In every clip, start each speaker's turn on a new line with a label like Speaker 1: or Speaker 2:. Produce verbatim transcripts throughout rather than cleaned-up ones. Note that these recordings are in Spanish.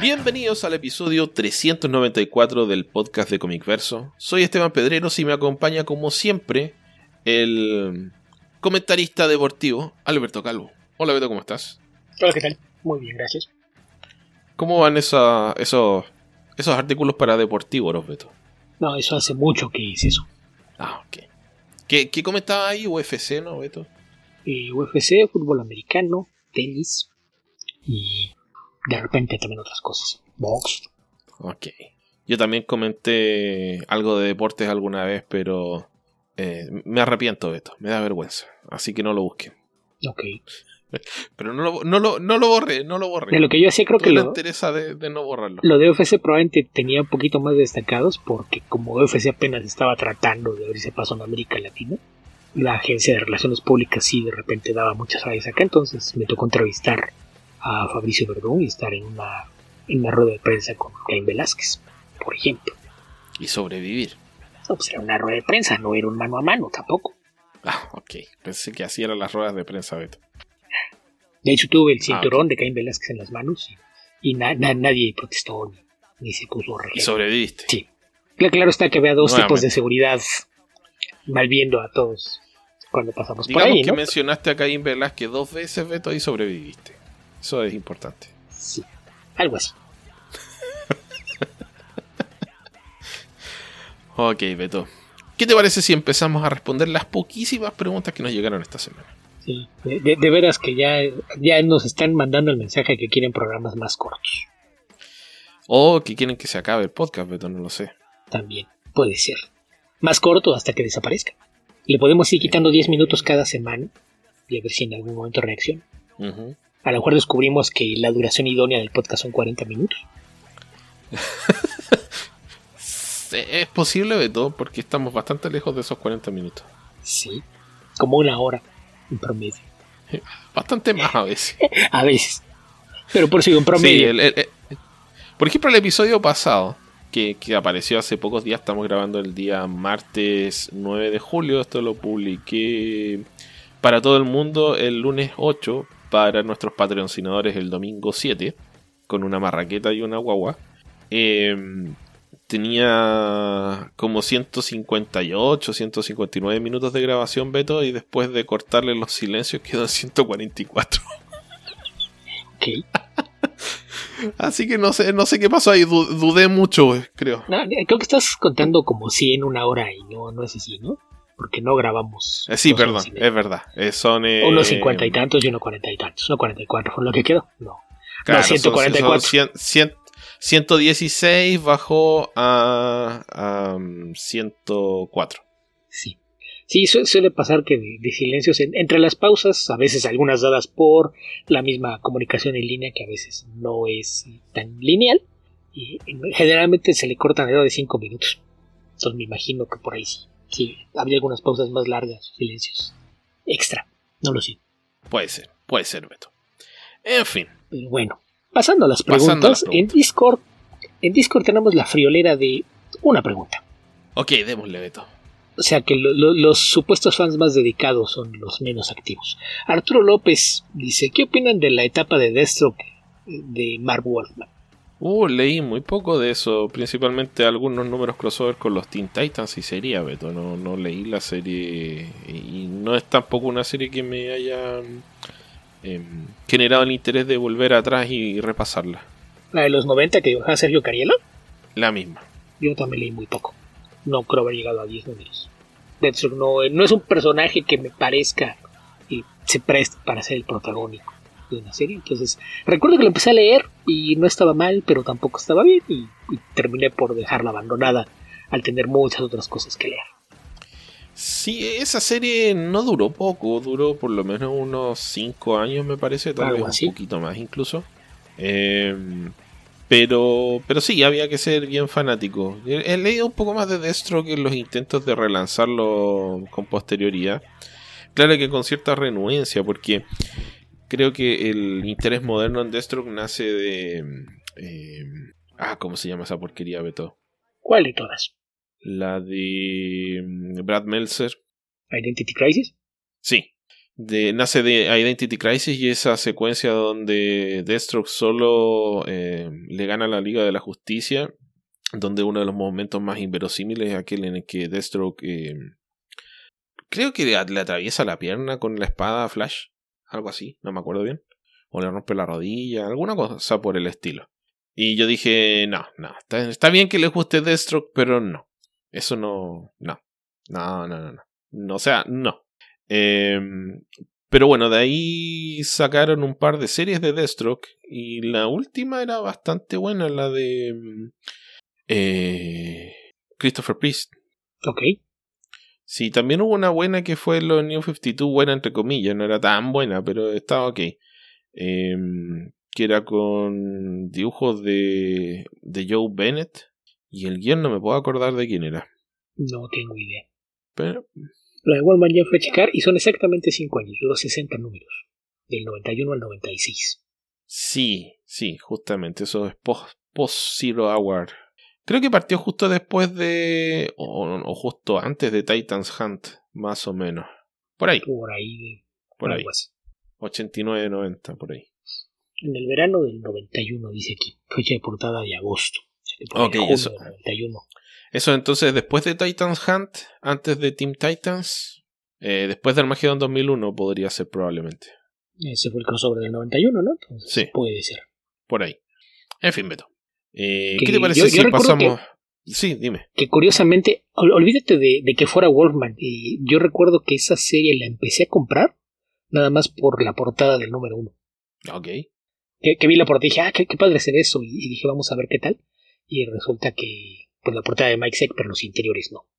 Speaker 1: Bienvenidos al episodio trescientos noventa y cuatro del podcast de Comicverso. Soy Esteban Pedreros y me acompaña como siempre el comentarista deportivo Alberto Calvo. Hola Beto, ¿cómo estás?
Speaker 2: Hola, ¿qué tal? Muy bien, gracias.
Speaker 1: ¿Cómo van esa, esos, esos artículos para deportivos, Beto?
Speaker 2: No, eso hace mucho que es eso.
Speaker 1: Ah, ok. ¿Qué, qué comentaba ahí? U F C, ¿no, Beto?
Speaker 2: Eh, U F C, fútbol americano, tenis y de repente también otras cosas. Box.
Speaker 1: Ok. Yo también comenté algo de deportes alguna vez, pero eh, me arrepiento, Beto. Me da vergüenza. Así que no lo busquen.
Speaker 2: Ok.
Speaker 1: Pero no lo, no, lo, no lo borré, no lo borré.
Speaker 2: De lo que yo hacía, creo que
Speaker 1: lo...
Speaker 2: lo...
Speaker 1: interesa de, de no borrarlo.
Speaker 2: Lo de U F C probablemente tenía un poquito más destacados porque como U F C apenas estaba tratando de abrirse paso en América Latina, la agencia de relaciones públicas sí de repente daba muchas fallas acá, entonces me tocó entrevistar a Fabricio Verdún y estar en una, en una rueda de prensa con Caín Velázquez, por ejemplo.
Speaker 1: Y sobrevivir.
Speaker 2: No, pues era una rueda de prensa, no era un mano a mano tampoco.
Speaker 1: Ah, ok. Pensé que así eran las ruedas de prensa, Beto.
Speaker 2: De hecho tuve el cinturón
Speaker 1: ah, okay.
Speaker 2: de Caín Velázquez en las manos y, y na, na, nadie protestó ni, ni se puso regla.
Speaker 1: ¿Y sobreviviste?
Speaker 2: Sí. Claro, claro está que había dos
Speaker 1: Nuevamente.
Speaker 2: tipos de seguridad mal viendo a todos cuando pasamos
Speaker 1: Digamos
Speaker 2: por ahí,
Speaker 1: que
Speaker 2: ¿no?
Speaker 1: mencionaste a Caín Velázquez dos veces, Beto, y sobreviviste. Eso es importante.
Speaker 2: Sí, algo así.
Speaker 1: Ok, Beto. ¿Qué te parece si empezamos a responder las poquísimas preguntas que nos llegaron esta semana?
Speaker 2: Sí, de, de, de veras que ya, ya nos están mandando el mensaje que quieren programas más cortos.
Speaker 1: O que quieren que se acabe el podcast, Beto, no lo sé.
Speaker 2: También, puede ser. Más corto hasta que desaparezca. Le podemos ir quitando diez minutos cada semana y a ver si en algún momento reacciona.
Speaker 1: Uh-huh.
Speaker 2: A lo mejor descubrimos que la duración idónea del podcast son cuarenta minutos.
Speaker 1: Es posible, Beto, porque estamos bastante lejos de esos cuarenta minutos.
Speaker 2: Sí, como una hora en promedio.
Speaker 1: Bastante más a veces.
Speaker 2: A veces. Pero por si en promedio.
Speaker 1: Sí, el, el, el, por ejemplo, el episodio pasado, que, que apareció hace pocos días, estamos grabando el día martes nueve de julio. Esto lo publiqué para todo el mundo el lunes ocho, para nuestros patrocinadores el domingo siete, con una marraqueta y una guagua. Eh, tenía como ciento cincuenta y ocho, ciento cincuenta y nueve minutos de grabación, Beto, y después de cortarle los silencios quedó en ciento cuarenta y cuatro.
Speaker 2: Ok.
Speaker 1: Así que no sé, no sé qué pasó ahí, dudé mucho, creo.
Speaker 2: No, creo que estás contando como cien una hora y no, no es así, ¿no? Porque no grabamos.
Speaker 1: Eh, sí, perdón, es verdad. Eh, son eh,
Speaker 2: uno cincuenta y tantos y uno cuarenta y tantos. No cuarenta y cuatro fue lo que quedó. No.
Speaker 1: Claro,
Speaker 2: no, ciento cuarenta y cuatro.
Speaker 1: Son, son cien, cien, ciento dieciséis bajó a, a um, ciento cuatro.
Speaker 2: Sí. Sí, su, suele pasar que de, de silencios en, entre las pausas, a veces algunas dadas por la misma comunicación en línea, que a veces no es tan lineal, y generalmente se le cortan a de cinco minutos. Entonces me imagino que por ahí sí. Sí, había algunas pausas más largas, silencios extra, no lo sé.
Speaker 1: Puede ser, puede ser, Beto. En fin.
Speaker 2: Pero bueno, pasando a las preguntas,
Speaker 1: pasando a las preguntas.
Speaker 2: en Discord, en Discord tenemos la friolera de una pregunta.
Speaker 1: Ok, démosle, Beto.
Speaker 2: O sea que lo, lo, los supuestos fans más dedicados son los menos activos. Arturo López dice, ¿qué opinan de la etapa de Deathstroke de Marv Wolfman?
Speaker 1: Uh, leí muy poco de eso, principalmente algunos números crossover con los Teen Titans y sería, Beto. No, no leí la serie y no es tampoco una serie que me haya eh, generado el interés de volver atrás y repasarla.
Speaker 2: ¿La de los noventa que dibujaba Sergio Cariello?
Speaker 1: La misma.
Speaker 2: Yo también leí muy poco. No creo haber llegado a diez números. Deathstroke no, no es un personaje que me parezca y se preste para ser el protagónico de una serie. Entonces, recuerdo que lo empecé a leer y no estaba mal, pero tampoco estaba bien y, y terminé por dejarla abandonada al tener muchas otras cosas que leer.
Speaker 1: Sí, esa serie no duró poco, duró por lo menos unos cinco años, me parece, tal
Speaker 2: Algo
Speaker 1: vez
Speaker 2: así.
Speaker 1: Un poquito más incluso. Eh, pero, pero sí, había que ser bien fanático. He, he leído un poco más de Deathstroke en los intentos de relanzarlo con posterioridad. Claro que con cierta renuencia, porque creo que el interés moderno en Deathstroke nace de... Eh, ah, ¿cómo se llama esa porquería, Beto?
Speaker 2: ¿Cuál de todas?
Speaker 1: La de Brad Meltzer.
Speaker 2: ¿Identity Crisis?
Speaker 1: Sí. De, nace de Identity Crisis y esa secuencia donde Deathstroke solo eh, le gana a la Liga de la Justicia, donde uno de los momentos más inverosímiles es aquel en el que Deathstroke eh, creo que le, le atraviesa la pierna con la espada a Flash, algo así, no me acuerdo bien, o le rompe la rodilla, alguna cosa por el estilo. Y yo dije, no, no, está, está bien que les guste Deathstroke, pero no, eso no, no, no, no, no, no, no o sea, no. Eh, pero bueno, de ahí sacaron un par de series de Deathstroke y la última era bastante buena, la de eh, Christopher Priest.
Speaker 2: Ok.
Speaker 1: Sí, también hubo una buena que fue los New cincuenta y dos, buena entre comillas, no era tan buena, pero estaba ok. Eh, que era con dibujos de, de Joe Bennett y el guión no me puedo acordar de quién era.
Speaker 2: No tengo idea.
Speaker 1: Pero
Speaker 2: La de Wolfman ya fue a checar y son exactamente cinco años, duró sesenta números, del noventa y uno al noventa y seis.
Speaker 1: Sí, sí, justamente, eso es post, post Zero Hour. Creo que partió justo después de, o, o justo antes de Titans Hunt, más o menos. Por ahí.
Speaker 2: Por ahí. De,
Speaker 1: por ahí.
Speaker 2: Así.
Speaker 1: ochenta y nueve noventa, por ahí.
Speaker 2: En el verano del noventa y uno, dice aquí, fecha de portada de agosto.
Speaker 1: Ok, eso.
Speaker 2: Del noventa y uno.
Speaker 1: Eso entonces, después de Titans Hunt, antes de Teen Titans, eh, después del Armageddon dos mil uno podría ser probablemente.
Speaker 2: Ese fue el crossover del noventa y uno, ¿no? Entonces,
Speaker 1: sí.
Speaker 2: Puede ser.
Speaker 1: Por ahí. En fin, Beto. Eh,
Speaker 2: que
Speaker 1: ¿Qué te parece
Speaker 2: yo,
Speaker 1: si
Speaker 2: yo
Speaker 1: pasamos...?
Speaker 2: Que,
Speaker 1: sí, dime.
Speaker 2: Que curiosamente, ol, olvídate de, de que fuera Wolfman. Y yo recuerdo que esa serie la empecé a comprar nada más por la portada del número uno.
Speaker 1: Ok.
Speaker 2: Que, que vi la portada y dije, ah, qué, qué padre hacer eso. Y, y dije, vamos a ver qué tal. Y resulta que pues la portada de Mike Zeck, pero los interiores no.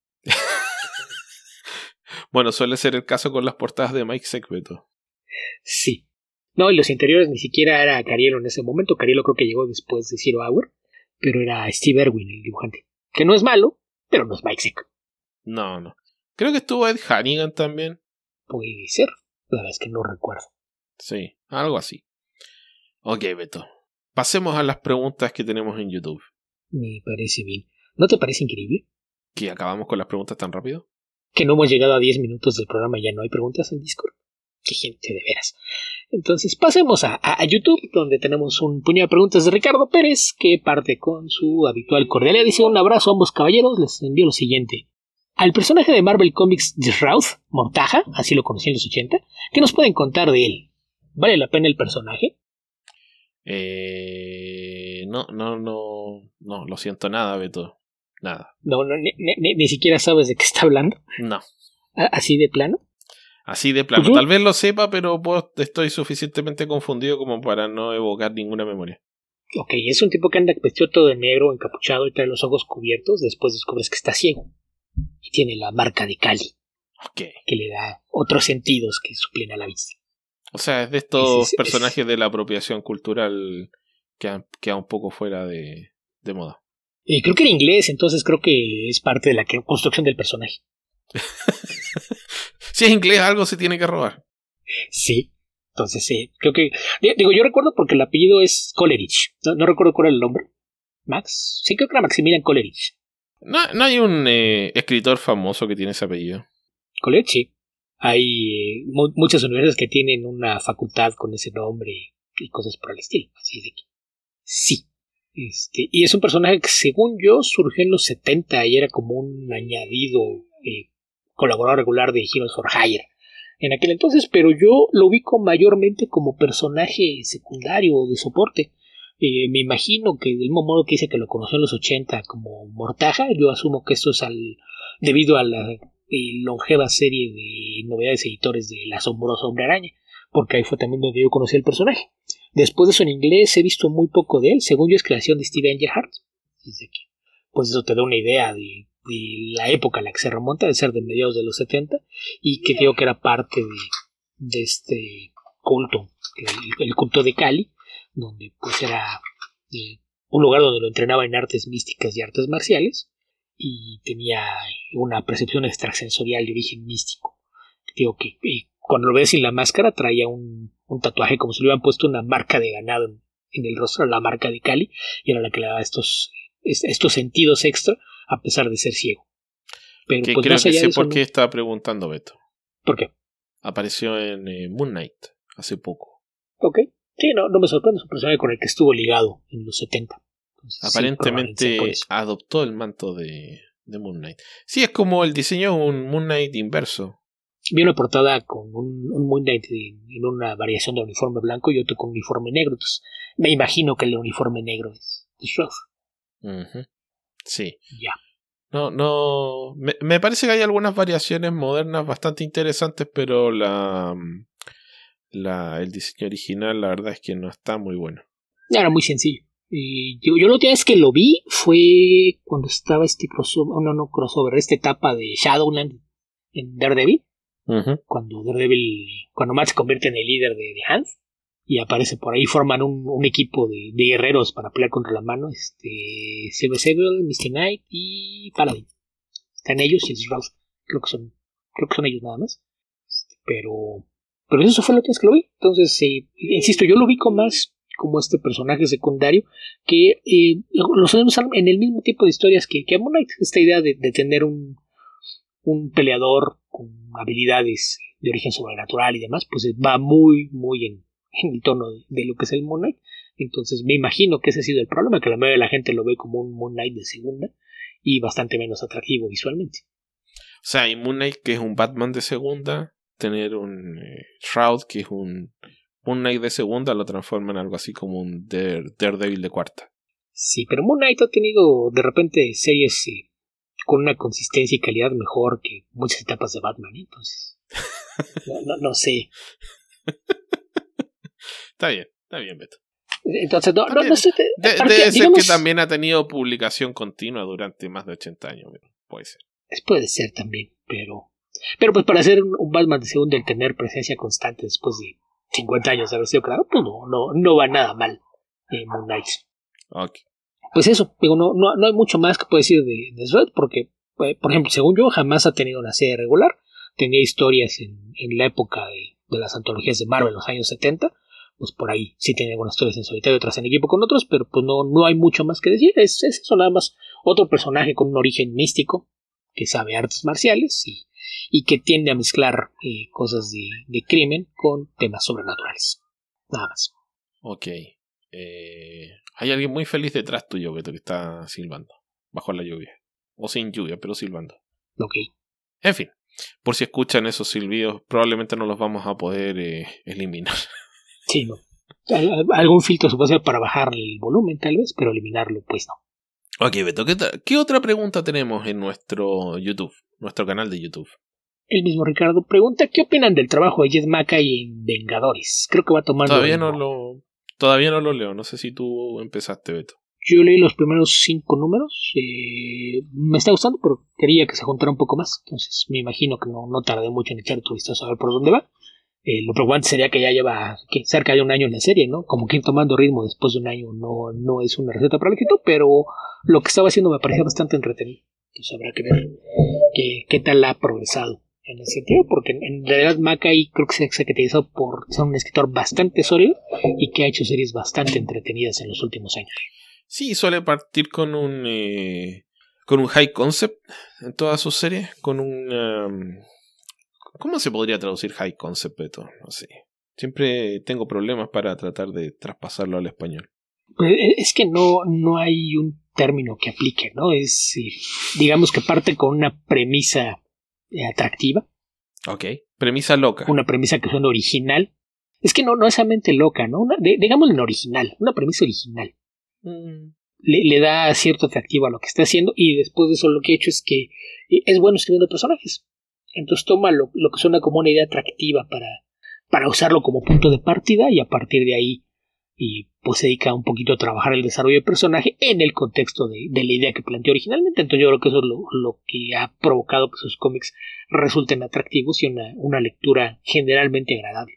Speaker 1: Bueno, suele ser el caso con las portadas de Mike Zeck, Beto.
Speaker 2: Sí. No, y los interiores ni siquiera era Cariello en ese momento. Cariello creo que llegó después de Zero Hour. Pero era Steve Erwin el dibujante. Que no es malo, pero no es Mike Zeck.
Speaker 1: No, no. Creo que estuvo Ed Hannigan también.
Speaker 2: Puede ser. La verdad es que no recuerdo.
Speaker 1: Sí, algo así. Ok, Beto. Pasemos a las preguntas que tenemos en YouTube.
Speaker 2: Me parece bien. ¿No te parece increíble?
Speaker 1: ¿Que acabamos con las preguntas tan rápido?
Speaker 2: Que no hemos llegado a diez minutos del programa y ya no hay preguntas en Discord. Qué gente de veras. Entonces pasemos a, a, a YouTube, donde tenemos un puñado de preguntas de Ricardo Pérez, que parte con su habitual cordialidad. Dice: un abrazo a ambos caballeros, les envío lo siguiente. Al personaje de Marvel Comics Routh, Mortaja, así lo conocí en los ochenta, ¿qué nos pueden contar de él? ¿Vale la pena el personaje?
Speaker 1: Eh... No, no, no, no, lo siento nada, Beto. Nada.
Speaker 2: No, no ni, ni, ni siquiera sabes de qué está hablando.
Speaker 1: No.
Speaker 2: ¿Así de plano?
Speaker 1: Así de plano.
Speaker 2: Uh-huh.
Speaker 1: Tal vez lo sepa, pero pues, estoy suficientemente confundido como para no evocar ninguna memoria.
Speaker 2: Ok, es un tipo que anda vestido todo de negro, encapuchado y trae los ojos cubiertos. Después descubres que está ciego. Y tiene la marca de Kali.
Speaker 1: Okay.
Speaker 2: Que le da otros sentidos que suplen a la vista.
Speaker 1: O sea, es de estos
Speaker 2: es, es,
Speaker 1: personajes
Speaker 2: es...
Speaker 1: de la apropiación cultural que queda un poco fuera de, de moda.
Speaker 2: Eh, creo que era inglés, entonces creo que es parte de la construcción del personaje.
Speaker 1: Si es inglés, algo se tiene que robar.
Speaker 2: Sí, entonces sí, creo que... Digo, yo recuerdo porque el apellido es Coleridge. No, no recuerdo cuál era el nombre. ¿Max? Sí, creo que era Maximilian Coleridge.
Speaker 1: No, no hay un eh, escritor famoso que tiene ese apellido.
Speaker 2: Coleridge, sí. Hay eh, mu- muchas universidades que tienen una facultad con ese nombre y cosas por el estilo. Así es de que sí. Este, y es un personaje que, según yo, surgió en los setenta y era como un añadido eh, colaborador regular de Heroes for Hire en aquel entonces, pero yo lo ubico mayormente como personaje secundario o de soporte. Eh, me imagino que del mismo modo que dice que lo conoció en los ochenta como Mortaja, yo asumo que esto es al debido a la eh, longeva serie de novedades editores del asombroso Hombre Araña, porque ahí fue también donde yo conocí el personaje. Después de eso, en inglés he visto muy poco de él. Según yo, es creación de Steve Englehart. Pues eso te da una idea de, de la época a la que se remonta, de ser de mediados de los setenta, y que digo que era parte de, de este culto, el, el culto de Kali, donde pues era eh, un lugar donde lo entrenaban en artes místicas y artes marciales, y tenía una percepción extrasensorial de origen místico. Digo que eh, cuando lo ves sin la máscara traía un, un tatuaje como si le hubieran puesto una marca de ganado en, en el rostro, la marca de Kali, y era la que le daba estos, estos sentidos extra a pesar de ser ciego. Pero
Speaker 1: que
Speaker 2: pues
Speaker 1: creo
Speaker 2: más
Speaker 1: que
Speaker 2: allá
Speaker 1: sé
Speaker 2: de eso,
Speaker 1: por qué
Speaker 2: no...
Speaker 1: estaba preguntando, Beto.
Speaker 2: ¿Por qué?
Speaker 1: Apareció en eh, Moon Knight hace poco.
Speaker 2: Ok. Sí, no, no me sorprende, es un personaje con el que estuvo ligado en los setenta. Entonces,
Speaker 1: aparentemente
Speaker 2: sí,
Speaker 1: adoptó el manto de, de Moon Knight. Sí, es como el diseño de un Moon Knight inverso.
Speaker 2: Vi una portada con un, un Moon Knight en, en una variación de uniforme blanco y otro con uniforme negro. Entonces, me imagino que el uniforme negro es de Shroud.
Speaker 1: Uh-huh. Sí.
Speaker 2: Ya.
Speaker 1: No, no. Me, me parece que hay algunas variaciones modernas bastante interesantes, pero la, la el diseño original, la verdad es que no está muy bueno.
Speaker 2: Era muy sencillo. Y yo, yo la última vez que lo vi fue cuando estaba este crossover, no, no crossover, esta etapa de Shadowland en Daredevil. Uh-huh. Cuando Daredevil, cuando Matt se convierte en el líder de, de Hans y aparece por ahí, forman un, un equipo de, de guerreros para pelear contra la mano, este, Silver Sable, mister Knight y Paladin. Están ellos y Shroud. Creo que son, creo que son ellos nada más. Este, pero, pero eso fue lo que es que lo vi. Entonces, eh, insisto, yo lo vi con más como este personaje secundario que eh, lo sabemos en el mismo tipo de historias que, que Moon Knight. Esta idea de, de tener un, un peleador con habilidades de origen sobrenatural y demás, pues va muy, muy en, en el tono de, de lo que es el Moon Knight. Entonces me imagino que ese ha sido el problema, que la mayoría de la gente lo ve como un Moon Knight de segunda y bastante menos atractivo visualmente.
Speaker 1: O sea, hay Moon Knight, que es un Batman de segunda, tener un eh, Shroud, que es un Moon Knight de segunda, lo transforma en algo así como un Dare, Daredevil de cuarta.
Speaker 2: Sí, pero Moon Knight ha tenido de repente series eh, con una consistencia y calidad mejor que muchas etapas de Batman, ¿eh? Entonces no, no, no sé.
Speaker 1: Está bien, está bien, Beto.
Speaker 2: Entonces no, no, no sé,
Speaker 1: de,
Speaker 2: de,
Speaker 1: debe ser
Speaker 2: digamos,
Speaker 1: que también ha tenido publicación continua durante más de ochenta años, puede ser.
Speaker 2: Puede ser también, pero pero pues para ser un, un Batman de segunda, el tener presencia constante después de cincuenta años de haber sido creado, pues no, no, no va nada mal en Moon Knight.
Speaker 1: Okay.
Speaker 2: Pues eso, digo, no, no, no hay mucho más que puedo decir de, de Shroud, porque, eh, por ejemplo, según yo, jamás ha tenido una serie regular. Tenía historias en, en la época de, de las antologías de Marvel en los años setenta. Pues por ahí sí tiene algunas historias en solitario, otras en equipo con otros, pero pues no, no hay mucho más que decir. Es, es eso nada más. Otro personaje con un origen místico, que sabe artes marciales y, y que tiende a mezclar eh, cosas de, de crimen con temas sobrenaturales. Nada más.
Speaker 1: Ok. Eh, hay alguien muy feliz detrás tuyo, Beto, que está silbando bajo la lluvia. O sin lluvia, pero silbando.
Speaker 2: Ok.
Speaker 1: En fin, por si escuchan esos silbidos, probablemente no los vamos a poder eh, eliminar.
Speaker 2: Sí, no. Algún filtro se puede hacer para bajar el volumen, tal vez, pero eliminarlo, pues no.
Speaker 1: Ok, Beto, ¿qué, ¿qué otra pregunta tenemos en nuestro YouTube, nuestro canal de YouTube?
Speaker 2: El mismo Ricardo pregunta, ¿qué opinan del trabajo de Jed Mackay en Vengadores? Creo que va tomando...
Speaker 1: Todavía no lo, todavía no lo leo, no sé si tú empezaste, Beto.
Speaker 2: Yo leí los primeros cinco números, eh, me está gustando, pero quería que se juntara un poco más, entonces me imagino que no, no tardé mucho en echar tu vistazo a ver por dónde va. Eh, lo preocupante sería que ya lleva ¿qué? cerca de un año en la serie, ¿no? Como que ir tomando ritmo después de un año no, no es una receta para el éxito, pero lo que estaba haciendo me parecía bastante entretenido. Entonces habrá que ver qué, qué tal ha progresado en ese sentido, porque en realidad Mackay creo que se ha caracterizado por ser un escritor bastante sólido y que ha hecho series bastante entretenidas en los últimos años.
Speaker 1: Sí, suele partir con un eh, con un high concept en todas sus series, con un um, ¿cómo se podría traducir high concept, Beto? No sé. Siempre tengo problemas para tratar de traspasarlo al español.
Speaker 2: Pues es que no, no hay un término que aplique, ¿no? Es, digamos que parte con una premisa atractiva.
Speaker 1: Ok. Premisa loca.
Speaker 2: Una premisa que suena original. Es que no, no es solamente loca, ¿no? Una, de, digámoslo en original, una premisa original. Mm. Le, le da cierto atractivo a lo que está haciendo y después de eso lo que ha hecho es que es bueno escribiendo personajes. Entonces toma lo, lo que suena como una idea atractiva para, para usarlo como punto de partida y a partir de ahí y pues se dedica un poquito a trabajar el desarrollo del personaje en el contexto de, de la idea que planteó originalmente. Entonces yo creo que eso es lo, lo que ha provocado que sus cómics resulten atractivos y una, una lectura generalmente agradable.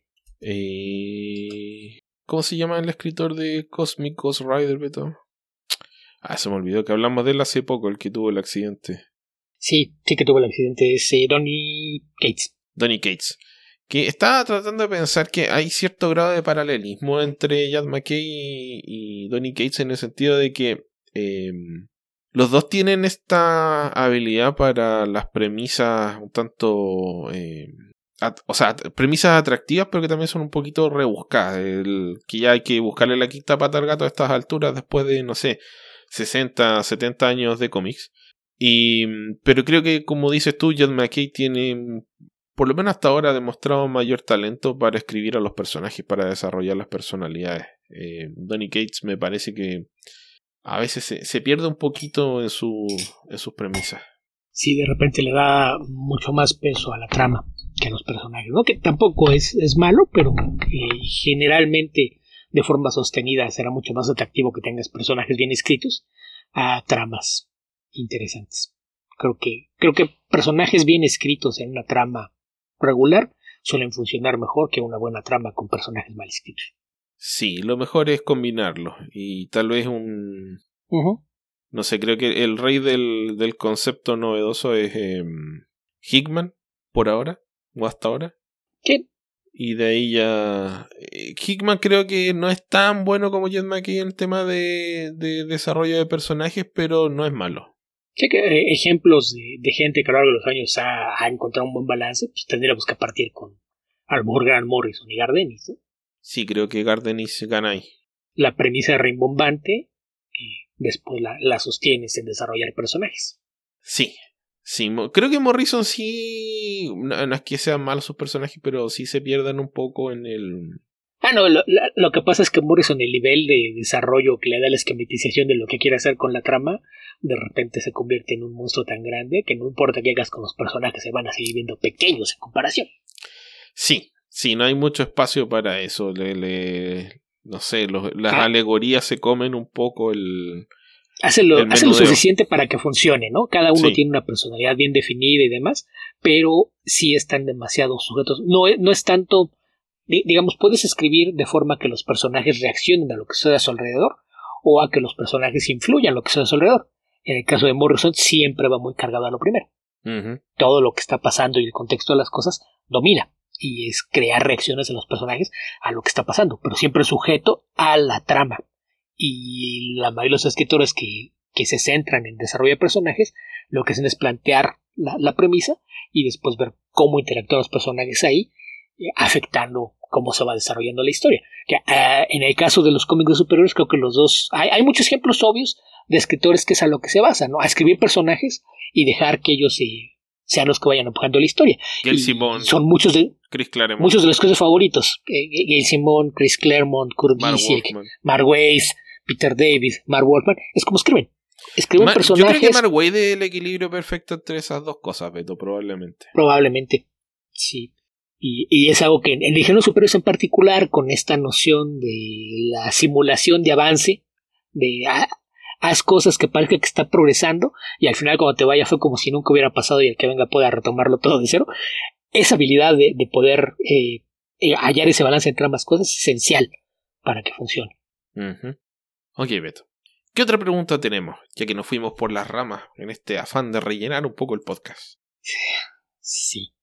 Speaker 1: Eh... ¿Cómo se llama el escritor de Cosmic Ghost Rider, Beto? Ah, se me olvidó que hablamos de él hace poco, el que tuvo el accidente.
Speaker 2: Sí, sí que tuvo el accidente, es eh, Donny Cates.
Speaker 1: Donny Cates. Que estaba tratando de pensar que hay cierto grado de paralelismo entre Jed Mackay y, y Donny Cates en el sentido de que eh, los dos tienen esta habilidad para las premisas un tanto... Eh, at, o sea, premisas atractivas, pero que también son un poquito rebuscadas. El, que ya hay que buscarle la quinta pata al gato a estas alturas después de, no sé, sesenta, setenta años de cómics. Y, pero creo que, como dices tú, Jed McKay tiene, por lo menos hasta ahora, ha demostrado mayor talento para escribir a los personajes, para desarrollar las personalidades. Eh, Donny Cates me parece que a veces se, se pierde un poquito en, su, en sus premisas.
Speaker 2: Sí, de repente le da mucho más peso a la trama que a los personajes, ¿no? Que tampoco es, es malo, pero eh, generalmente de forma sostenida será mucho más atractivo que tengas personajes bien escritos a tramas interesantes. Creo que, creo que personajes bien escritos en una trama regular suelen funcionar mejor que una buena trama con personajes mal escritos.
Speaker 1: Sí, lo mejor es combinarlo. Y tal vez un...
Speaker 2: Uh-huh.
Speaker 1: No sé, creo que el rey del, del concepto novedoso es eh, Hickman, por ahora, o hasta ahora.
Speaker 2: ¿Qué?
Speaker 1: Y de ahí ya... Eh, Hickman creo que no es tan bueno como Jed McKay en el tema de, de desarrollo de personajes, pero no es malo.
Speaker 2: Sí, que eh, ejemplos de, de gente que a lo largo de los años ha, ha encontrado un buen balance, pues tendríamos que partir con a lo mejor Grant Morrison y Gardenis, ¿no?
Speaker 1: Sí, creo que Gardenis gana ahí.
Speaker 2: La premisa rimbombante y después la, la sostienes en desarrollar personajes.
Speaker 1: Sí, sí, creo que Morrison sí, no, no es que sean malos sus personajes, pero sí se pierden un poco en el...
Speaker 2: Ah, no, lo, lo que pasa es que Morrison, el nivel de desarrollo que le da la esquematización de lo que quiere hacer con la trama, de repente se convierte en un monstruo tan grande que no importa qué hagas con los personajes, se van a seguir viendo pequeños en comparación.
Speaker 1: Sí, sí, no hay mucho espacio para eso, le... le... No sé, los, las
Speaker 2: ah,
Speaker 1: alegorías se comen un poco el...
Speaker 2: Hace lo, hace lo suficiente para que funcione, ¿no? Cada uno sí. tiene una personalidad bien definida y demás, pero sí están demasiado sujetos. No, no es tanto, digamos, puedes escribir de forma que los personajes reaccionen a lo que sucede a su alrededor o a que los personajes influyan en lo que sucede a su alrededor. En el caso de Morrison siempre va muy cargado a lo primero.
Speaker 1: Uh-huh.
Speaker 2: Todo lo que está pasando y el contexto de las cosas domina. Y es crear reacciones en los personajes a lo que está pasando, pero siempre sujeto a la trama. Y la mayoría de los escritores que, que se centran en desarrollo de personajes, lo que hacen es plantear la, la premisa y después ver cómo interactúan los personajes ahí, eh, afectando cómo se va desarrollando la historia. Que, uh, en el caso de los cómics de superhéroes, creo que los dos... Hay, hay muchos ejemplos obvios de escritores que es a lo que se basa, ¿no? A escribir personajes y dejar que ellos se... sean los que vayan empujando la historia.
Speaker 1: Gail Simone,
Speaker 2: son muchos de
Speaker 1: Chris Claremont,
Speaker 2: muchos de los escritores favoritos. Eh, Gail Simone, Chris Claremont, Kurt Busiek, Mark Waid, Peter David, Mark Wolfman. Es como escriben. Escriben
Speaker 1: Ma-
Speaker 2: personajes.
Speaker 1: Yo creo que Mark Waid es el equilibrio perfecto entre esas dos cosas, Beto, probablemente.
Speaker 2: Probablemente, sí. Y, y es algo que en el género superiores en particular, con esta noción de la simulación de avance, de ah, haz cosas que parezca que está progresando y al final cuando te vaya fue como si nunca hubiera pasado y el que venga pueda retomarlo todo de cero. Esa habilidad de, de poder eh, eh, hallar ese balance entre ambas cosas es esencial para que funcione.
Speaker 1: Uh-huh. Ok, Beto. ¿Qué otra pregunta tenemos? Ya que nos fuimos por las ramas en este afán de rellenar un poco el podcast.
Speaker 2: Sí.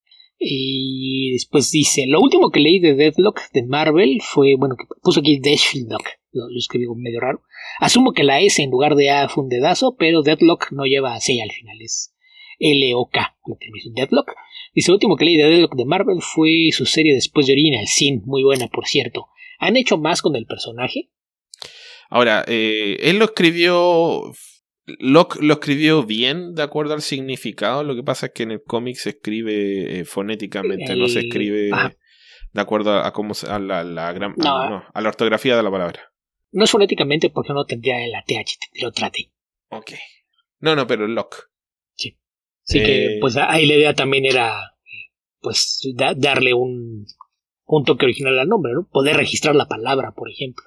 Speaker 2: Y después dice, lo último que leí de Deathlock de Marvel fue, bueno, que puso aquí Deathlock, lo, lo escribí medio raro. Asumo que la S en lugar de A fue un dedazo, pero Deathlock no lleva C al final, es L O K, Deathlock. Dice, lo último que leí de Deathlock de Marvel fue su serie después de Original Sin, muy buena por cierto. ¿Han hecho más con el personaje?
Speaker 1: Ahora, eh, él lo escribió... Locke lo escribió bien de acuerdo al significado. Lo que pasa es que en el cómic se escribe eh, fonéticamente, el... no se escribe Ajá. de acuerdo a, a cómo se, a la, la gran, no, a, no, a la ortografía de la palabra.
Speaker 2: No es fonéticamente porque no tendría la T H, lo trate.
Speaker 1: Ok. No, no, pero Locke.
Speaker 2: Sí. Así eh... que pues ahí la idea también era pues da, darle un, un toque original al nombre, ¿no? Poder registrar la palabra, por ejemplo.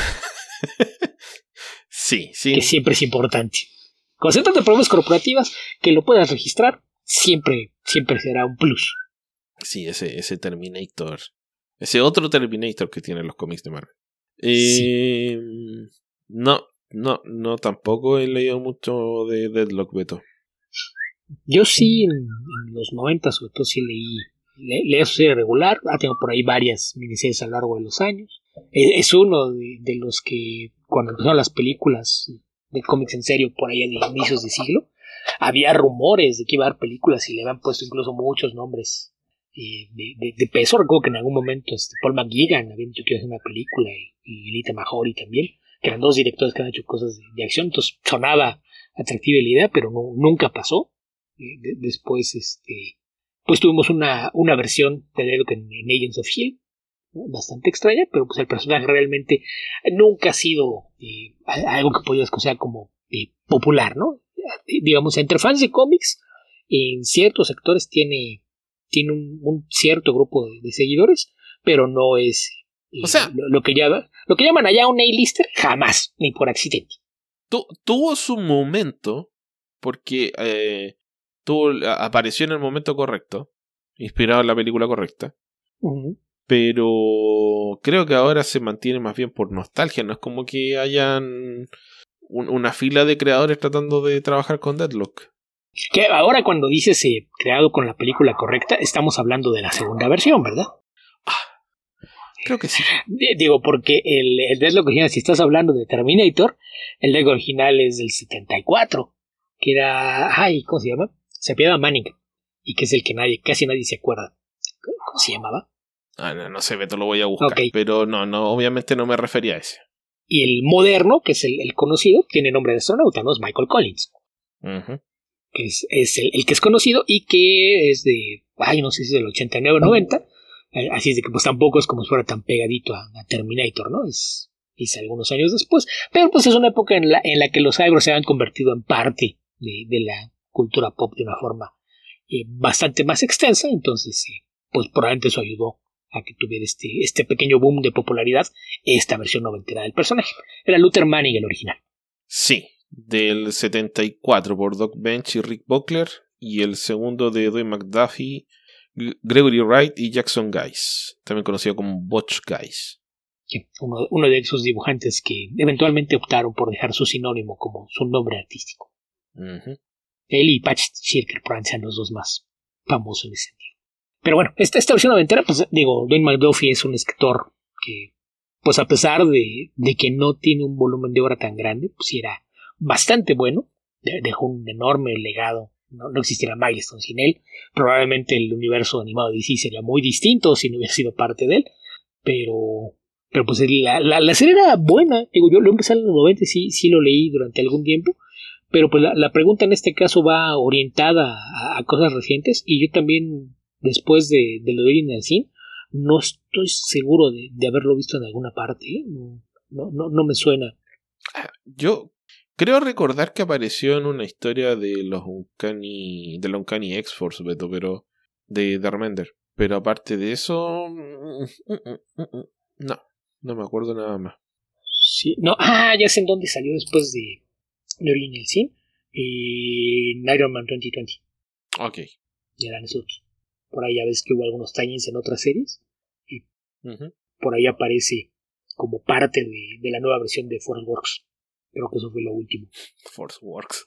Speaker 1: Sí, sí.
Speaker 2: Que siempre es importante. Cuando se trata de problemas corporativas, que lo puedas registrar, siempre, siempre será un plus.
Speaker 1: Sí, ese, ese Terminator. Ese otro Terminator que tienen los cómics de Marvel. Eh, sí. No, no, no, tampoco he leído mucho de Deathlock, Beto.
Speaker 2: Yo sí, en, en los noventa, sobre todo, sí leí. Le, leí su serie regular. Ah, tengo por ahí varias miniseries a lo largo de los años. Es, es uno de, de los que, cuando empezaron las películas de cómics en serio por allá de inicios de siglo, había rumores de que iba a haber películas y le habían puesto incluso muchos nombres eh, de, de, de peso. Recuerdo que en algún momento este, Paul McGuigan había dicho que iba a hacer una película y, y Lita Majori también, que eran dos directores que han hecho cosas de, de acción, entonces sonaba atractiva la idea, pero no, nunca pasó. Eh, de, después, este, pues tuvimos una, una versión de Deadlock en, en Agents of Shield, ¿no? Bastante extraña, pero pues el personaje realmente nunca ha sido eh, algo que podías considerar como eh, popular, ¿no? Eh, digamos, entre fans de cómics, en ciertos sectores tiene, tiene un, un cierto grupo de, de seguidores, pero no es eh,
Speaker 1: o sea,
Speaker 2: lo, lo, que llama, lo que llaman allá un A-lister, jamás, ni por accidente.
Speaker 1: Tu, tuvo su momento, porque eh, tuvo, apareció en el momento correcto, inspirado en la película correcta,
Speaker 2: Uh-huh.
Speaker 1: pero creo que ahora se mantiene más bien por nostalgia, no es como que hayan un, una fila de creadores tratando de trabajar con Deadlock.
Speaker 2: Que ahora cuando dices eh, creado con la película correcta, estamos hablando de la segunda versión, ¿verdad?
Speaker 1: Ah, creo que sí.
Speaker 2: D- digo, porque el, el Deadlock original, si estás hablando de Terminator, el Deadlock original es del setenta y cuatro, que era, ay, ¿cómo se llama? Se apellidaba Manning, y que es el que nadie, casi nadie se acuerda. ¿Cómo se llamaba?
Speaker 1: Ah, no, no sé, Beto, lo voy a buscar,
Speaker 2: Okay.
Speaker 1: pero no, no, obviamente no me refería a ese.
Speaker 2: Y el moderno, que es el, el conocido, tiene nombre de astronauta, ¿no? Es Michael Collins.
Speaker 1: Uh-huh.
Speaker 2: Que es, es el, el que es conocido y que es de, ay, no sé si es del ochenta y nueve o noventa, eh, así es de que pues tampoco es como si fuera tan pegadito a, a Terminator, ¿no? Es, es algunos años después, pero pues es una época en la, en la que los cyborgs se han convertido en parte de, de la cultura pop de una forma eh, bastante más extensa, entonces eh, pues probablemente eso ayudó a que tuviera este, este pequeño boom de popularidad esta versión noventera del personaje. Era Luther Manning el original.
Speaker 1: Sí, del setenta y cuatro por Doc Bench y Rick Buckler, y el segundo de Dwayne McDuffie, G- Gregory Wright y Jackson Guys, también conocido como Butch Guys.
Speaker 2: Sí, uno, uno de esos dibujantes que eventualmente optaron por dejar su sinónimo como su nombre artístico.
Speaker 1: Uh-huh.
Speaker 2: Él y Patch Shirker probablemente sean los dos más famosos en ese sentido. Pero bueno, esta, esta versión noventera, pues digo, Dwayne McDuffie es un escritor que, pues a pesar de, de que no tiene un volumen de obra tan grande, pues sí era bastante bueno, de, dejó un enorme legado, no, no existiera Milestone sin él, probablemente el universo animado de D C sería muy distinto si no hubiera sido parte de él, pero, pero pues la, la, la serie era buena, digo, yo lo empecé en los noventa y sí, sí lo leí durante algún tiempo, pero pues la, la pregunta en este caso va orientada a, a cosas recientes, y yo también, después de, de lo de Original Sin, no estoy seguro de, de haberlo visto en alguna parte, ¿eh? no, no, no, no me suena.
Speaker 1: Yo creo recordar que apareció en una historia de los Uncanny, de la Uncanny X-Force, Beto, pero de Darmender. Pero aparte de eso, no, no me acuerdo nada más.
Speaker 2: Sí, no, ah, ya sé en dónde salió después de, de Original Sin, eh, en Iron Man veinte veinte.
Speaker 1: Ok.
Speaker 2: De Dan Slott. Por ahí ya ves que hubo algunos tie-ins en otras series, y
Speaker 1: Uh-huh.
Speaker 2: por ahí aparece como parte de, de la nueva versión de Force Works. Creo que eso fue lo último.
Speaker 1: Force Works.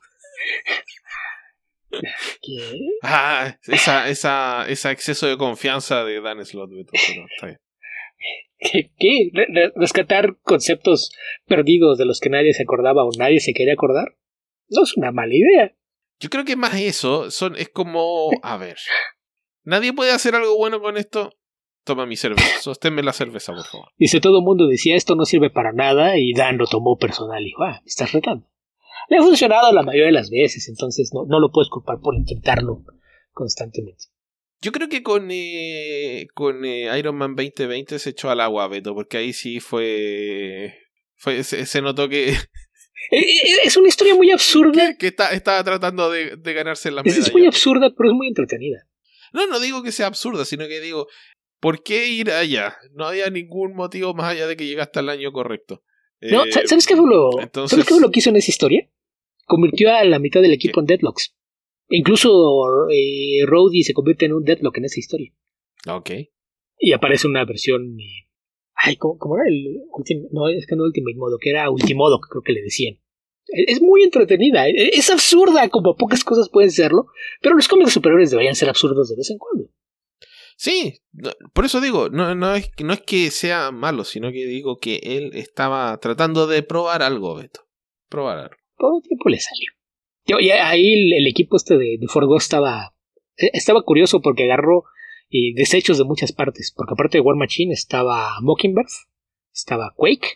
Speaker 2: ¿Qué?
Speaker 1: Ah, esa, esa, ese exceso de confianza de Dan Slott, Beto, pero está bien.
Speaker 2: ¿Qué? ¿Qué? Re- ¿Rescatar conceptos perdidos de los que nadie se acordaba o nadie se quería acordar? No es una mala idea.
Speaker 1: Yo creo que más eso son, es como, a ver, nadie puede hacer algo bueno con esto. Toma mi cerveza, sosténme la cerveza, por favor.
Speaker 2: Dice, todo el mundo decía esto no sirve para nada, y Dan lo tomó personal y dijo, ah, me estás retando. Le ha funcionado la mayoría de las veces, entonces no, no lo puedes culpar por intentarlo constantemente.
Speaker 1: Yo creo que con, eh, con eh, Iron Man veinte veinte se echó al agua, Beto, porque ahí sí fue, fue se, se notó que,
Speaker 2: Es una historia muy absurda.
Speaker 1: que, que está, estaba tratando de, de ganarse la
Speaker 2: Es,
Speaker 1: medalla.
Speaker 2: es muy absurda, pero es muy entretenida.
Speaker 1: No, no digo que sea absurda, sino que digo, ¿por qué ir allá? No había ningún motivo más allá de que llegaste al año correcto.
Speaker 2: No,
Speaker 1: Eh,
Speaker 2: ¿sabes qué fue lo,
Speaker 1: entonces,
Speaker 2: ¿sabes qué fue lo que hizo en esa historia? Convirtió a la mitad del equipo
Speaker 1: ¿qué?
Speaker 2: en Deadlocks. Incluso eh, Rhodey se convierte en un Deadlock en esa historia.
Speaker 1: Ok.
Speaker 2: Y aparece una versión... Eh, ay, ¿cómo, ¿cómo era el Ultimate? No, es que no Ultimate Modo, que era Ultimodo, que creo que le decían. Es muy entretenida, es absurda como pocas cosas pueden serlo, pero los cómics superiores deberían ser absurdos de vez en cuando.
Speaker 1: Sí, no, por eso digo, no, no, es, no es que sea malo, sino que digo que él estaba tratando de probar algo, Beto. Probar algo.
Speaker 2: Por un tiempo le salió. Yo, y ahí el, el equipo este de, de Forgo estaba, estaba curioso porque agarró eh, desechos de muchas partes, porque aparte de War Machine estaba Mockingbird, estaba Quake,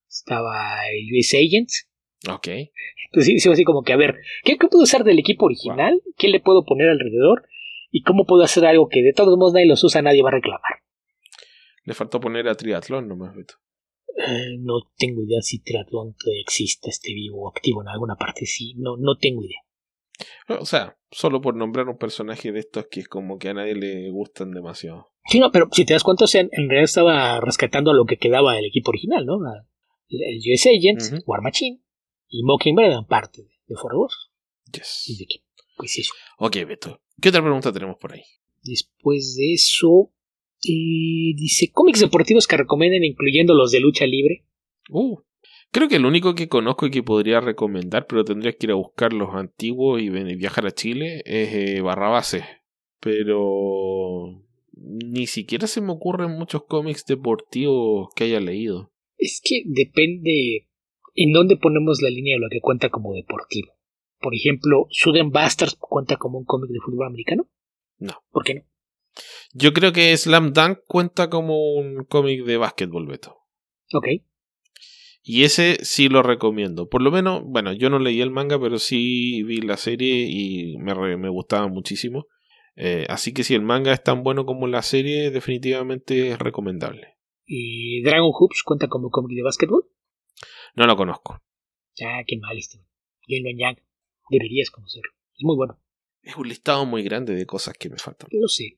Speaker 2: estaba el U S Agents.
Speaker 1: Ok.
Speaker 2: Entonces hice así como que, a ver, ¿qué, qué puedo usar del equipo original? Wow. ¿Qué le puedo poner alrededor? ¿Y cómo puedo hacer algo que de todos modos nadie los usa, nadie va a reclamar?
Speaker 1: Le faltó poner a triatlón nomás, Beto.
Speaker 2: Eh, no tengo idea si triatlón existe, esté vivo o activo en alguna parte. Sí, no, no tengo idea.
Speaker 1: O sea, solo por nombrar un personaje de estos que es como que a nadie le gustan demasiado.
Speaker 2: Sí, no, pero si te das cuenta, o sea, en realidad estaba rescatando a lo que quedaba del equipo original, ¿no? El U S Agents, uh-huh. War Machine y Mockingbird eran parte de Forward.
Speaker 1: Yes.
Speaker 2: Y de que, pues eso.
Speaker 1: Ok, Beto. ¿Qué otra pregunta tenemos por ahí?
Speaker 2: Después de eso, eh, dice, cómics deportivos que recomienden, incluyendo los de lucha libre.
Speaker 1: Uh, creo que el único que conozco y que podría recomendar, pero tendrías que ir a buscar los antiguos y viajar a Chile, es eh, Barrabases. Pero ni siquiera se me ocurren muchos cómics deportivos que haya leído.
Speaker 2: Es que depende en dónde ponemos la línea de lo que cuenta como deportivo. Por ejemplo, Southern Bastards cuenta como un cómic de fútbol americano.
Speaker 1: No.
Speaker 2: ¿Por qué no?
Speaker 1: Yo creo que Slam Dunk cuenta como un cómic de básquetbol, Beto.
Speaker 2: Ok.
Speaker 1: Y ese sí lo recomiendo. Por lo menos, bueno, yo no leí el manga, pero sí vi la serie y me, re, me gustaba muchísimo. Eh, así que si el manga es tan bueno como la serie, definitivamente es recomendable.
Speaker 2: ¿Y Dragon Hoops cuenta como cómic de básquetbol?
Speaker 1: No lo conozco.
Speaker 2: Ah, qué mal este. Lin Yang. Deberías conocerlo. Es muy bueno.
Speaker 1: Es un listado muy grande de cosas que me faltan.
Speaker 2: Lo sé.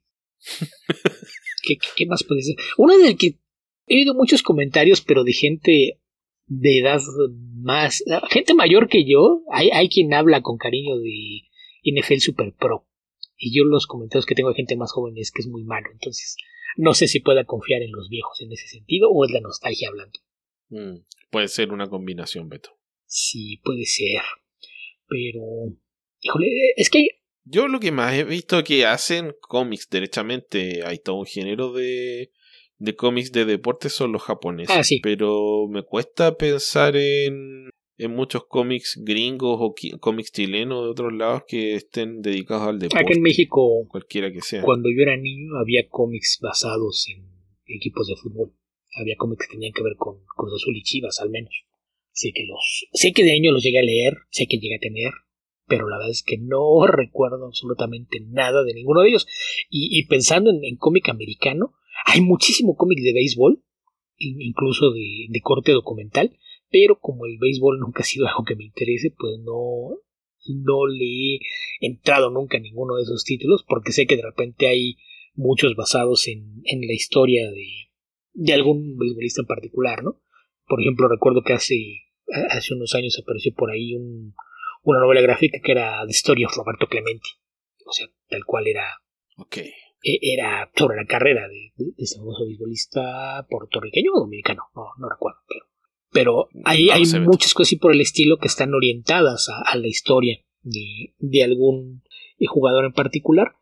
Speaker 2: ¿Qué, qué, ¿Qué más puede ser? Uno del que he oído muchos comentarios, pero de gente de edad más... Gente mayor que yo. Hay, hay quien habla con cariño de N F L Super Pro. Y yo los comentarios que tengo de gente más joven es que es muy malo. Entonces, no sé si pueda confiar en los viejos en ese sentido o es la nostalgia hablando.
Speaker 1: Mm, puede ser una combinación, Beto.
Speaker 2: Sí, puede ser. Pero... Híjole, es que...
Speaker 1: Yo lo que más he visto que hacen cómics derechamente, hay todo un género de, de cómics de deportes son los japoneses.
Speaker 2: Ah, sí.
Speaker 1: Pero me cuesta pensar en, en muchos cómics gringos o qui- cómics chilenos de otros lados que estén dedicados al deporte.
Speaker 2: Acá en México,
Speaker 1: cualquiera que sea.
Speaker 2: Cuando yo era niño, había cómics basados en equipos de fútbol. Había cómics que tenían que ver con Cruz Azul y Chivas, al menos. Sé que los, sé que de año los llegué a leer, sé que llegué a tener, pero la verdad es que no recuerdo absolutamente nada de ninguno de ellos. Y, y pensando en, en cómic americano, hay muchísimo cómic de béisbol, incluso de, de corte documental, pero como el béisbol nunca ha sido algo que me interese, pues no, no le he entrado nunca a ninguno de esos títulos, porque sé que de repente hay muchos basados en, en la historia de, de algún beisbolista en particular, ¿no? Por ejemplo, recuerdo que hace, hace unos años apareció por ahí un, una novela gráfica que era The Story of Roberto Clemente. O sea, tal cual era...
Speaker 1: Okay.
Speaker 2: Era sobre la carrera de, de, de ese famoso beisbolista puertorriqueño o dominicano, no, no recuerdo, pero, pero hay, no, hay muchas cosas así por el estilo que están orientadas a, a la historia de, de algún jugador en particular.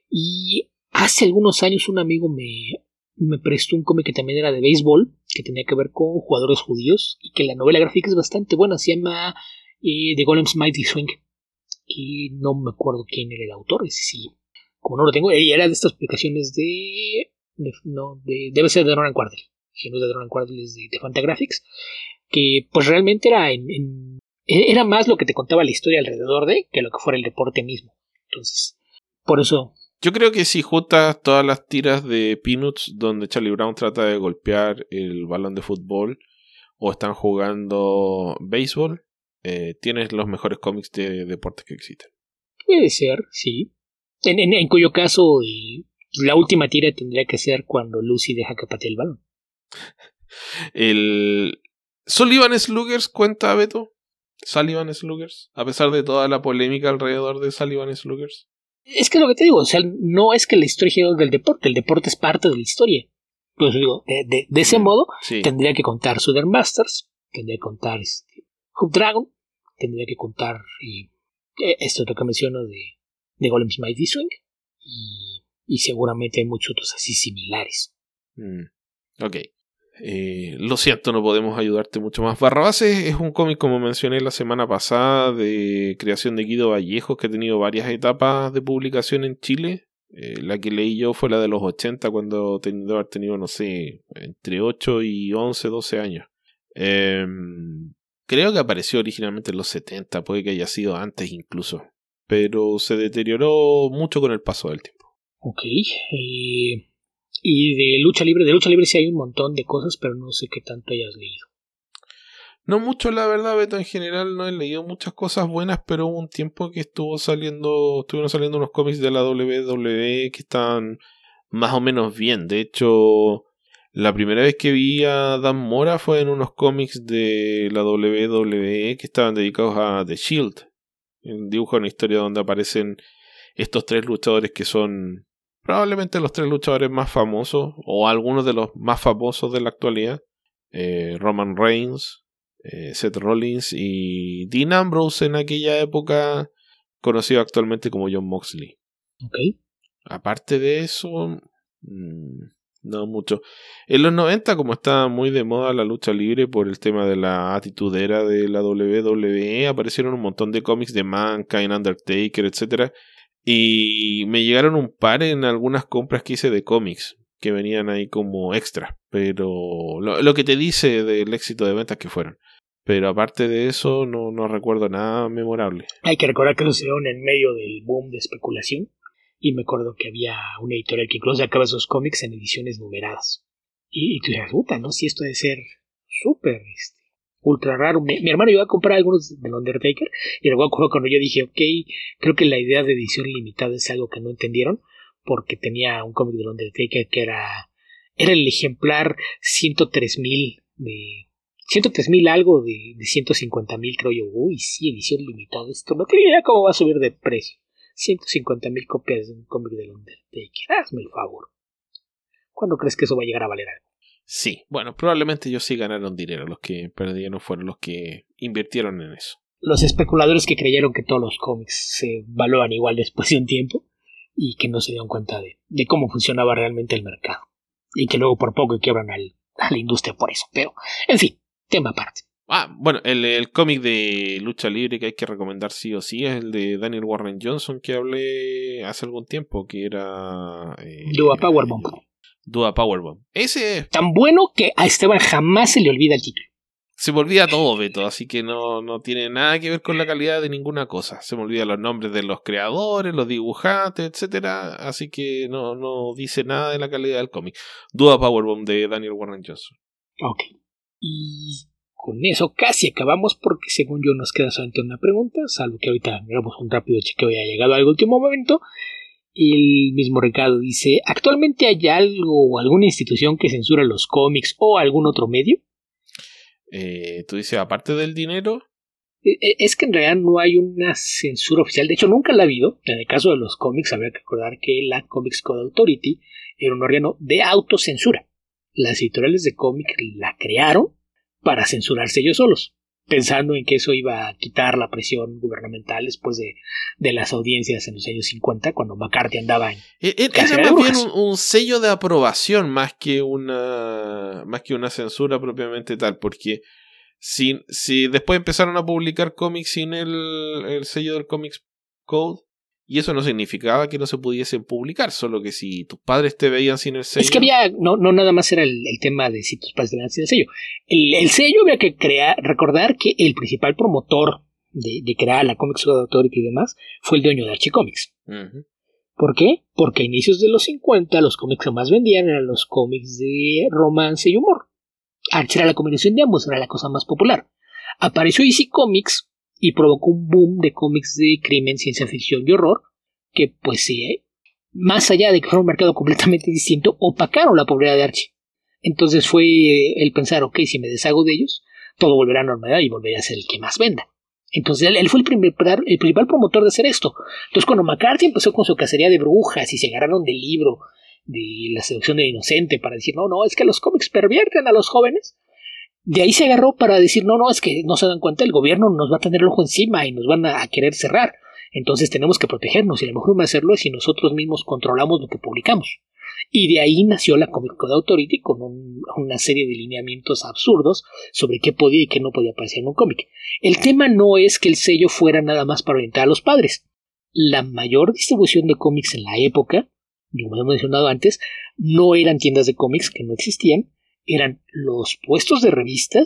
Speaker 2: Y hace algunos años un amigo me, me prestó un cómic que también era de béisbol, que tenía que ver con jugadores judíos, y que la novela gráfica es bastante buena, se llama eh, The Golem's Mighty Swing, y no me acuerdo quién era el autor, ese sí, como no lo tengo, era de estas publicaciones de, de no, de, debe ser de Drone and Quarterly, si no es de Drone and Quarterly es de, de Fantagraphics, que pues realmente era en, en, era más lo que te contaba la historia alrededor de que lo que fuera el deporte mismo. Entonces, por eso...
Speaker 1: Yo creo que si juntas todas las tiras de Peanuts donde Charlie Brown trata de golpear el balón de fútbol o están jugando béisbol, eh, tienes los mejores cómics de deportes que existen.
Speaker 2: Puede ser, sí. En, en, en cuyo caso, y la última tira tendría que ser cuando Lucy deja que patee el balón.
Speaker 1: El Sullivan Sluggers cuenta, Beto. Sullivan Sluggers, a pesar de toda la polémica alrededor de Sullivan Sluggers.
Speaker 2: Es que lo que te digo, o sea, no es que la historia gira del deporte, el deporte es parte de la historia. Pues digo, de, de, de ese modo, sí. Tendría que contar Southern Bastards, tendría que contar este, Hoop Dragon, tendría que contar y, esto es lo que menciono de, de Golem's Mighty Swing, y, y seguramente hay muchos otros así similares.
Speaker 1: Mm, ok. Eh, lo siento, no podemos ayudarte mucho más. Barrabases es un cómic, como mencioné la semana pasada, de creación de Guido Vallejos, que ha tenido varias etapas de publicación en Chile. Eh, la que leí yo fue la de los ochenta, cuando tenido haber tenido, no sé, entre ocho y once, doce años. Eh, creo que apareció originalmente en los setenta, puede que haya sido antes incluso, pero se deterioró mucho con el paso del tiempo.
Speaker 2: Ok. Eh, y de lucha libre, de lucha libre sí hay un montón de cosas, pero no sé qué tanto hayas leído.
Speaker 1: No mucho, la verdad, Beto. En general no he leído muchas cosas buenas, pero hubo un tiempo que estuvo saliendo, estuvieron saliendo unos cómics de la W W E que estaban más o menos bien. De hecho, la primera vez que vi a Dan Mora fue en unos cómics de la W W E que estaban dedicados a The Shield. Un dibujo, una historia donde aparecen estos tres luchadores que son probablemente los tres luchadores más famosos, o algunos de los más famosos de la actualidad. Eh, Roman Reigns, eh, Seth Rollins y Dean Ambrose en aquella época, conocido actualmente como Jon Moxley.
Speaker 2: Okay.
Speaker 1: Aparte de eso, mmm, no mucho. En los noventa, como estaba muy de moda la lucha libre por el tema de la atitudera de la W W E, aparecieron un montón de cómics de Mankind, Undertaker, etcétera. Y me llegaron un par en algunas compras que hice de cómics, que venían ahí como extra. Pero lo, lo que te dice del éxito de ventas que fueron. Pero aparte de eso, no, no recuerdo nada memorable.
Speaker 2: Hay que recordar que lo hicieron en medio del boom de especulación. Y me acuerdo que había una editorial que incluso sacaba esos cómics en ediciones numeradas. Y, y tú dices, puta, ¿no? Si esto debe ser súper, este, ultra raro. Mi, mi hermano iba a comprar algunos del Undertaker. Y luego cuando yo dije, ok, creo que la idea de edición limitada es algo que no entendieron. Porque tenía un cómic del Undertaker que era, era el ejemplar ciento tres mil de... ciento tres mil algo de, de ciento cincuenta mil, creo yo. Uy, sí, edición limitada. Esto no tiene idea cómo va a subir de precio. ciento cincuenta mil copias de un cómic del Undertaker. Hazme el favor. ¿Cuándo crees que eso va a llegar a valer algo?
Speaker 1: Sí, bueno, probablemente ellos sí ganaron dinero. Los que perdieron fueron los que invirtieron en eso.
Speaker 2: Los especuladores que creyeron que todos los cómics se valúan igual después de un tiempo y que no se dieron cuenta de, de cómo funcionaba realmente el mercado. Y que luego por poco quiebran al, a la industria por eso. Pero, en fin, tema aparte.
Speaker 1: Ah, bueno, el, el cómic de lucha libre que hay que recomendar sí o sí es el de Daniel Warren Johnson que hablé hace algún tiempo, que era... Eh,
Speaker 2: Do a Powerbomb.
Speaker 1: Do a Powerbomb. Ese...
Speaker 2: Tan bueno que a Esteban jamás se le olvida el título.
Speaker 1: Se me olvida todo, Beto, así que no, no tiene nada que ver con la calidad de ninguna cosa. Se me olvidan los nombres de los creadores, los dibujantes, etcétera. Así que no, no dice nada de la calidad del cómic. Do a Powerbomb de Daniel Warren Johnson.
Speaker 2: Ok. Y... con eso casi acabamos porque según yo nos queda solamente una pregunta, salvo que ahorita hagamos un rápido chequeo y ha llegado al último momento. El mismo Ricardo dice, ¿actualmente hay algo o alguna institución que censura los cómics o algún otro medio?
Speaker 1: Eh, Tú dices, aparte del dinero...
Speaker 2: Es que en realidad no hay una censura oficial, de hecho nunca la ha habido. En el caso de los cómics habría que recordar que la Comics Code Authority era un órgano de autocensura. Las editoriales de cómic la crearon para censurarse ellos solos, pensando en que eso iba a quitar la presión gubernamental después de, de las audiencias en los años cincuenta, cuando McCarthy andaba en...
Speaker 1: Era más bien un, un sello de aprobación más que una más que una censura propiamente tal, porque si, si después empezaron a publicar cómics sin el, el sello del Comics Code, y eso no significaba que no se pudiesen publicar, solo que si tus padres te veían sin el sello...
Speaker 2: Es que había, no, no nada más era el, el tema de si tus padres te veían sin el sello. El, el sello había que crear, recordar que el principal promotor de, de crear la Comics Code Authority y demás fue el dueño de Archie Comics. Uh-huh. ¿Por qué? Porque a inicios de los cincuenta los cómics que más vendían eran los cómics de romance y humor. Archie era la combinación de ambos, era la cosa más popular. Apareció D C Comics y provocó un boom de cómics de crimen, ciencia ficción y horror, que pues eh, más allá de que fuera un mercado completamente distinto, opacaron la popularidad de Archie. Entonces fue eh, el pensar, ok, si me deshago de ellos, todo volverá a normalidad y volverá a ser el que más venda. Entonces él, él fue el, primer, el principal promotor de hacer esto. Entonces cuando McCarthy empezó con su cacería de brujas y se agarraron del libro de la seducción del inocente para decir, no, no, es que los cómics pervierten a los jóvenes, de ahí se agarró para decir, no, no, es que no se dan cuenta, el gobierno nos va a tener el ojo encima y nos van a, a querer cerrar. Entonces tenemos que protegernos y la mejor forma de hacerlo es si nosotros mismos controlamos lo que publicamos. Y de ahí nació la Comic Code Authority con un, una serie de lineamientos absurdos sobre qué podía y qué no podía aparecer en un cómic. El tema no es que el sello fuera nada más para orientar a los padres. La mayor distribución de cómics en la época, como hemos mencionado antes, no eran tiendas de cómics que no existían, eran los puestos de revistas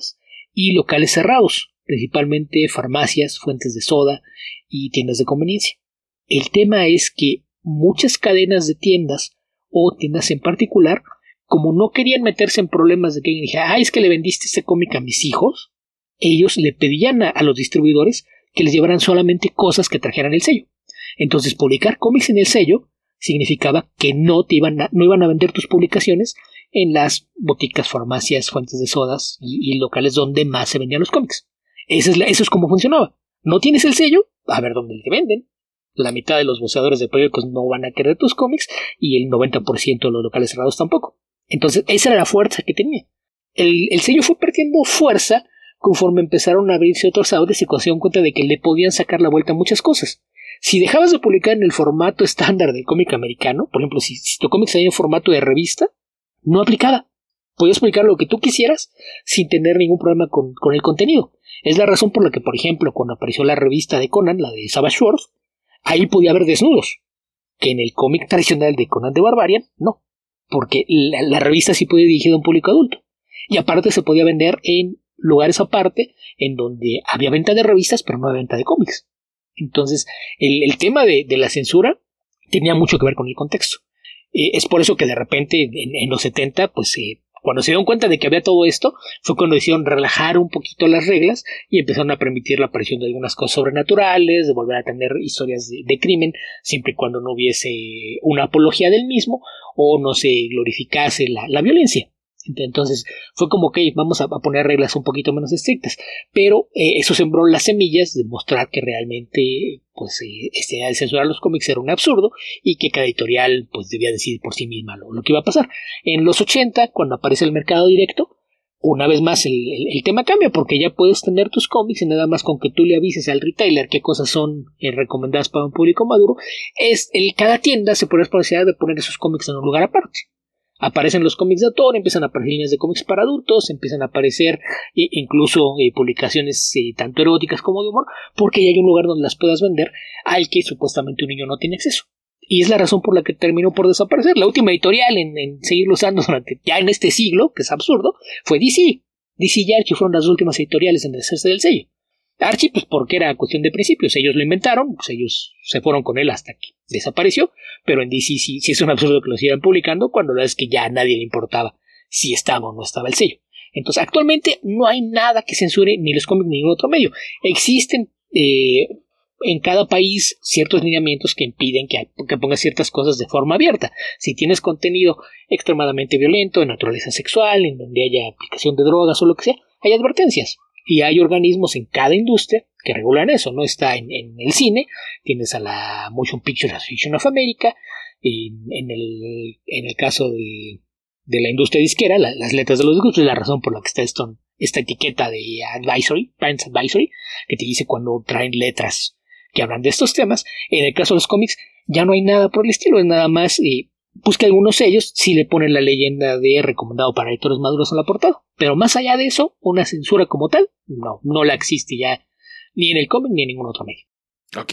Speaker 2: y locales cerrados, principalmente farmacias, fuentes de soda y tiendas de conveniencia. El tema es que muchas cadenas de tiendas o tiendas en particular, como no querían meterse en problemas de que alguien dijera, ah, es que le vendiste este cómic a mis hijos, ellos le pedían a, a los distribuidores que les llevaran solamente cosas que trajeran el sello. Entonces, publicar cómics en el sello significaba que no, te iban, a, no iban a vender tus publicaciones en las boticas, farmacias, fuentes de sodas y, y locales donde más se vendían los cómics. Eso es, la, eso es como funcionaba. No tienes el sello, a ver dónde te venden. La mitad de los voceadores de periódicos no van a querer tus cómics y el noventa por ciento de los locales cerrados tampoco. Entonces, esa era la fuerza que tenía. El, el sello fue perdiendo fuerza conforme empezaron a abrirse otros autores y se dieron cuenta de que le podían sacar la vuelta a muchas cosas. Si dejabas de publicar en el formato estándar del cómic americano, por ejemplo, si, si tu cómic salía en formato de revista, no aplicaba. Podías publicar lo que tú quisieras sin tener ningún problema con, con el contenido. Es la razón por la que, por ejemplo, cuando apareció la revista de Conan, la de Savage Sword, ahí podía haber desnudos, que en el cómic tradicional de Conan the Barbarian, no, porque la, la revista sí podía ir dirigida a un público adulto. Y aparte se podía vender en lugares aparte, en donde había venta de revistas, pero no había venta de cómics. Entonces, el, el tema de, de la censura tenía mucho que ver con el contexto. Eh, es por eso que de repente, en, en los setenta, pues eh, cuando se dieron cuenta de que había todo esto, fue cuando decidieron relajar un poquito las reglas y empezaron a permitir la aparición de algunas cosas sobrenaturales, de volver a tener historias de, de crimen, siempre y cuando no hubiese una apología del mismo o no se glorificase la, la violencia. Entonces fue como que vamos a poner reglas un poquito menos estrictas, pero eh, eso sembró las semillas de mostrar que realmente pues eh, este de censurar los cómics era un absurdo y que cada editorial pues debía decidir por sí misma lo, lo que iba a pasar. En los ochenta, cuando aparece el mercado directo, una vez más el, el, el tema cambia, porque ya puedes tener tus cómics y nada más con que tú le avises al retailer qué cosas son eh, recomendadas para un público maduro, es el, cada tienda se pone la responsabilidad de poner esos cómics en un lugar aparte. Aparecen los cómics de autor, empiezan a aparecer líneas de cómics para adultos, empiezan a aparecer eh, incluso eh, publicaciones eh, tanto eróticas como de humor, porque ya hay un lugar donde las puedas vender al que supuestamente un niño no tiene acceso. Y es la razón por la que terminó por desaparecer. La última editorial en, en seguirlo usando durante ya en este siglo, que es absurdo, fue D C. D C y Archie fueron las últimas editoriales en deshacerse del sello. Archie, pues porque era cuestión de principios, ellos lo inventaron, pues ellos se fueron con él hasta que desapareció, pero en D C sí, sí es un absurdo que lo sigan publicando cuando la verdad es que ya a nadie le importaba si estaba o no estaba el sello. Entonces actualmente no hay nada que censure ni los cómics ni ningún otro medio. Existen eh, en cada país ciertos lineamientos que impiden que, que pongas ciertas cosas de forma abierta. Si tienes contenido extremadamente violento, de naturaleza sexual, en donde haya aplicación de drogas o lo que sea, hay advertencias. Y hay organismos en cada industria que regulan eso, ¿no? Está en, en el cine, tienes a la Motion Picture Association of America, en, en, el, en el caso de, de la industria disquera, la, las letras de los discos, es la razón por la que está esto, esta etiqueta de advisory, Parents Advisory, que te dice cuando traen letras que hablan de estos temas. En el caso de los cómics ya no hay nada por el estilo, es nada más eh, busca algunos sellos, si le ponen la leyenda de recomendado para lectores maduros en la portada. Pero más allá de eso, una censura como tal, no, no la existe ya ni en el cómic ni en ningún otro medio.
Speaker 1: Ok.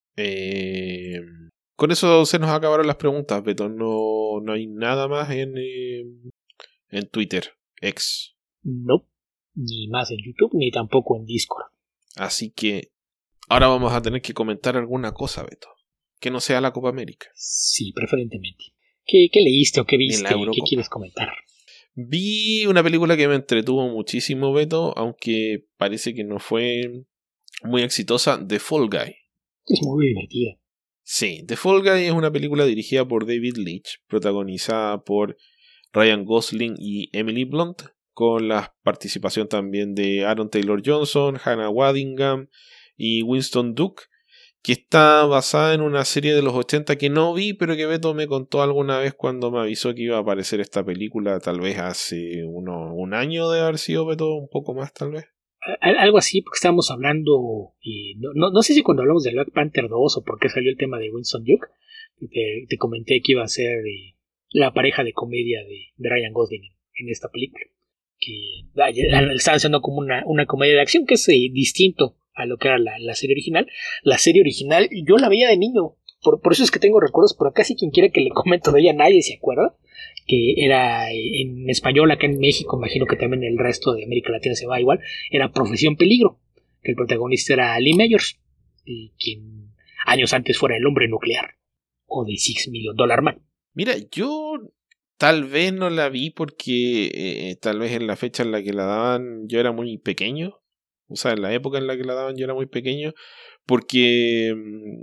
Speaker 1: Eh, con eso se nos acabaron las preguntas, Beto. No, no hay nada más en, eh, en Twitter, X.
Speaker 2: No, ni más en YouTube, ni tampoco en Discord.
Speaker 1: Así que ahora vamos a tener que comentar alguna cosa, Beto. Que no sea la Copa América.
Speaker 2: Sí, preferentemente. ¿Qué, qué leíste o qué viste? ¿Qué quieres comentar?
Speaker 1: Vi una película que me entretuvo muchísimo, Beto, aunque parece que no fue muy exitosa, The Fall Guy.
Speaker 2: Es muy divertida.
Speaker 1: Sí, The Fall Guy es una película dirigida por David Leitch, protagonizada por Ryan Gosling y Emily Blunt, con la participación también de Aaron Taylor Johnson, Hannah Waddingham y Winston Duke, que está basada en una serie de los ochenta que no vi, pero que Beto me contó alguna vez cuando me avisó que iba a aparecer esta película, tal vez hace uno, un año de haber sido, Beto, un poco más tal vez.
Speaker 2: Algo así, porque estábamos hablando, y no, no, no sé si cuando hablamos de Black Panther dos o por qué salió el tema de Winston Duke, te, te comenté que iba a ser eh, la pareja de comedia de, de Ryan Gosling en, en esta película, que la, la estaban haciendo como una, una comedia de acción que es eh, distinto a lo que era la, la serie original. La serie original, yo la veía de niño, por, por eso es que tengo recuerdos, pero casi quien quiera que le comento de ella, nadie se acuerda, que era en español acá en México, imagino que también en el resto de América Latina se va igual, era Profesión Peligro, que el protagonista era Lee Mayors, y quien años antes fuera el hombre nuclear, o de Six Million Dollar Man.
Speaker 1: Mira, yo tal vez no la vi porque eh, tal vez en la fecha en la que la daban yo era muy pequeño, o sea, en la época en la que la daban yo era muy pequeño, porque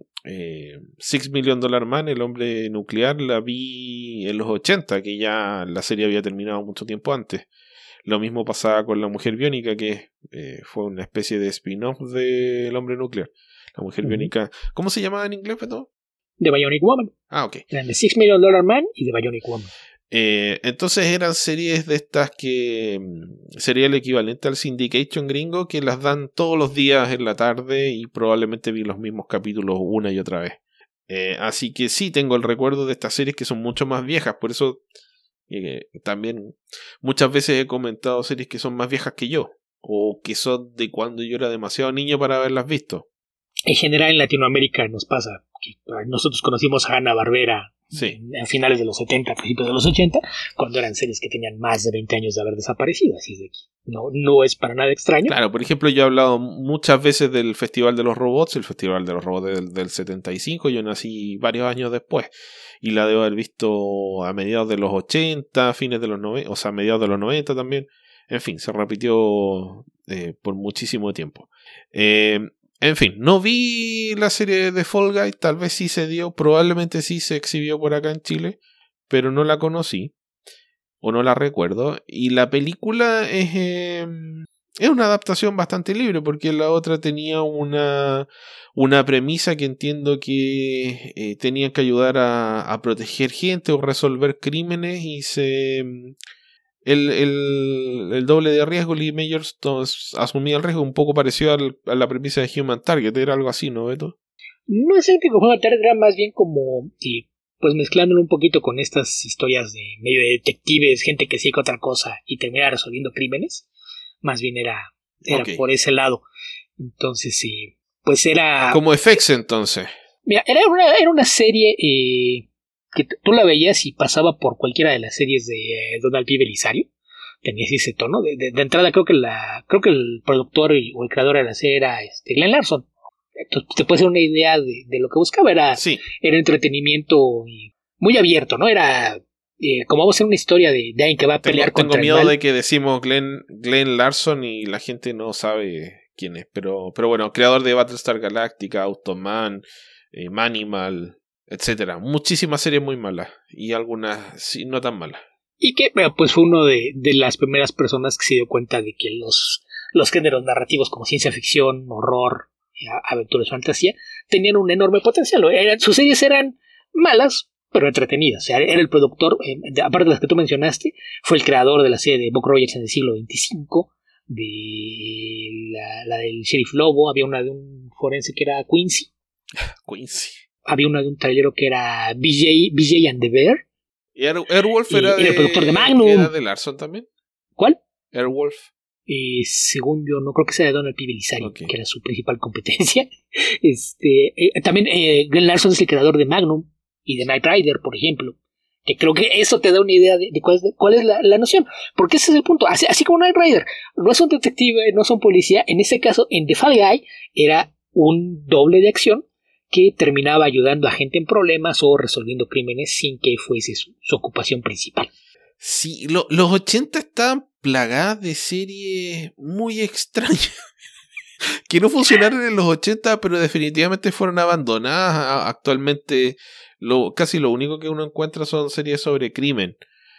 Speaker 1: eh, Six Million Dollar Man, el hombre nuclear, la vi en los ochenta, que ya la serie había terminado mucho tiempo antes. Lo mismo pasaba con La Mujer Biónica, que eh, fue una especie de spin-off del hombre nuclear. La Mujer uh-huh. Biónica, ¿cómo se llamaba en inglés, Beto?
Speaker 2: The Bionic Woman.
Speaker 1: Ah, ok.
Speaker 2: Eran The Six Million Dollar Man y The Bionic Woman.
Speaker 1: Eh, entonces eran series de estas que sería el equivalente al syndication gringo, que las dan todos los días en la tarde y probablemente vi los mismos capítulos una y otra vez. Eh, así que sí tengo el recuerdo de estas series que son mucho más viejas, por eso eh, también muchas veces he comentado series que son más viejas que yo, o que son de cuando yo era demasiado niño para haberlas visto.
Speaker 2: En general en Latinoamérica nos pasa que nosotros conocimos a Hanna-Barbera
Speaker 1: sí.
Speaker 2: a finales de los setenta, principios de los ochenta, cuando eran series que tenían más de veinte años de haber desaparecido, así es de aquí. No, no es para nada extraño.
Speaker 1: Claro, por ejemplo, yo he hablado muchas veces del Festival de los Robots, el Festival de los Robots del, del setenta y cinco, yo nací varios años después, y la debo haber visto a mediados de los ochenta, fines de los noventa, o sea, a mediados de los noventa también. En fin, se repitió eh, por muchísimo tiempo. Eh... En fin, no vi la serie de Fall Guy, tal vez sí se dio, probablemente sí se exhibió por acá en Chile, pero no la conocí, o no la recuerdo, y la película es, eh, es una adaptación bastante libre, porque la otra tenía una, una premisa que entiendo que eh, tenían que ayudar a, a proteger gente o resolver crímenes, y se... El, el, el doble de riesgo, Lee Mayors asumía el riesgo un poco parecido al, a la premisa de Human Target, era algo así, ¿no, Beto?
Speaker 2: No es el que Human Target, era más bien como, y pues mezclándolo un poquito con estas historias de medio de detectives, gente que sigue otra cosa y termina resolviendo crímenes, más bien era, era okay. Por ese lado. Entonces, sí, pues era...
Speaker 1: Como F X entonces.
Speaker 2: Mira, era una, era una serie... Eh, que tú la veías y pasaba por cualquiera de las series de eh, Donald P. Belisario. Tenía así ese tono. De, de, de entrada creo que la creo que el productor y, o el creador de la serie era este, Glenn Larson. Entonces te puedes hacer una idea de, de lo que buscaba. Era,
Speaker 1: sí.
Speaker 2: Era entretenimiento muy abierto, ¿no? Era eh, como vamos a hacer una historia de, de alguien que va a pelear
Speaker 1: tengo,
Speaker 2: contra
Speaker 1: tengo miedo
Speaker 2: el mal.
Speaker 1: de que decimos Glenn, Glenn Larson y la gente no sabe quién es. Pero, pero bueno, creador de Battlestar Galactica, Automan, eh, Manimal, etcétera. Muchísimas series muy malas y algunas sí, no tan malas.
Speaker 2: Y que pues fue uno de, de las primeras personas que se dio cuenta de que los, los géneros narrativos como ciencia ficción, horror, aventuras, fantasía tenían un enorme potencial. Eran, sus series eran malas, pero entretenidas. O sea, era el productor, eh, de, aparte de las que tú mencionaste, fue el creador de la serie de Buck Rogers en el siglo veinticinco, de la, la del Sheriff Lobo, había una de un forense que era Quincy.
Speaker 1: Quincy.
Speaker 2: Había una de un trailero que era B J, B J and the Bear.
Speaker 1: ¿Y Air, Airwolf era,
Speaker 2: y,
Speaker 1: de,
Speaker 2: era el productor de Magnum?
Speaker 1: ¿Era de Larson también?
Speaker 2: ¿Cuál?
Speaker 1: Airwolf.
Speaker 2: Eh, según yo, no creo que sea de Donald P. Belisario,
Speaker 1: okay.
Speaker 2: que era su principal competencia. Este, eh, también eh, Glenn Larson es el creador de Magnum y de Knight Rider, por ejemplo. Que creo que eso te da una idea de, de cuál es, de, cuál es la, la noción. Porque ese es el punto. Así, así como Knight Rider no es un detective, no son policía. En este caso, en The Fall Guy, era un doble de acción que terminaba ayudando a gente en problemas o resolviendo crímenes sin que fuese su, su ocupación principal.
Speaker 1: Sí, lo, los ochenta estaban plagadas de series muy extrañas que no funcionaron en los ochenta, pero definitivamente fueron abandonadas. Actualmente lo, casi lo único que uno encuentra son series sobre crimen,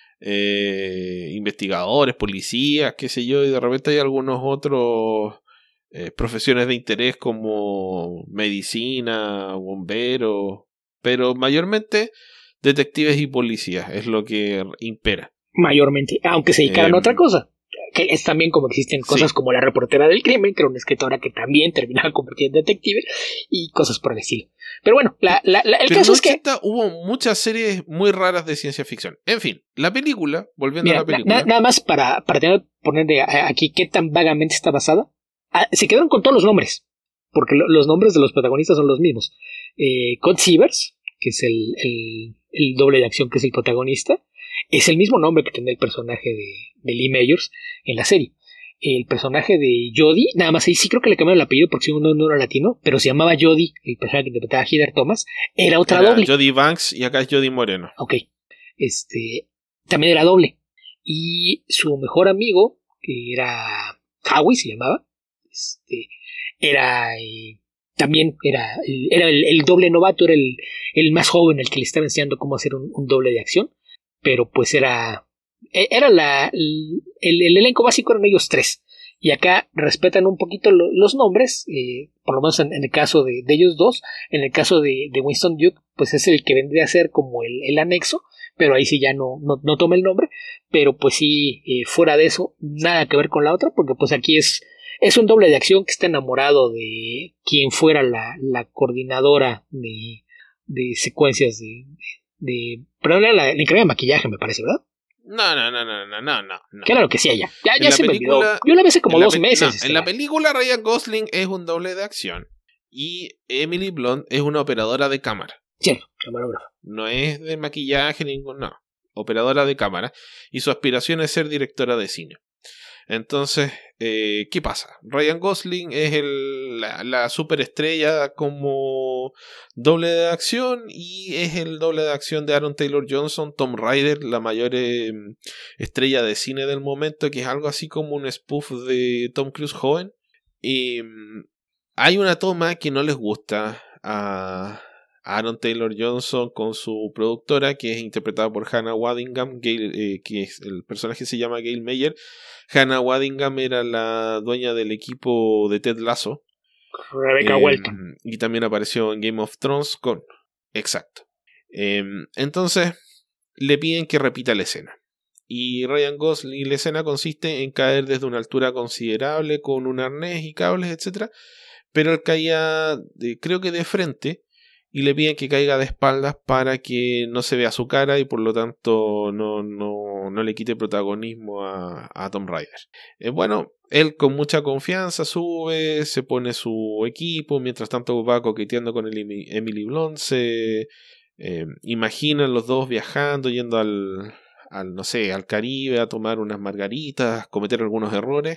Speaker 1: eh, investigadores, policías, qué sé yo, y de repente hay algunos otros Eh, profesiones de interés como medicina, bomberos, pero mayormente detectives y policías es lo que impera.
Speaker 2: Mayormente, aunque se dedicaran
Speaker 1: eh,
Speaker 2: a otra cosa, que es también como existen cosas
Speaker 1: sí.
Speaker 2: como La reportera del crimen, que era una escritora que también terminaba convertida en detective y cosas por el estilo. Pero bueno, la, la, la, el
Speaker 1: pero
Speaker 2: caso
Speaker 1: en
Speaker 2: es que
Speaker 1: hubo muchas series muy raras de ciencia ficción. En fin, la película, volviendo
Speaker 2: mira,
Speaker 1: a la película.
Speaker 2: Na, nada más para, para tener, poner aquí qué tan vagamente está basada. Ah, se quedaron con todos los nombres, porque lo, los nombres de los protagonistas son los mismos. Eh, Cod Sievers, que es el, el, el doble de acción que es el protagonista, es el mismo nombre que tenía el personaje de, de Lee Mayors en la serie. El personaje de Jodie, nada más ahí sí creo que le cambiaron el apellido porque si uno no era latino, pero se llamaba Jodie, el personaje que interpretaba a Heather Thomas, era otra
Speaker 1: era
Speaker 2: doble.
Speaker 1: Jodie Banks y acá es Jodie Moreno.
Speaker 2: Ok, este, también era doble. Y su mejor amigo, que era Howie, se llamaba, este, era eh, también era, era el, el doble novato, era el, el más joven, el que le estaba enseñando cómo hacer un, un doble de acción, pero pues era era la el, el, el elenco básico eran ellos tres, y acá respetan un poquito lo, los nombres, eh, por lo menos en, en el caso de, de ellos dos. En el caso de, de Winston Duke, pues es el que vendría a ser como el, el anexo, pero ahí sí ya no, no, no toma el nombre, pero pues sí, eh, fuera de eso, nada que ver con la otra, porque pues aquí es, es un doble de acción que está enamorado de quien fuera la, la coordinadora de, de secuencias de, de, de perdón, la, la encargada de maquillaje, me parece, ¿verdad?
Speaker 1: No, no, no, no, no, no, no.
Speaker 2: Claro que sí, ella. Ya,
Speaker 1: En
Speaker 2: ya
Speaker 1: la
Speaker 2: se
Speaker 1: película-
Speaker 2: me olvidó. Yo la vi hace como
Speaker 1: En la
Speaker 2: dos
Speaker 1: pe-
Speaker 2: meses.
Speaker 1: no,
Speaker 2: este,
Speaker 1: en la película Ryan Gosling es un doble de acción y Emily Blunt es una operadora de cámara.
Speaker 2: Cierto, camarógrafo.
Speaker 1: No es de maquillaje, ningún, no. Operadora de cámara. Y su aspiración es ser directora de cine. Entonces, eh, ¿qué pasa? Ryan Gosling es el, la, la superestrella como doble de acción y es el doble de acción de Aaron Taylor Johnson, Tom Ryder, la mayor eh, estrella de cine del momento, que es algo así como un spoof de Tom Cruise joven. Y mm, hay una toma que no les gusta a Aaron Taylor Johnson con su productora, que es interpretada por Hannah Waddingham, Gail, eh, que es el personaje se llama Gail Meyer. Hannah Waddingham era la dueña del equipo de Ted Lasso.
Speaker 2: Rebecca
Speaker 1: Eh,
Speaker 2: Welton.
Speaker 1: Y también apareció en Game of Thrones con... Exacto. Eh, entonces le piden que repita la escena. Y Ryan Gosling, la escena consiste en caer desde una altura considerable con un arnés y cables, etcétera. Pero él caía, de, creo que de frente, y le piden que caiga de espaldas para que no se vea su cara y por lo tanto no, no, no le quite protagonismo a, a Tom Ryder. Eh, bueno, él con mucha confianza sube, se pone su equipo, mientras tanto va coqueteando con el Emily Blunt, se eh, imaginan los dos viajando, yendo al, al, no sé, al Caribe a tomar unas margaritas, cometer algunos errores,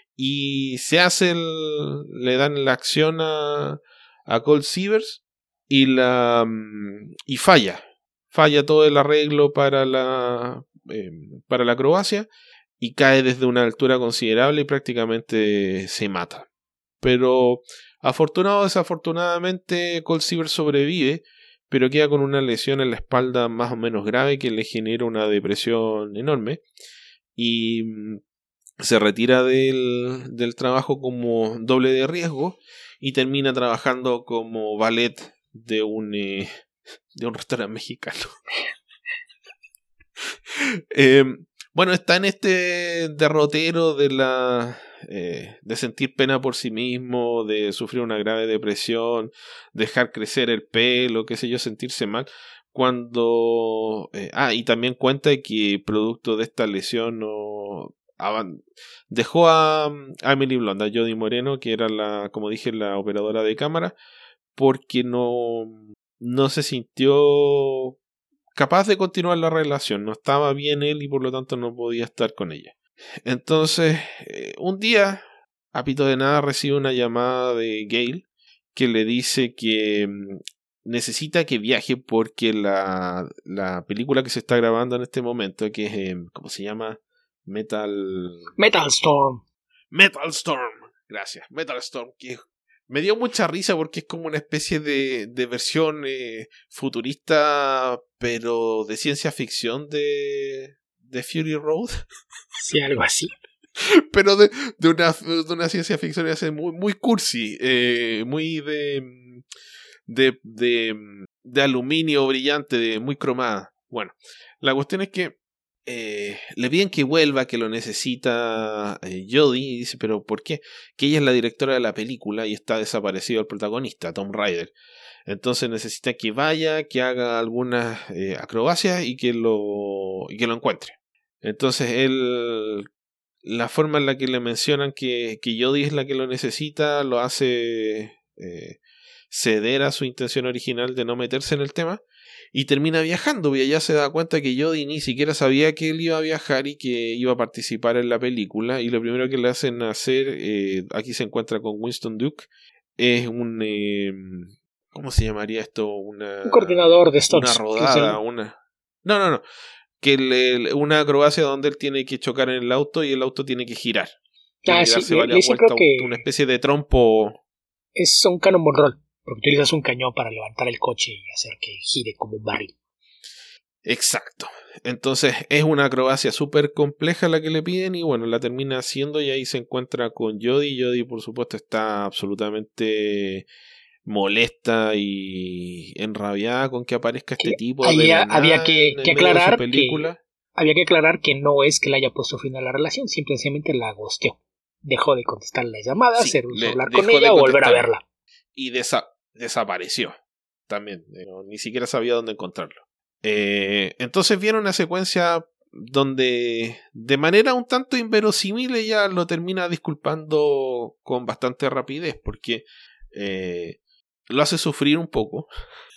Speaker 1: y se hace el, le dan la acción a, a Colt Seavers y la y falla falla todo el arreglo para la eh, para la acrobacia y cae desde una altura considerable y prácticamente se mata. Pero afortunado o desafortunadamente Colt Seavers sobrevive, pero queda con una lesión en la espalda más o menos grave que le genera una depresión enorme y se retira del, del trabajo como doble de riesgo y termina trabajando como valet de un eh, de un restaurante mexicano. eh, bueno, está en este derrotero de la eh, de sentir pena por sí mismo, de sufrir una grave depresión, dejar crecer el pelo, qué sé yo, sentirse mal. Cuando eh, ah, y también cuenta que producto de esta lesión no aban- dejó a, a Emily Blunt, a Jodie Moreno, que era la, como dije, la operadora de cámara, porque no, no se sintió capaz de continuar la relación, no estaba bien él y por lo tanto no podía estar con ella. Entonces, eh, un día, a pito de nada, recibe una llamada de Gail que le dice que mm, necesita que viaje porque la, la película que se está grabando en este momento, que es, eh, ¿cómo se llama? Metal...
Speaker 2: Metal Storm.
Speaker 1: Metal Storm. Gracias. Metal Storm, que me dio mucha risa porque es como una especie de, de versión eh, futurista, pero de ciencia ficción de, de Fury Road.
Speaker 2: Sí, algo así.
Speaker 1: Pero de, de, una, de una ciencia ficción así muy, muy cursi, eh, muy de, de, de, de aluminio brillante, de, muy cromada. Bueno, la cuestión es que Eh, le piden que vuelva, que lo necesita eh, Jodie, y dice, pero ¿por qué? Que ella es la directora de la película y está desaparecido el protagonista, Tom Ryder. Entonces necesita que vaya, que haga algunas eh, acrobacias y que lo y que lo encuentre. Entonces él, la forma en la que le mencionan que, que Jodie es la que lo necesita, lo hace eh, ceder a su intención original de no meterse en el tema y termina viajando, y allá se da cuenta que Jodie ni siquiera sabía que él iba a viajar y que iba a participar en la película, y lo primero que le hacen hacer, eh, aquí se encuentra con Winston Duke, es un... Eh, ¿cómo se llamaría esto? Una,
Speaker 2: un coordinador de
Speaker 1: una
Speaker 2: stunts.
Speaker 1: rodada, una... No, no, no. Que le, una acrobacia donde él tiene que chocar en el auto y el auto tiene que girar. Tiene
Speaker 2: Ah,
Speaker 1: que
Speaker 2: sí,
Speaker 1: darse
Speaker 2: le,
Speaker 1: varias
Speaker 2: le hice
Speaker 1: vueltas,
Speaker 2: creo que
Speaker 1: una especie de trompo.
Speaker 2: es un cannonball roll, porque utilizas un cañón para levantar el coche y hacer que gire como un barril.
Speaker 1: Exacto. Entonces es una acrobacia súper compleja la que le piden y bueno, la termina haciendo y ahí se encuentra con Jodie. Jodie por supuesto está absolutamente molesta y enrabiada con que aparezca este
Speaker 2: Que
Speaker 1: tipo
Speaker 2: ahí
Speaker 1: de la
Speaker 2: ha- había
Speaker 1: nada
Speaker 2: que,
Speaker 1: en el
Speaker 2: que
Speaker 1: medio de su
Speaker 2: aclarar que
Speaker 1: película.
Speaker 2: había que aclarar que no es que le haya puesto fin a la relación, simplemente la ghosteó. Dejó de contestar las llamadas,
Speaker 1: Sí,
Speaker 2: se rehusó a
Speaker 1: le
Speaker 2: hablar con
Speaker 1: dejó
Speaker 2: ella
Speaker 1: de
Speaker 2: o volver a
Speaker 1: contestar
Speaker 2: verla.
Speaker 1: y desa- desapareció también. eh, no, ni siquiera sabía dónde encontrarlo. Eh, entonces viene una secuencia donde de manera un tanto inverosímil ella lo termina disculpando con bastante rapidez porque eh, lo hace sufrir un poco.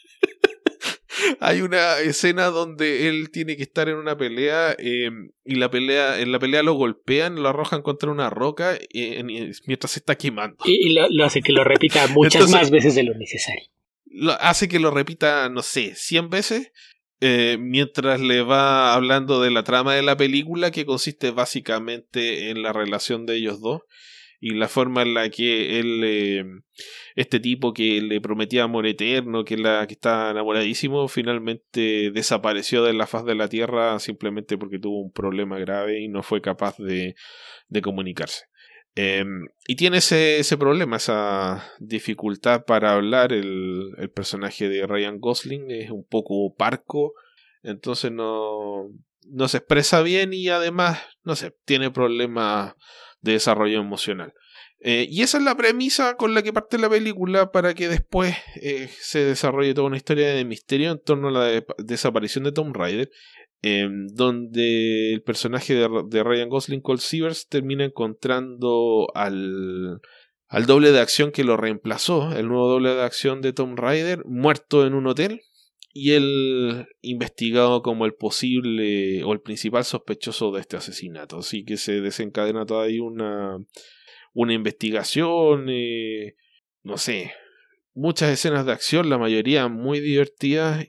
Speaker 1: Hay una escena donde él tiene que estar en una pelea eh, y la pelea en la pelea lo golpean, lo arrojan contra una roca eh, mientras se está quemando.
Speaker 2: Y, y lo, lo hace que lo repita muchas
Speaker 1: Entonces,
Speaker 2: más veces de lo necesario.
Speaker 1: Lo, hace que lo repita, no sé, cien veces eh, mientras le va hablando de la trama de la película, que consiste básicamente en la relación de ellos dos y la forma en la que él, eh, este tipo que le prometía amor eterno, que, la, que está enamoradísimo, finalmente desapareció de la faz de la tierra simplemente porque tuvo un problema grave y no fue capaz de, de comunicarse. Eh, y tiene ese, ese problema, esa dificultad para hablar. El, el personaje de Ryan Gosling es un poco parco, entonces no, no se expresa bien y además, no sé, tiene problemas de desarrollo emocional. Eh, y esa es la premisa con la que parte la película para que después eh, se desarrolle toda una historia de misterio en torno a la de- desaparición de Tomb Raider. Eh, donde el personaje de, de Ryan Gosling, Cole Sievers, termina encontrando al, al doble de acción que lo reemplazó, el nuevo doble de acción de Tomb Raider, muerto en un hotel, y él investigado como el posible o el principal sospechoso de este asesinato. Así que se desencadena todavía una, una investigación, eh, no sé, muchas escenas de acción, la mayoría muy divertidas,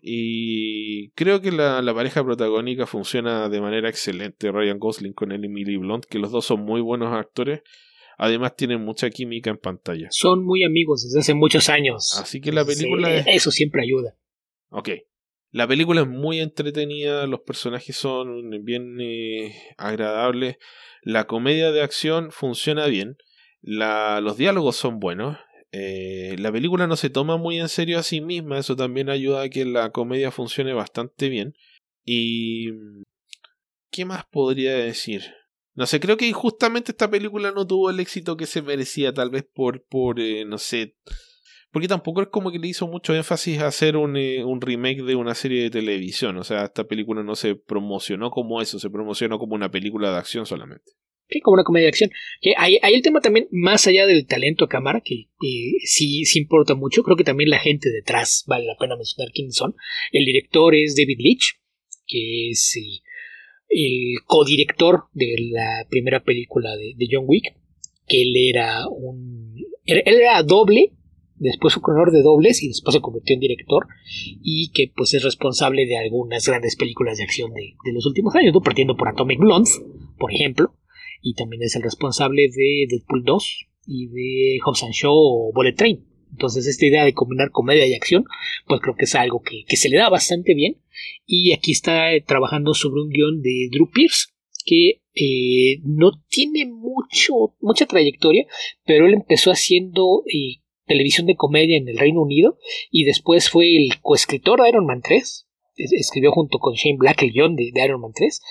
Speaker 1: y creo que la, la pareja protagónica funciona de manera excelente. Ryan Gosling con Emily Blunt, que los dos son muy buenos actores, además tienen mucha química en pantalla.
Speaker 2: Son muy amigos desde hace muchos años.
Speaker 1: Así que la
Speaker 2: Entonces,
Speaker 1: película
Speaker 2: eh,
Speaker 1: es...
Speaker 2: eso siempre ayuda.
Speaker 1: Ok. La película es muy entretenida, los personajes son bien eh, agradables, la comedia de acción funciona bien, la, los diálogos son buenos. Eh, la película no se toma muy en serio a sí misma, eso también ayuda a que la comedia funcione bastante bien. Y... ¿qué más podría decir? No sé, creo que injustamente esta película no tuvo el éxito que se merecía, tal vez por, por eh, no sé... porque tampoco es como que le hizo mucho énfasis a hacer un, eh, un remake de una serie de televisión. O sea, esta película no se promocionó como eso, se promocionó como una película de acción solamente.
Speaker 2: Sí, como una comedia de acción. Que hay, hay el tema también, más allá del talento a cámara, que eh, sí, sí importa mucho. Creo que también la gente detrás vale la pena mencionar quiénes son. El director es David Leitch, que es eh, el codirector de la primera película de, de John Wick, que él era un... Él era doble, después fue corredor de dobles y después se convirtió en director, y que pues es responsable de algunas grandes películas de acción de, de los últimos años, ¿no? Partiendo por Atomic Blonde, por ejemplo, y también es el responsable de Deadpool dos y de Hobbs and Shaw o Bullet Train. Entonces esta idea de combinar comedia y acción, pues creo que es algo que, que se le da bastante bien, y aquí está eh, trabajando sobre un guión de Drew Pearce, que eh, no tiene mucho, mucha trayectoria, pero él empezó haciendo eh, televisión de comedia en el Reino Unido y después fue el coescritor de Iron Man tres, es, escribió junto con Shane Black el guión de, de Iron Man tres,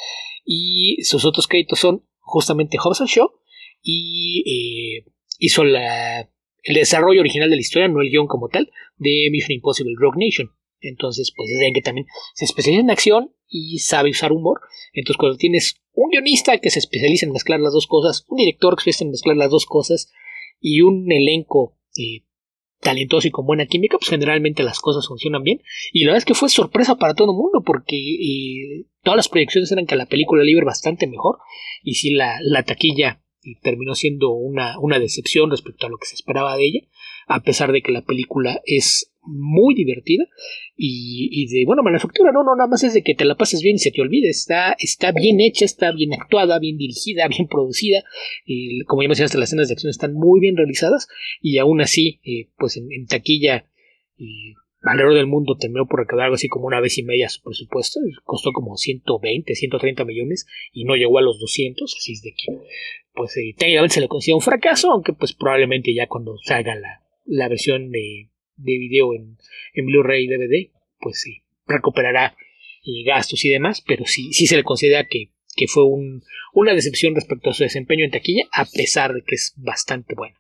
Speaker 2: y sus otros créditos son justamente Hobbs and Shaw, y eh, hizo la, el desarrollo original de la historia, no el guión como tal, de Mission Impossible Rogue Nation. Entonces, pues es alguien que también se especializa en acción y sabe usar humor. Entonces, cuando tienes un guionista que se especializa en mezclar las dos cosas, un director que se especializa en mezclar las dos cosas, y un elenco eh, talentoso y con buena química, pues generalmente las cosas funcionan bien. Y la verdad es que fue sorpresa para todo el mundo, porque eh, todas las proyecciones eran que la película le iba a ir bastante mejor, y sí la, la taquilla terminó siendo una, una decepción respecto a lo que se esperaba de ella, a pesar de que la película es muy divertida y, y de buena manufactura, no, no, nada más es de que te la pases bien y se te olvide, está, está bien hecha, está bien actuada, bien dirigida, bien producida, y como ya mencionaste, las escenas de acción están muy bien realizadas, y aún así, eh, pues en, en taquilla, eh, alrededor del mundo terminó por recaudar algo así como una vez y media su presupuesto, costó como ciento veinte, ciento treinta millones y no llegó a los doscientos, así es de que pues eh, técnicamente se le considera un fracaso, aunque pues probablemente ya cuando salga la, la versión de, de video en, en Blu-ray y D V D, pues sí, recuperará eh, gastos y demás, pero sí, sí se le considera que, que fue un, una decepción respecto a su desempeño en taquilla, a pesar de que es bastante bueno.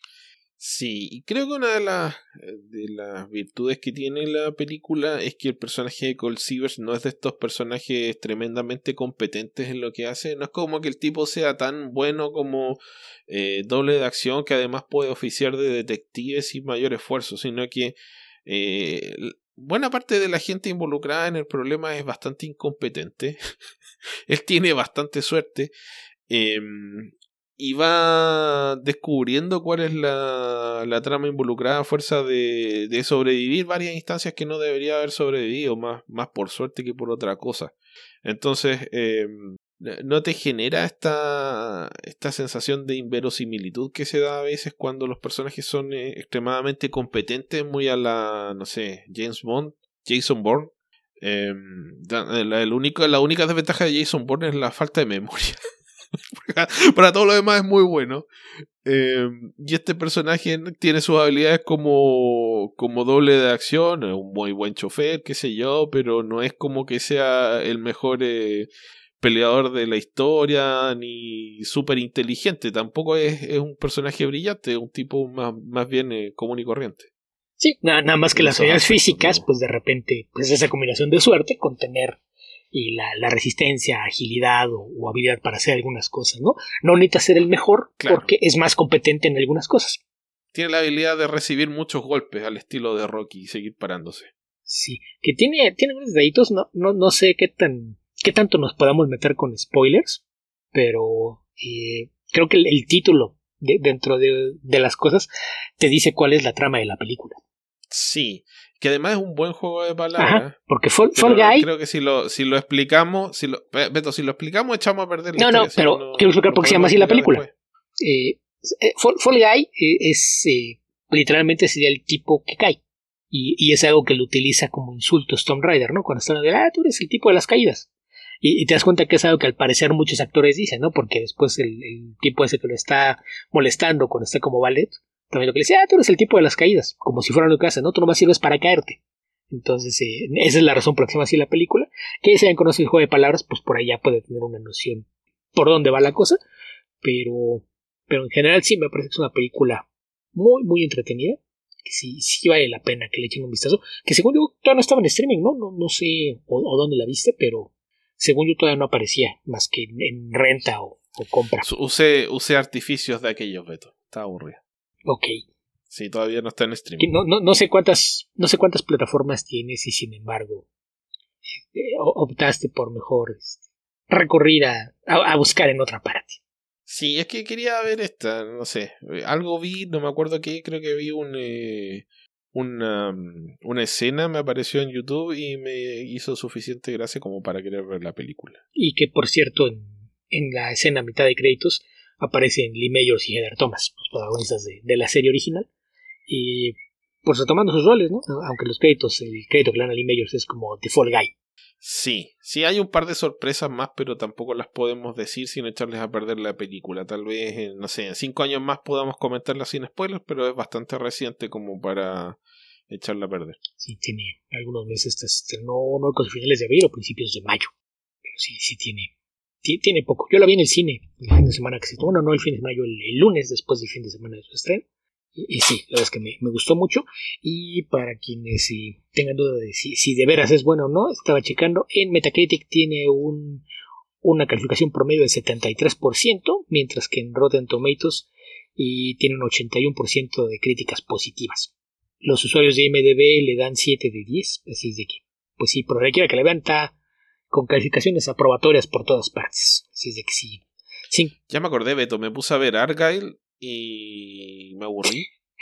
Speaker 1: Sí, y creo que una de las, de las virtudes que tiene la película es que el personaje de Colt Seavers no es de estos personajes tremendamente competentes en lo que hace. No es como que el tipo sea tan bueno como eh, doble de acción, que además puede oficiar de detective sin mayor esfuerzo, sino que eh, buena parte de la gente involucrada en el problema es bastante incompetente. Él tiene bastante suerte. Eh, Y va descubriendo cuál es la, la trama involucrada a fuerza de, de sobrevivir varias instancias que no debería haber sobrevivido, más, más por suerte que por otra cosa. Entonces, eh, no te genera esta, esta sensación de inverosimilitud que se da a veces cuando los personajes son eh, extremadamente competentes, muy a la, no sé, James Bond, Jason Bourne. Eh, la, el único, la única desventaja de Jason Bourne es la falta de memoria. Para todo lo demás es muy bueno. Eh, y este personaje tiene sus habilidades como, como doble de acción, es un muy buen chofer, qué sé yo, pero no es como que sea el mejor eh, peleador de la historia, ni súper inteligente. Tampoco es, es un personaje brillante, es un tipo más, más bien eh, común y corriente.
Speaker 2: Sí, nada, nada más que las habilidades físicas, pues de repente, pues esa combinación de suerte con tener y la, la resistencia, agilidad o, o habilidad para hacer algunas cosas, ¿no? No necesita ser el mejor, claro, porque es más competente en algunas cosas.
Speaker 1: Tiene la habilidad de recibir muchos golpes al estilo de Rocky y seguir parándose.
Speaker 2: Sí, que tiene, tiene unos deditos, no, no, no sé qué tan, qué tanto nos podamos meter con spoilers, pero eh, creo que el, el título de, dentro de, de las cosas te dice cuál es la trama de la película.
Speaker 1: Sí, que además es un buen juego de palabras.
Speaker 2: Ajá, porque Fall, Fall Guy...
Speaker 1: Creo que si lo, si lo explicamos, si lo, Beto, si lo explicamos echamos a perder la
Speaker 2: No,
Speaker 1: historia,
Speaker 2: no, pero
Speaker 1: no,
Speaker 2: quiero explicar por qué se llama así la película. Eh, Fall, Fall Guy es, eh, literalmente sería el tipo que cae. Y, y es algo que lo utiliza como insulto Tomb Raider, ¿no? Cuando están hablando de, ah, tú eres el tipo de las caídas. Y, y te das cuenta que es algo que al parecer muchos actores dicen, ¿no? Porque después el, el tipo ese que lo está molestando cuando está como ballet, también lo que le dice, ah, tú eres el tipo de las caídas, como si fuera lo que hacen, ¿no? Tú nomás sirves para caerte. Entonces, eh, esa es la razón por la que se llama así la película. Que si alguien conoce el juego de palabras, pues por ahí ya puede tener una noción por dónde va la cosa. Pero, pero en general sí me parece que es una película muy, muy entretenida. Que sí, sí vale la pena que le echen un vistazo. Que según yo todavía no estaba en streaming, ¿no? No, no sé o, o dónde la viste, pero según yo todavía no aparecía más que en, en renta o, o compra.
Speaker 1: Usé, usé artificios de aquellos, Beto. Estaba aburrido.
Speaker 2: Ok.
Speaker 1: Sí, todavía no está en streaming.
Speaker 2: No, no, no sé cuántas, no sé cuántas plataformas tienes y sin embargo eh, optaste por mejor este, recurrir a, a, a buscar en otra parte.
Speaker 1: Sí, es que quería ver esta, no sé, algo vi, no me acuerdo qué, creo que vi un, eh, una, una escena, me apareció en YouTube y me hizo suficiente gracia como para querer ver la película.
Speaker 2: Y que por cierto en, en la escena a mitad de créditos aparecen Lee Majors y Heather Thomas, los protagonistas de, de la serie original, y pues retomando sus roles, ¿no? Aunque los créditos, el crédito que le dan a Lee Majors es como The Fall Guy.
Speaker 1: Sí, sí hay un par de sorpresas más, pero tampoco las podemos decir sin echarles a perder la película. Tal vez, no sé, en cinco años más podamos comentarla sin spoilers, pero es bastante reciente como para echarla a perder.
Speaker 2: Sí, tiene algunos meses, este, no, no con finales de abril o principios de mayo, pero sí, sí tiene, tiene, tiene poco. Yo la vi en el cine el fin de semana que se bueno, no el fin de mayo, el, el lunes después del fin de semana de su estreno. Y, y sí, la verdad es que me, me gustó mucho. Y para quienes si tengan duda de si, si de veras es bueno o no, estaba checando. En Metacritic tiene un, una calificación promedio de setenta y tres por ciento, mientras que en Rotten Tomatoes y tiene un ochenta y uno por ciento de críticas positivas. los usuarios de I M D B le dan siete de diez, así es de que, pues sí, por quiera que la vean, está con calificaciones aprobatorias por todas partes, así es de que sí. sí.
Speaker 1: Ya me acordé, Beto, me puse a ver Argyle y me aburrí.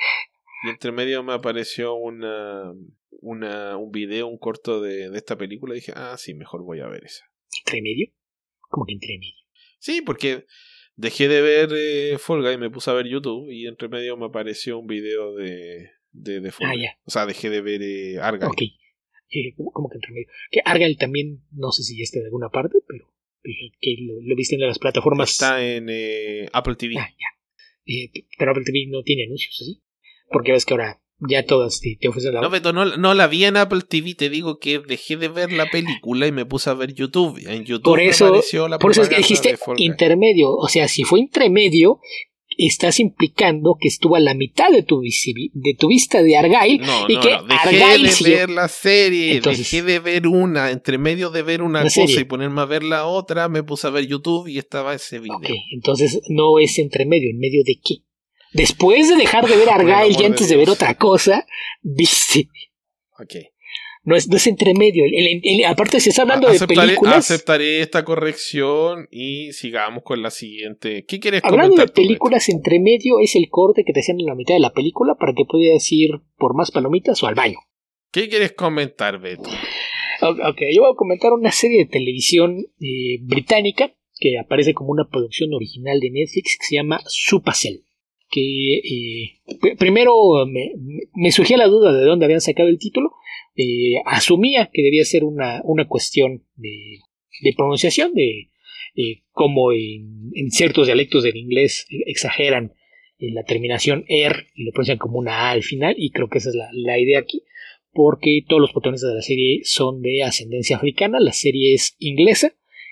Speaker 1: Y entre medio me apareció una, una un video, un corto de, de esta película y dije, ah, sí, mejor voy a ver esa.
Speaker 2: ¿Entre medio? ¿Cómo que entre medio?
Speaker 1: Sí, porque dejé de ver eh, Fall Guy y me puse a ver YouTube y entre medio me apareció un video de, de, de Fall
Speaker 2: ah,
Speaker 1: Guy.
Speaker 2: Ya.
Speaker 1: O sea, dejé de ver eh, Argyle.
Speaker 2: Ok. Eh, ¿cómo, ¿Cómo que entre medio? Que Argyle también, no sé si ya está en alguna parte, pero que lo, lo viste en las plataformas.
Speaker 1: Está en eh, Apple T V.
Speaker 2: Ah, ya. Eh, pero Apple T V no tiene anuncios, ¿así? Porque ves que ahora ya todas te, te ofrecen la...
Speaker 1: No, Beto, no, no la vi en Apple T V, te digo que dejé de ver la película y me puse a ver YouTube. En YouTube
Speaker 2: por eso,
Speaker 1: me apareció la
Speaker 2: por eso es que
Speaker 1: propaganda
Speaker 2: dijiste
Speaker 1: de Fall Guy.
Speaker 2: intermedio. O sea, si fue intermedio, estás implicando que estuvo a la mitad de tu, visibi- de tu vista de Argyle
Speaker 1: no,
Speaker 2: y
Speaker 1: no,
Speaker 2: que
Speaker 1: no. Dejé
Speaker 2: Argyle
Speaker 1: de
Speaker 2: siguió.
Speaker 1: ver la serie,
Speaker 2: Entonces,
Speaker 1: dejé de ver una, entre medio de ver una
Speaker 2: la
Speaker 1: cosa
Speaker 2: serie.
Speaker 1: y ponerme a ver la otra, me puse a ver YouTube y estaba ese video.
Speaker 2: Ok, entonces no es entre medio. ¿En medio de qué? Después de dejar de ver Argyle y antes de, de ver otra cosa, viste.
Speaker 1: Ok.
Speaker 2: No es, no es entre medio. El, el, el, aparte, si está hablando
Speaker 1: aceptaré,
Speaker 2: de películas.
Speaker 1: Aceptaré esta corrección y sigamos con la siguiente. ¿Qué quieres
Speaker 2: hablando
Speaker 1: comentar?
Speaker 2: Hablando de películas, entre medio es el corte que te hacían en la mitad de la película para que pudieras ir por más palomitas o al baño.
Speaker 1: ¿Qué quieres comentar, Beto?
Speaker 2: Ok, yo voy a comentar una serie de televisión eh, británica que aparece como una producción original de Netflix que se llama Supercell. Que eh, p- primero me, me surgía la duda de dónde habían sacado el título. Eh, asumía que debía ser una, una cuestión de, de pronunciación, de eh, cómo en, en ciertos dialectos del inglés exageran eh, la terminación er y lo pronuncian como una a al final, y creo que esa es la, la idea aquí, porque todos los protagonistas de la serie son de ascendencia africana. La serie es inglesa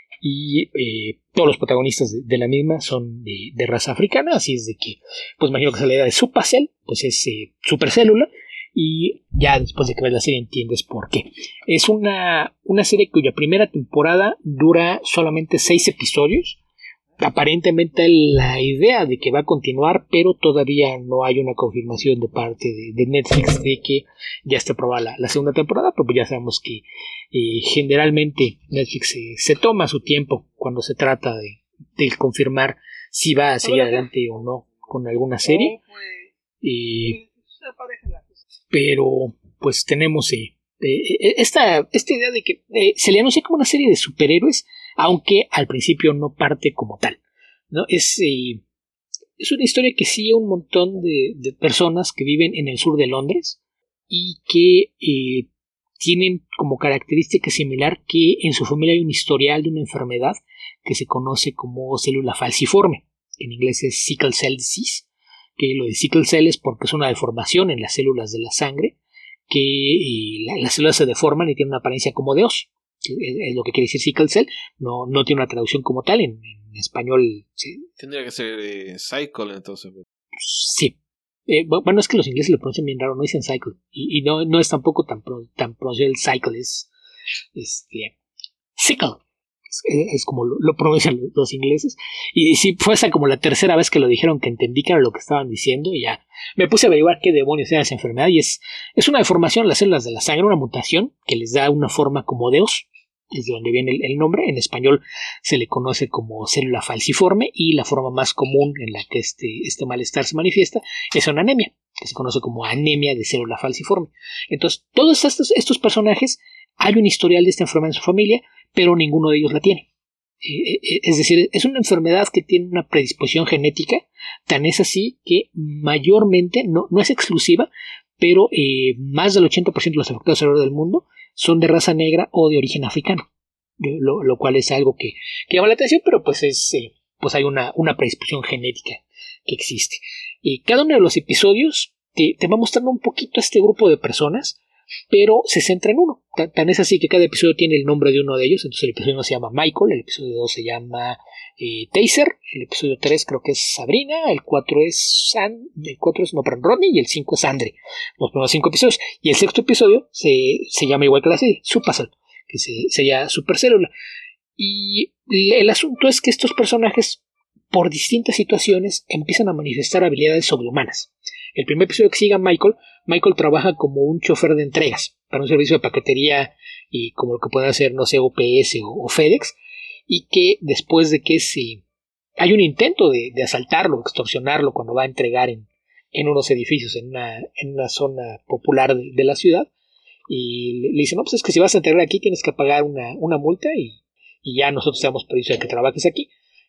Speaker 2: y eh, todos los protagonistas de, de la misma son de, de raza africana, así es de que, pues imagino que se le da de Supercell, pues es eh, supercélula, y ya después de que ves la serie entiendes por qué. Es una, una serie cuya primera temporada dura solamente seis episodios. Aparentemente la idea de que va a continuar, pero todavía no hay una confirmación de parte de, de Netflix de que ya está aprobada la, la segunda temporada, pero ya sabemos que eh, generalmente Netflix se, se toma su tiempo cuando se trata de, de confirmar si va a seguir adelante o no con alguna serie. Eh, pero pues tenemos eh, eh, esta, esta idea de que eh, se le anuncia como una serie de superhéroes, aunque al principio no parte como tal, ¿no? Es, eh, es una historia que sigue un montón de, de personas que viven en el sur de Londres y que eh, tienen como característica similar que en su familia hay un historial de una enfermedad que se conoce como célula falciforme, que en inglés es sickle cell disease, que lo de sickle cell es porque es una deformación en las células de la sangre, que eh, la, las células se deforman y tienen una apariencia como de os. Es lo que quiere decir sickle cell. No, no tiene una traducción como tal en, en español. Sí.
Speaker 1: Tendría que ser eh, cycle entonces.
Speaker 2: Sí. Eh, bueno, es que los ingleses lo pronuncian bien raro, no dicen cycle. Y, y no, no es tampoco tan, tan pronunciado el cycle, es este, sickle. Es, es como lo, lo pronuncian los, los ingleses. Y si fue esa como la tercera vez que lo dijeron que entendí que era lo que estaban diciendo, y ya me puse a averiguar qué demonios era esa enfermedad. Y es, es una deformación en las células de la sangre, una mutación que les da una forma como de os. Es de donde viene el, el nombre. En español se le conoce como célula falciforme, y la forma más común en la que este, este malestar se manifiesta es una anemia, que se conoce como anemia de célula falciforme. Entonces, todos estos, estos personajes, hay un historial de esta enfermedad en su familia, pero ninguno de ellos la tiene. Eh, eh, es decir, es una enfermedad que tiene una predisposición genética, tan es así que mayormente, no, no es exclusiva, pero eh, más del ochenta por ciento de los afectados alrededor del mundo son de raza negra o de origen africano, lo, lo cual es algo que, que llama la atención, pero pues es eh, pues hay una, una predisposición genética que existe. Eh, cada uno de los episodios te, te va mostrando un poquito a este grupo de personas, pero se centra en uno. Tan, tan es así que cada episodio tiene el nombre de uno de ellos. Entonces el episodio uno se llama Michael, el episodio dos se llama eh, Taser, el episodio tres creo que es Sabrina, el cuatro es San, el cuatro es no, perdón, Rodney, y el cinco es Andre. Los primeros cinco episodios. Y el sexto episodio se, se llama igual que la serie, Supercell, que se, se llama Supercélula. Y el asunto es que estos personajes por distintas situaciones empiezan a manifestar habilidades sobrehumanas. El primer episodio que sigue a Michael, Michael trabaja como un chofer de entregas para un servicio de paquetería y como lo que pueden hacer, no sé, U P S o, o FedEx, y que después de que se, hay un intento de, de asaltarlo, extorsionarlo cuando va a entregar en, en unos edificios, en una, en una zona popular de, de la ciudad, y le, le dicen, no, pues es que si vas a entregar aquí tienes que pagar una, una multa y, y ya nosotros te damos permiso de que trabajes aquí.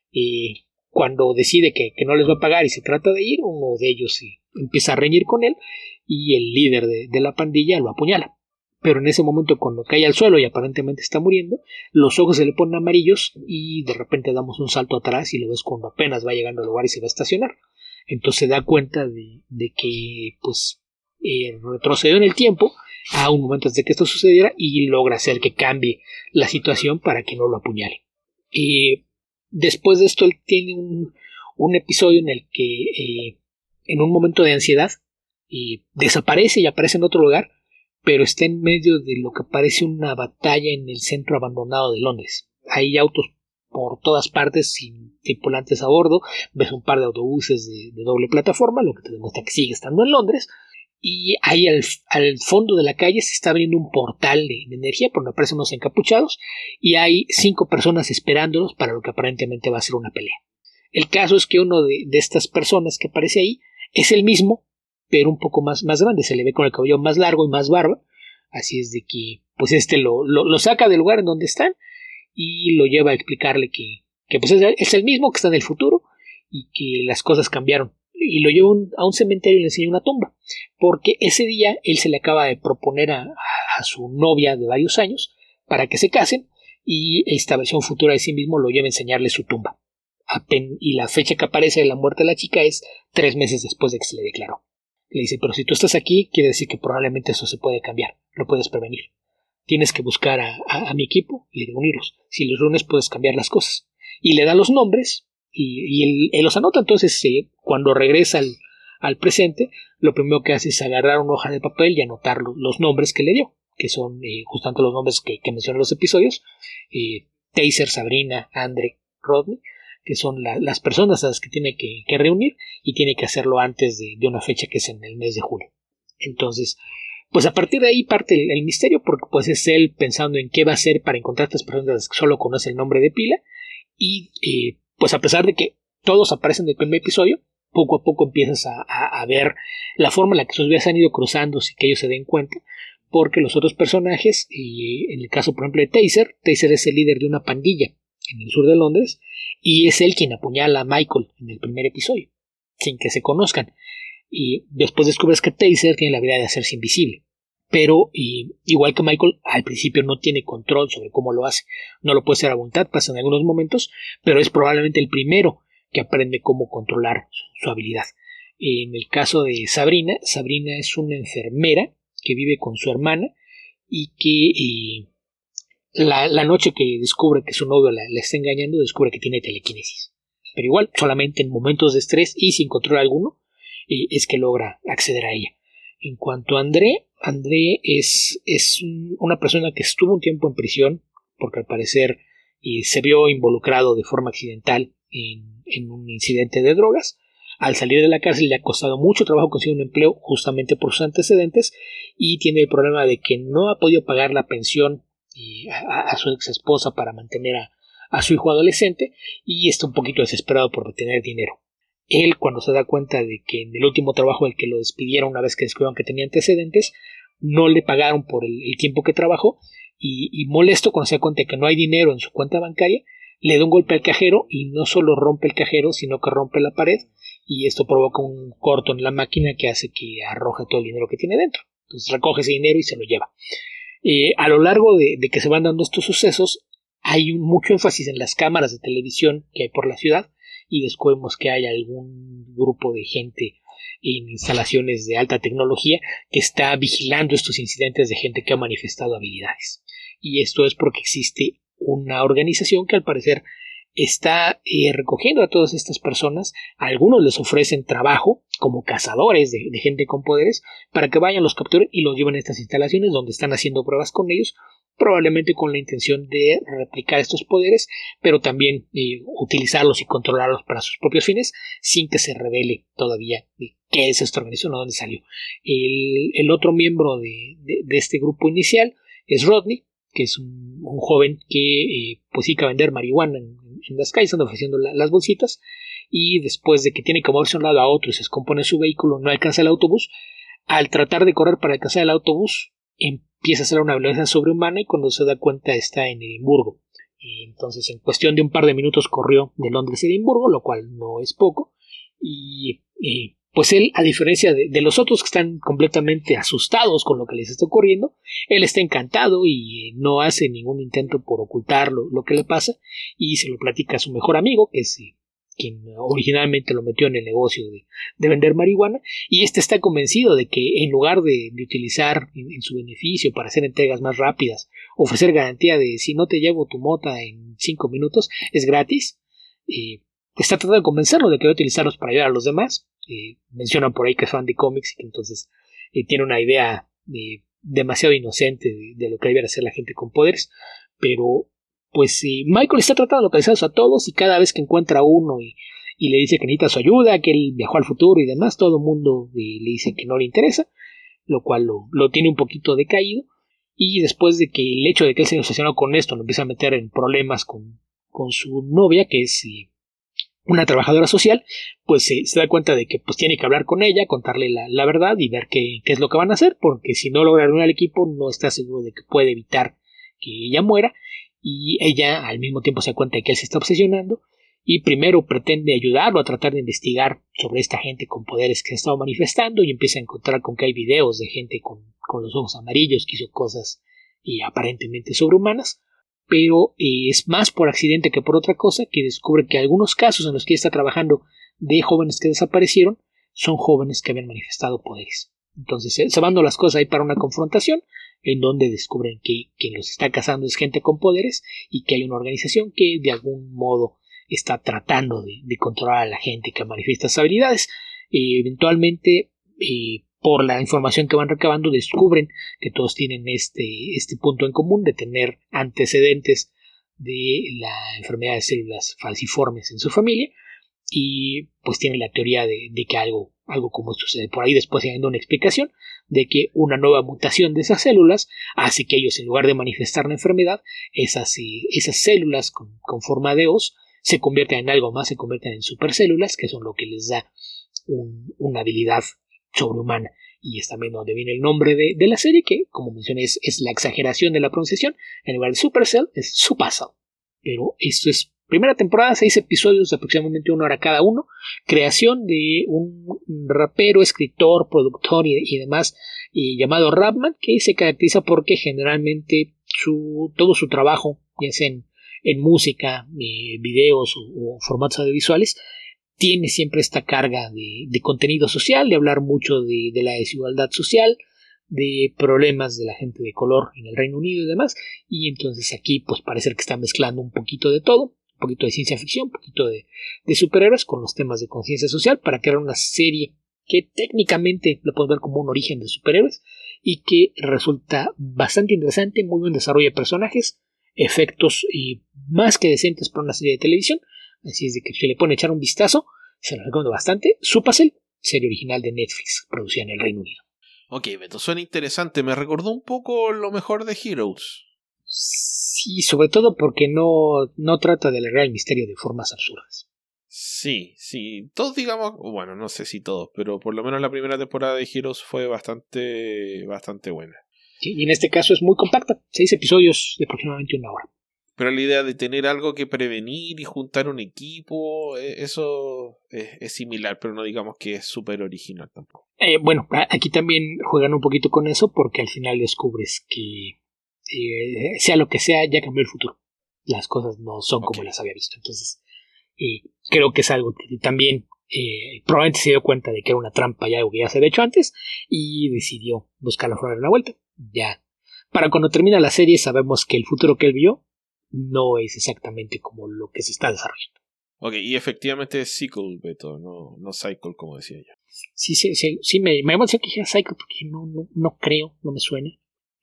Speaker 2: Y cuando decide que, que no les va a pagar y se trata de ir, uno de ellos sí, empieza a reñir con él y el líder de, de la pandilla lo apuñala. Pero en ese momento, cuando cae al suelo y aparentemente está muriendo, los ojos se le ponen amarillos y de repente damos un salto atrás y lo ves cuando apenas va llegando al lugar y se va a estacionar. Entonces se da cuenta de, de que pues eh, retrocedió en el tiempo a un momento antes de que esto sucediera y logra hacer que cambie la situación para que no lo apuñale. Eh, después de esto él tiene un, un episodio en el que eh, en un momento de ansiedad eh, desaparece y aparece en otro lugar, pero está en medio de lo que parece una batalla en el centro abandonado de Londres. Hay autos por todas partes sin tripulantes a bordo, ves un par de autobuses de, de doble plataforma, lo que te demuestra que sigue estando en Londres, y ahí al, al fondo de la calle se está abriendo un portal de, de energía por donde aparecen unos encapuchados y hay cinco personas esperándolos para lo que aparentemente va a ser una pelea. El caso es que uno de, de estas personas que aparece ahí es el mismo, pero un poco más, más grande, se le ve con el cabello más largo y más barba, así es de que pues este lo, lo, lo saca del lugar en donde están y lo lleva a explicarle que, que pues es, es el mismo que está en el futuro y que las cosas cambiaron, y lo lleva un, a un cementerio y le enseña una tumba, porque ese día él se le acaba de proponer a, a su novia de varios años para que se casen, y esta versión futura de sí mismo lo lleva a enseñarle su tumba, Apen, y la fecha que aparece de la muerte de la chica es tres meses después de que se le declaró. Le dice, pero si tú estás aquí, quiere decir que probablemente eso se puede cambiar, lo puedes prevenir. Tienes que buscar a, a, a mi equipo y reunirlos. Si los reúnes puedes cambiar las cosas. Y le da los nombres y, y él, él los anota. Entonces eh, cuando regresa al, al presente, lo primero que hace es agarrar una hoja de papel y anotar lo, los nombres que le dio, que son eh, justamente los nombres que, que mencioné en los episodios, eh, Taser, Sabrina, Andre, Rodney, que son la, las personas a las que tiene que, que reunir, y tiene que hacerlo antes de, de una fecha que es en el mes de julio. Entonces, pues a partir de ahí parte el, el misterio, porque pues es él pensando en qué va a hacer para encontrar a estas personas que solo conoce el nombre de pila, y eh, pues a pesar de que todos aparecen del primer episodio, poco a poco empiezas a, a, a ver la forma en la que sus vidas han ido cruzando sin que ellos se den cuenta, porque los otros personajes, y en el caso por ejemplo de Taser, Taser es el líder de una pandilla en el sur de Londres, y es él quien apuñala a Michael en el primer episodio, sin que se conozcan. Y después descubres que Taser tiene la habilidad de hacerse invisible, pero y, igual que Michael, al principio no tiene control sobre cómo lo hace. No lo puede hacer a voluntad, pasa en algunos momentos, pero es probablemente el primero que aprende cómo controlar su, su habilidad. En el caso de Sabrina, Sabrina es una enfermera que vive con su hermana y que y, La, la noche que descubre que su novio la, la está engañando, descubre que tiene telequinesis. Pero igual, solamente en momentos de estrés y sin control alguno, eh, es que logra acceder a ella. En cuanto a André, André es, es un, una persona que estuvo un tiempo en prisión, porque al parecer eh, se vio involucrado de forma accidental en, en un incidente de drogas. Al salir de la cárcel le ha costado mucho trabajo conseguir un empleo justamente por sus antecedentes, y tiene el problema de que no ha podido pagar la pensión A, a su ex esposa para mantener a, a su hijo adolescente, y está un poquito desesperado por retener dinero. Él, cuando se da cuenta de que en el último trabajo del que lo despidieron una vez que descubrieron que tenía antecedentes, no le pagaron por el, el tiempo que trabajó, y, y molesto cuando se da cuenta de que no hay dinero en su cuenta bancaria, le da un golpe al cajero, y no solo rompe el cajero, sino que rompe la pared, y esto provoca un corto en la máquina que hace que arroje todo el dinero que tiene dentro. Entonces recoge ese dinero y se lo lleva. Eh, a lo largo de, de que se van dando estos sucesos, hay un, mucho énfasis en las cámaras de televisión que hay por la ciudad, y descubrimos que hay algún grupo de gente en instalaciones de alta tecnología que está vigilando estos incidentes de gente que ha manifestado habilidades. Y esto es porque existe una organización que al parecer está eh, recogiendo a todas estas personas. A algunos les ofrecen trabajo como cazadores de, de gente con poderes para que vayan, los capturen y los lleven a estas instalaciones donde están haciendo pruebas con ellos probablemente con la intención de replicar estos poderes, pero también eh, utilizarlos y controlarlos para sus propios fines, sin que se revele todavía de qué es esta organización o dónde salió. El, el otro miembro de, de, de este grupo inicial es Rodney, que es un, un joven que eh, pues sí que vender marihuana en, en las calles, anda ofreciendo la, las bolsitas, y después de que tiene que moverse de un lado a otro y se descompone su vehículo, no alcanza el autobús. Al tratar de correr para alcanzar el autobús, empieza a hacer una velocidad sobrehumana y cuando se da cuenta está en Edimburgo. Entonces, en cuestión de un par de minutos corrió de Londres a Edimburgo, lo cual no es poco. Y eh, pues él, a diferencia de, de los otros que están completamente asustados con lo que les está ocurriendo, él está encantado y eh, no hace ningún intento por ocultar lo, lo que le pasa, y se lo platica a su mejor amigo, que es eh, quien originalmente lo metió en el negocio de, de vender marihuana, y este está convencido de que en lugar de, de utilizar en, en su beneficio para hacer entregas más rápidas, ofrecer garantía de si no te llevo tu mota en cinco minutos es gratis, eh, está tratando de convencerlo de que va a utilizarlos para ayudar a los demás. Eh, mencionan por ahí que es fan de cómics y que entonces eh, tiene una idea eh, demasiado inocente de, de lo que debe hacer la gente con poderes, pero pues eh, Michael está tratando de localizarlos a todos, y cada vez que encuentra a uno y, y le dice que necesita su ayuda, que él viajó al futuro y demás, todo el mundo eh, le dice que no le interesa, lo cual lo, lo tiene un poquito decaído. Y después de que el hecho de que él se obsesionó con esto lo empieza a meter en problemas con, con su novia, que es eh, una trabajadora social, pues eh, se da cuenta de que pues tiene que hablar con ella, contarle la, la verdad y ver qué, qué es lo que van a hacer, porque si no logra reunir al equipo no está seguro de que puede evitar que ella muera. Y ella al mismo tiempo se da cuenta de que él se está obsesionando y primero pretende ayudarlo a tratar de investigar sobre esta gente con poderes que se ha estado manifestando, y empieza a encontrar con que hay videos de gente con, con los ojos amarillos que hizo cosas eh, aparentemente sobrehumanas, pero eh, es más por accidente que por otra cosa que descubre que algunos casos en los que ella está trabajando de jóvenes que desaparecieron son jóvenes que habían manifestado poderes. Entonces eh, se van las cosas ahí para una confrontación, en donde descubren que quien los está cazando es gente con poderes y que hay una organización que de algún modo está tratando de, de controlar a la gente que manifiesta esas habilidades. Eh, eventualmente, eh, por la información que van recabando, descubren que todos tienen este, este punto en común de tener antecedentes de la enfermedad de células falciformes en su familia, y pues tienen la teoría de, de que algo, algo como esto sucede por ahí. Después hay una explicación de que una nueva mutación de esas células hace que ellos, en lugar de manifestar la enfermedad, esas, esas células con, con forma de hoz se convierten en algo más, se convierten en supercélulas, que son lo que les da un, una habilidad sobrehumana. Y es también donde viene el nombre de, de la serie, que como mencioné es, es la exageración de la pronunciación. En lugar de Supercell es Supacell. Pero esto es primera temporada, seis episodios de aproximadamente una hora cada uno, creación de un rapero, escritor, productor y, y demás, y llamado Rapman, que se caracteriza porque generalmente su, todo su trabajo, ya sea en, en música, eh, videos o, o formatos audiovisuales, tiene siempre esta carga de, de contenido social, de hablar mucho de, de la desigualdad social, de problemas de la gente de color en el Reino Unido y demás. Y entonces aquí pues parece que está mezclando un poquito de todo, un poquito de ciencia ficción, un poquito de, de superhéroes con los temas de conciencia social, para crear una serie que técnicamente lo podemos ver como un origen de superhéroes y que resulta bastante interesante, muy buen desarrollo de personajes, efectos y más que decentes para una serie de televisión. Así es de que si le pone a echar un vistazo, se lo recomiendo bastante. Supacell, serie original de Netflix, producida en el Reino Unido.
Speaker 1: Ok, Beto, suena interesante. Me recordó un poco lo mejor de Heroes.
Speaker 2: Sí, sobre todo porque no, no trata de alargar el misterio de formas absurdas.
Speaker 1: Sí, sí. Todos digamos, bueno, no sé si todos, pero por lo menos la primera temporada de Heroes fue bastante, bastante buena.
Speaker 2: Sí, y en este caso es muy compacta, seis episodios de aproximadamente una hora.
Speaker 1: Pero la idea de tener algo que prevenir y juntar un equipo, eso es, es similar, pero no digamos que es súper original tampoco.
Speaker 2: Eh, bueno, aquí también juegan un poquito con eso porque al final descubres que eh, sea lo que sea, ya cambió el futuro. Las cosas no son okay como las había visto. Entonces, eh, creo que es algo que también eh, probablemente se dio cuenta de que era una trampa y algo que ya se había hecho antes y decidió buscar la forma de la vuelta. Ya, para cuando termina la serie sabemos que el futuro que él vio no es exactamente como lo que se está desarrollando.
Speaker 1: Ok, y efectivamente es Cycle, Beto, no, no Cycle, como decía yo.
Speaker 2: Sí, sí, sí, sí me, me emocionó que dijera Cycle porque no, no, no creo, no me suena.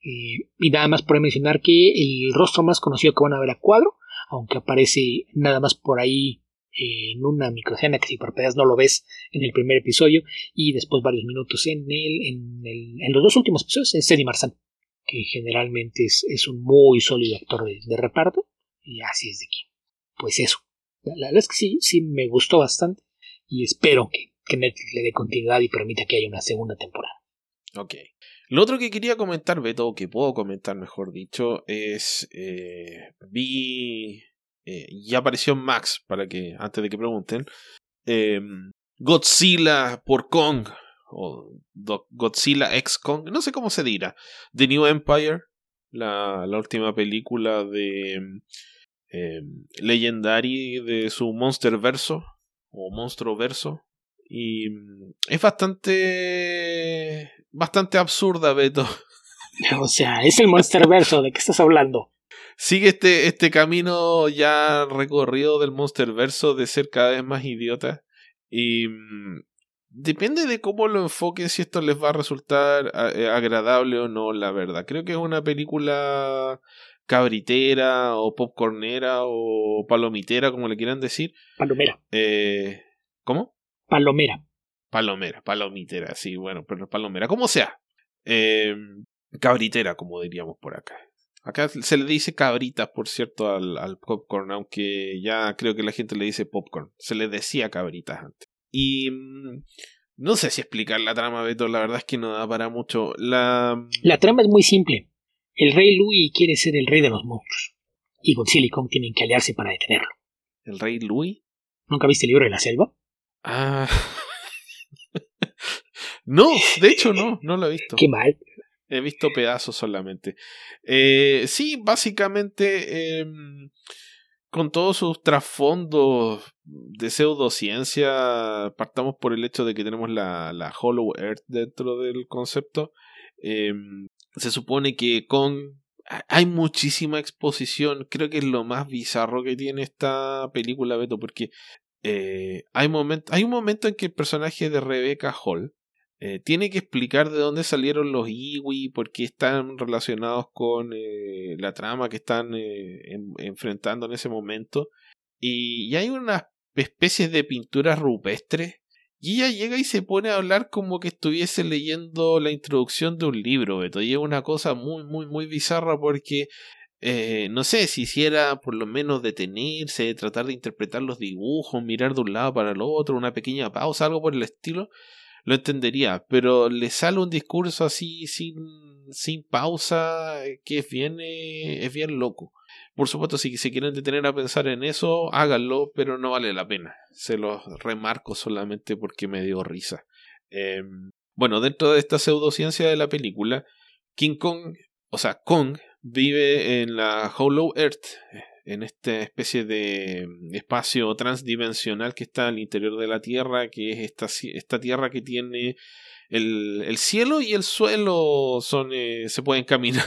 Speaker 2: Eh, y nada más por mencionar que el rostro más conocido que van a ver a cuadro, aunque aparece nada más por ahí eh, en una microescena que si parpadeas no lo ves en el primer episodio, y después varios minutos en el, en, el, en los dos últimos episodios, es Eddie Marsan, que generalmente es, es un muy sólido actor de, de reparto, y así es de que, pues eso, la, la verdad es que sí, sí me gustó bastante, y espero que, que Netflix le dé continuidad y permita que haya una segunda temporada.
Speaker 1: Ok. Lo otro que quería comentar, Beto, o que puedo comentar mejor dicho, es eh, vi eh, ya apareció en Max, para que antes de que pregunten, eh, Godzilla por Kong o Do- Godzilla x Kong, no sé cómo se dirá, The New Empire, la, la última película de eh, Legendary de su Monster Verso o Monstruo Verso. Y es bastante bastante absurda, Beto.
Speaker 2: O sea, es el Monsterverso, ¿de qué estás hablando?
Speaker 1: Sigue este, este camino ya recorrido del Monsterverso de ser cada vez más idiota. Y mm, depende de cómo lo enfoquen, si esto les va a resultar a, agradable o no, la verdad. Creo que es una película cabritera o popcornera o palomitera, como le quieran decir.
Speaker 2: Palomera.
Speaker 1: Eh, ¿Cómo?
Speaker 2: Palomera.
Speaker 1: Palomera, palomitera, sí, bueno, pero palomera, como sea. Eh, cabritera, como diríamos por acá. Acá se le dice cabritas, por cierto, al, al popcorn, aunque ya creo que la gente le dice popcorn. Se le decía cabritas antes. Y mmm, no sé si explicar la trama, Beto, la verdad es que no da para mucho. La,
Speaker 2: la trama es muy simple. El rey Louis quiere ser el rey de los monstruos, y Godzilla y Kong tienen que aliarse para detenerlo.
Speaker 1: ¿El rey Louis?
Speaker 2: ¿Nunca viste el libro de la selva?
Speaker 1: Ah... No, de hecho no, no lo he visto.
Speaker 2: Qué mal.
Speaker 1: He visto pedazos solamente. Eh, sí, básicamente eh, con todos sus trasfondos de pseudociencia, partamos por el hecho de que tenemos la, la Hollow Earth dentro del concepto. Eh, se supone que con... Hay muchísima exposición, creo que es lo más bizarro que tiene esta película, Beto, porque eh, hay, moment, hay un momento en que el personaje de Rebecca Hall Eh, tiene que explicar de dónde salieron los Iwi, por qué están relacionados con eh, la trama que están eh, en, enfrentando en ese momento. Y, y hay unas especies de pinturas rupestres. Y ella llega y se pone a hablar como que estuviese leyendo la introducción de un libro, Beto. Y es una cosa muy, muy, muy bizarra porque... Eh, no sé, si hiciera por lo menos detenerse, tratar de interpretar los dibujos, mirar de un lado para el otro, una pequeña pausa, algo por el estilo, lo entendería, pero le sale un discurso así sin, sin pausa que es bien, eh, es bien loco. Por supuesto, si se quieren detener a pensar en eso, háganlo, pero no vale la pena. Se los remarco solamente porque me dio risa. Eh, bueno, dentro de esta pseudociencia de la película, King Kong, o sea, Kong, vive en la Hollow Earth, en esta especie de espacio transdimensional que está al interior de la Tierra, que es esta, esta Tierra que tiene el, el cielo y el suelo son eh, se pueden caminar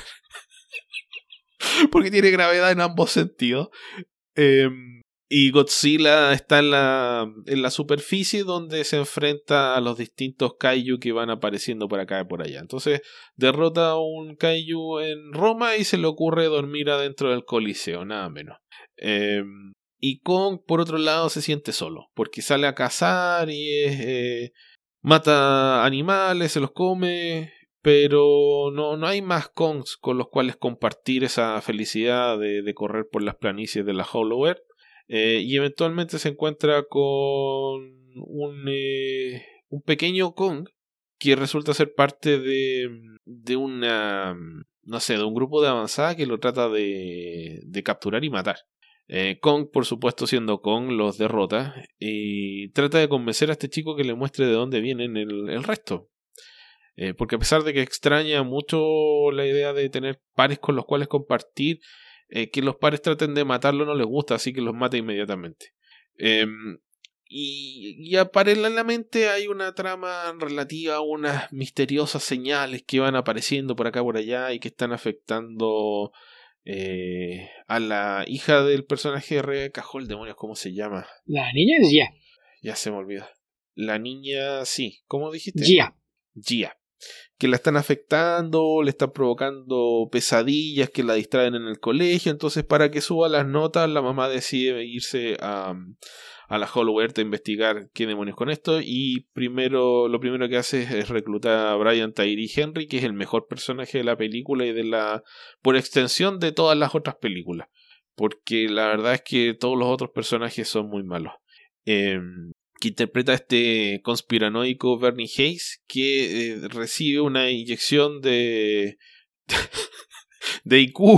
Speaker 1: porque tiene gravedad en ambos sentidos. Eh, y Godzilla está en la, en la superficie donde se enfrenta a los distintos kaiju que van apareciendo por acá y por allá. Entonces derrota a un kaiju en Roma y se le ocurre dormir adentro del Coliseo, nada menos. Eh, y Kong, por otro lado, se siente solo, porque sale a cazar y eh, mata animales, se los come, pero no, no hay más Kongs con los cuales compartir esa felicidad de, de correr por las planicies de la Hollow Earth. Eh, y eventualmente se encuentra con un, eh, un pequeño Kong que resulta ser parte de, de una, no sé, de un grupo de avanzada que lo trata de, de capturar y matar. Eh, Kong, por supuesto, siendo Kong, los derrota y trata de convencer a este chico que le muestre de dónde vienen el, el resto. Eh, porque a pesar de que extraña mucho la idea de tener pares con los cuales compartir, eh, que los pares traten de matarlo no les gusta, así que los mata inmediatamente. Eh, y, y paralelamente hay una trama relativa a unas misteriosas señales que van apareciendo por acá por allá y que están afectando eh, a la hija del personaje de Rebecca Hall, demonios, ¿cómo se llama?
Speaker 2: La niña es Gia.
Speaker 1: Ya se me olvidó. La niña, sí, ¿cómo dijiste?
Speaker 2: Gia.
Speaker 1: Gia. que la están afectando, le están provocando pesadillas que la distraen en el colegio. Entonces, para que suba las notas, la mamá decide irse a, a la Hollow Earth a investigar qué demonios con esto. Y primero, lo primero que hace es reclutar a Brian Tyree Henry, que es el mejor personaje de la película y de la, por extensión, de todas las otras películas. Porque la verdad es que todos los otros personajes son muy malos. Eh, que interpreta a este conspiranoico Bernie Hayes, que eh, recibe una inyección de de I Q.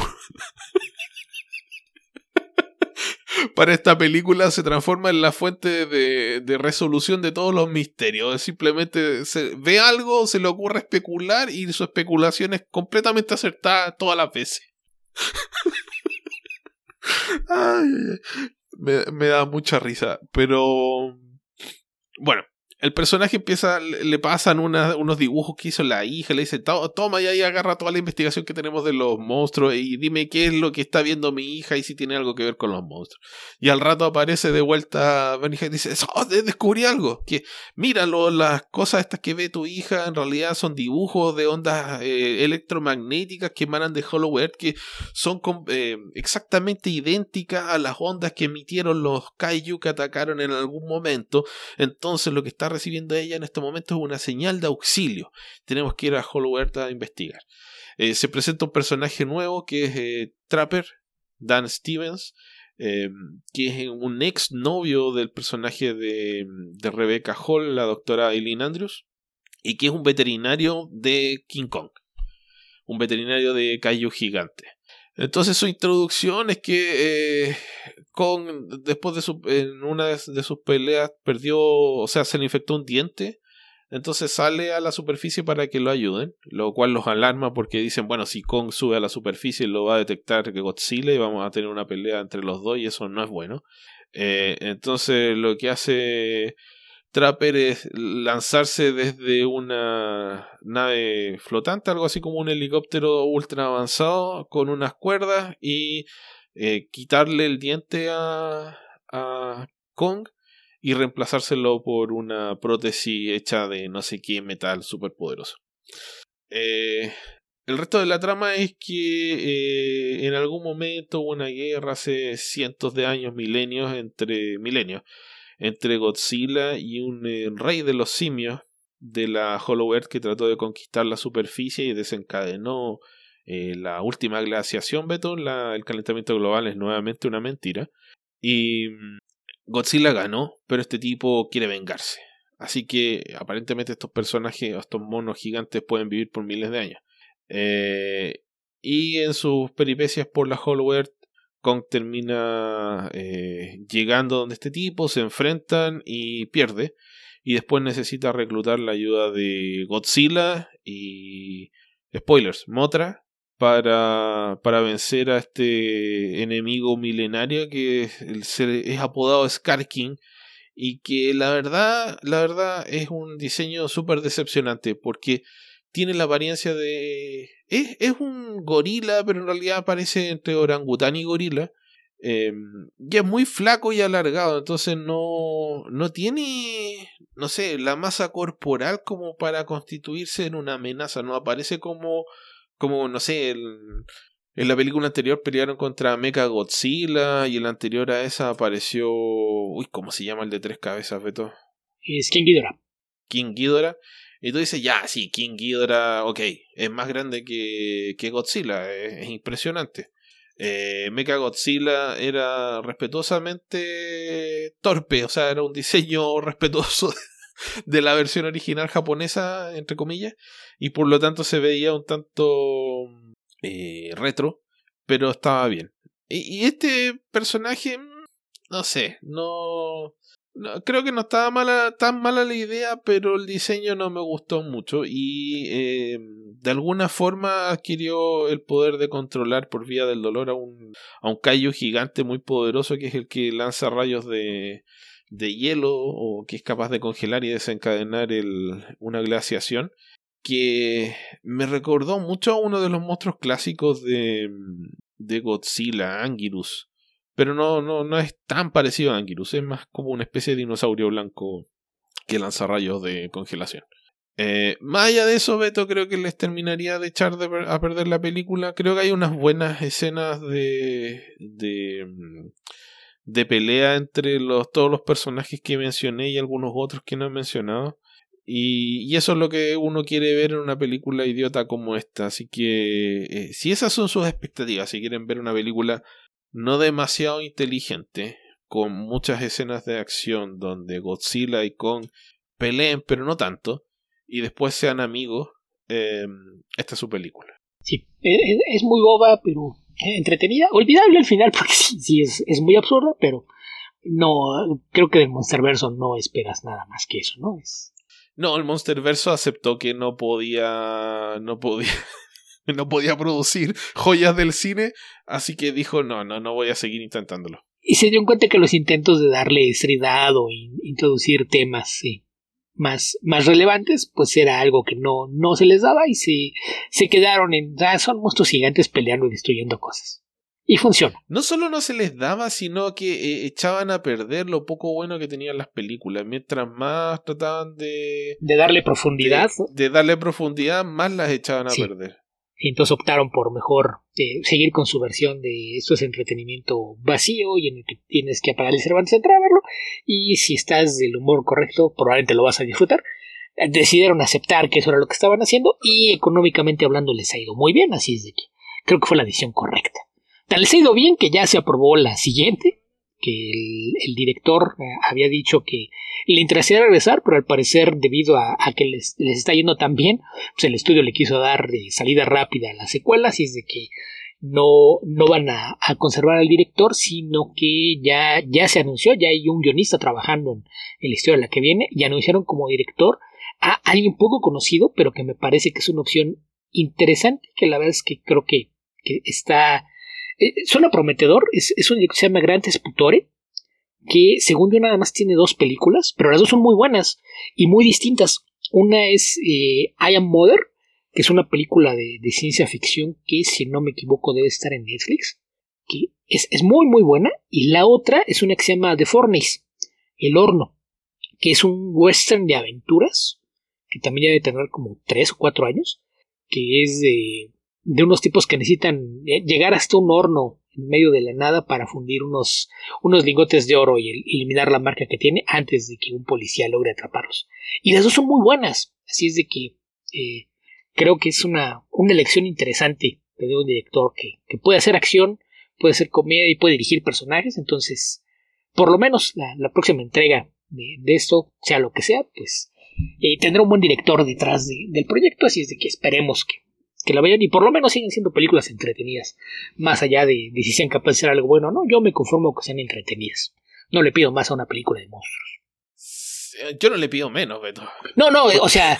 Speaker 1: Para esta película se transforma en la fuente de, de resolución de todos los misterios. Simplemente se ve algo, se le ocurre especular y su especulación es completamente acertada todas las veces. Ay, me, me da mucha risa, pero bueno, el personaje empieza, le pasan una, unos dibujos que hizo la hija, le dice, toma y ahí agarra toda la investigación que tenemos de los monstruos y dime qué es lo que está viendo mi hija y si tiene algo que ver con los monstruos. Y al rato aparece de vuelta Benny y dice, oh, descubrí algo, que míralo, las cosas estas que ve tu hija en realidad son dibujos de ondas eh, electromagnéticas que emanan de Hollow Earth, que son eh, exactamente idénticas a las ondas que emitieron los kaiju que atacaron en algún momento. Entonces lo que está recibiendo ella en este momento es una señal de auxilio. Tenemos que ir a Hollow Earth a investigar. Eh, se presenta un personaje nuevo que es eh, Trapper, Dan Stevens, eh, que es un ex novio del personaje de, de Rebecca Hall, la doctora Eileen Andrews, y que es un veterinario de King Kong, un veterinario de kaiju gigante. Entonces su introducción es que eh, Kong, después de su, en una de, de sus peleas, perdió, o sea, se le infectó un diente. Entonces sale a la superficie para que lo ayuden, lo cual los alarma porque dicen, bueno, si Kong sube a la superficie lo va a detectar que Godzilla y vamos a tener una pelea entre los dos y eso no es bueno. Eh, entonces lo que hace Trapper es lanzarse desde una nave flotante, algo así como un helicóptero ultra avanzado, con unas cuerdas y eh, quitarle el diente a, a Kong y reemplazárselo por una prótesis hecha de no sé qué metal superpoderoso. Eh, el resto de la trama es que eh, en algún momento hubo una guerra hace cientos de años, milenios, entre milenios, entre Godzilla y un eh, rey de los simios de la Hollow Earth que trató de conquistar la superficie y desencadenó eh, la última glaciación, Beto. La, el calentamiento global es nuevamente una mentira. Y Godzilla ganó, pero este tipo quiere vengarse. Así que aparentemente estos personajes, estos monos gigantes pueden vivir por miles de años. Eh, y en sus peripecias por la Hollow Earth, Kong termina eh, llegando donde este tipo, se enfrentan y pierde. Y después necesita reclutar la ayuda de Godzilla y, spoilers, Mothra, para, para vencer a este enemigo milenario que es, es apodado Scar King. Y que la verdad, la verdad es un diseño súper decepcionante porque tiene la apariencia de... Es, es un gorila, pero en realidad parece entre orangután y gorila. Eh, y es muy flaco y alargado, entonces no, no tiene, no sé, la masa corporal como para constituirse en una amenaza. No aparece como, como no sé, el... En la película anterior pelearon contra Mechagodzilla y en la anterior a esa apareció... Uy, ¿cómo se llama el de tres cabezas, Beto?
Speaker 2: Es King Ghidorah.
Speaker 1: King Ghidorah. Y tú dices, ya, sí, King Ghidorah, ok, es más grande que, que Godzilla, es, es impresionante. Eh, Mechagodzilla era respetuosamente torpe, o sea, era un diseño respetuoso de la versión original japonesa, entre comillas, y por lo tanto se veía un tanto... Eh, retro, pero estaba bien. Y, y este personaje, no sé, no, no creo que no estaba mala, tan mala la idea, pero el diseño no me gustó mucho y eh, de alguna forma adquirió el poder de controlar por vía del dolor a un, a un kaiju gigante muy poderoso que es el que lanza rayos de, de hielo o que es capaz de congelar y desencadenar el, una glaciación, que me recordó mucho a uno de los monstruos clásicos de, de Godzilla, Anguirus. Pero no, no, no es tan parecido a Anguirus, es más como una especie de dinosaurio blanco que lanza rayos de congelación. Eh, más allá de eso, Beto, creo que les terminaría de echar de per- a perder la película. Creo que hay unas buenas escenas de de, de pelea entre los, todos los personajes que mencioné y algunos otros que no he mencionado. Y, y eso es lo que uno quiere ver en una película idiota como esta. Así que eh, si esas son sus expectativas, si quieren ver una película no demasiado inteligente, con muchas escenas de acción donde Godzilla y Kong peleen, pero no tanto, y después sean amigos, eh, esta es su película.
Speaker 2: Sí, es, es muy boba, pero entretenida. Olvidable al final, porque sí, sí es, es muy absurda, pero no, creo que del Monsterverso no esperas nada más que eso, ¿no? Es...
Speaker 1: No, el Monsterverso aceptó que no podía, no podía, no podía producir joyas del cine, así que dijo, no, no, no voy a seguir intentándolo.
Speaker 2: Y se dio cuenta que los intentos de darle seriedad o in, introducir temas sí, más, más relevantes, pues era algo que no, no se les daba y se, se quedaron en, ah, son monstruos gigantes peleando y destruyendo cosas. Y funciona.
Speaker 1: No solo no se les daba, sino que eh, echaban a perder lo poco bueno que tenían las películas. Mientras más trataban de...
Speaker 2: De darle profundidad.
Speaker 1: De, de darle profundidad, más las echaban a sí. perder.
Speaker 2: Y entonces optaron por mejor eh, seguir con su versión de esto es entretenimiento vacío y en el que tienes que apagar el cerebro antes de entrar a verlo. Y si estás del humor correcto, probablemente lo vas a disfrutar. Decidieron aceptar que eso era lo que estaban haciendo y económicamente hablando les ha ido muy bien. Así es de que creo que fue la decisión correcta. Tal les ha ido bien que ya se aprobó la siguiente, que el, el director eh, había dicho que le interesaría regresar, pero al parecer debido a, a que les, les está yendo tan bien, pues el estudio le quiso dar eh, salida rápida a la secuela, así es de que no, no van a, a conservar al director, sino que ya, ya se anunció, ya hay un guionista trabajando en, en la historia de la que viene, y anunciaron como director a alguien poco conocido, pero que me parece que es una opción interesante, que la verdad es que creo que, que está... Eh, suena prometedor, es, es un director que se llama Grant Sputore, que según yo nada más tiene dos películas, pero las dos son muy buenas y muy distintas. Una es eh, I Am Mother, que es una película de, de ciencia ficción que, si no me equivoco, debe estar en Netflix, que es, es muy muy buena, y la otra es una que se llama The Furnace, El Horno, que es un western de aventuras, que también debe tener como tres o cuatro años, que es de... de unos tipos que necesitan llegar hasta un horno en medio de la nada para fundir unos, unos lingotes de oro y eliminar la marca que tiene antes de que un policía logre atraparlos. Y las dos son muy buenas, así es de que eh, creo que es una, una elección interesante de un director que, que puede hacer acción, puede hacer comedia y puede dirigir personajes. Entonces, por lo menos la, la próxima entrega de, de esto, sea lo que sea, pues eh, tendrá un buen director detrás de, del proyecto, así es de que esperemos que que la vean y por lo menos siguen siendo películas entretenidas, más allá de, de si sean capaces de hacer algo bueno o no. Yo me conformo con que sean entretenidas, no le pido más a una película de monstruos.
Speaker 1: Yo no le pido menos, Beto.
Speaker 2: No, no, o sea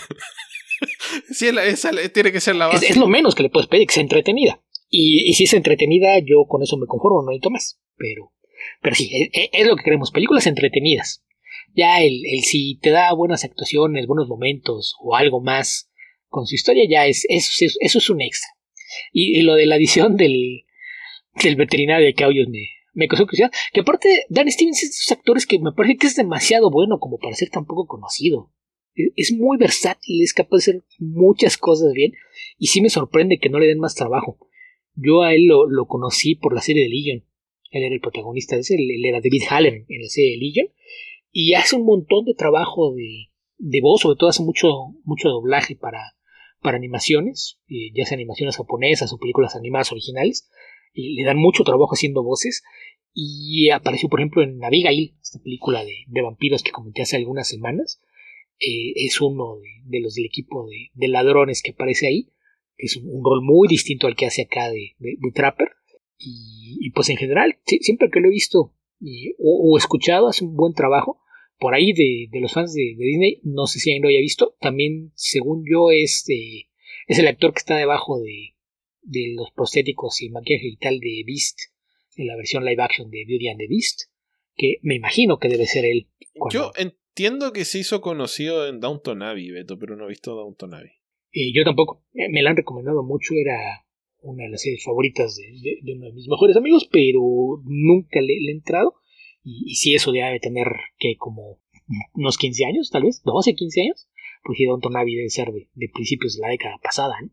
Speaker 1: sí, esa, esa tiene que ser la base.
Speaker 2: Es, es lo menos que le puedes pedir, que sea entretenida, y, y si es entretenida yo con eso me conformo, no necesito más, pero, pero sí, es, es lo que queremos, películas entretenidas. Ya el, el si te da buenas actuaciones, buenos momentos o algo más con su historia, ya es eso, eso, eso es un extra. Y, y lo de la adición del, del veterinario de Caullos me, me causó curiosidad. Que aparte, Dan Stevens es de esos actores que me parece que es demasiado bueno como para ser tan poco conocido. Es, es muy versátil, es capaz de hacer muchas cosas bien. Y sí me sorprende que no le den más trabajo. Yo a él lo, lo conocí por la serie de Legion. Él era el protagonista de ese, él, él era David Haller en la serie de Legion. Y hace un montón de trabajo de, de voz, sobre todo hace mucho, mucho doblaje para. para animaciones, eh, ya sea animaciones japonesas o películas animadas originales, y le dan mucho trabajo haciendo voces, y apareció por ejemplo en Abigail, esta película de, de vampiros que comenté hace algunas semanas. Eh, es uno de, de los del equipo de, de ladrones que aparece ahí, que es un, un rol muy distinto al que hace acá de, de, de Trapper, y, y pues en general, sí, siempre que lo he visto y, o, o escuchado, hace un buen trabajo. Por ahí de, de los fans de, de Disney, no sé si alguien lo haya visto, también según yo es, de, es el actor que está debajo de, de los prostéticos y maquillaje y tal de Beast, en la versión live action de Beauty and the Beast, que me imagino que debe ser él.
Speaker 1: Cuando... Yo entiendo que se hizo conocido en Downton Abbey, Beto, pero no he visto Downton Abbey.
Speaker 2: Eh, yo tampoco, me la han recomendado mucho, era una de las series favoritas de, de, de uno de mis mejores amigos, pero nunca le, le he entrado. Y, y sí, eso debe tener que como unos quince años, tal vez, doce, quince años, Pues Downton Abbey debe ser de, de principios de la década pasada, ¿no?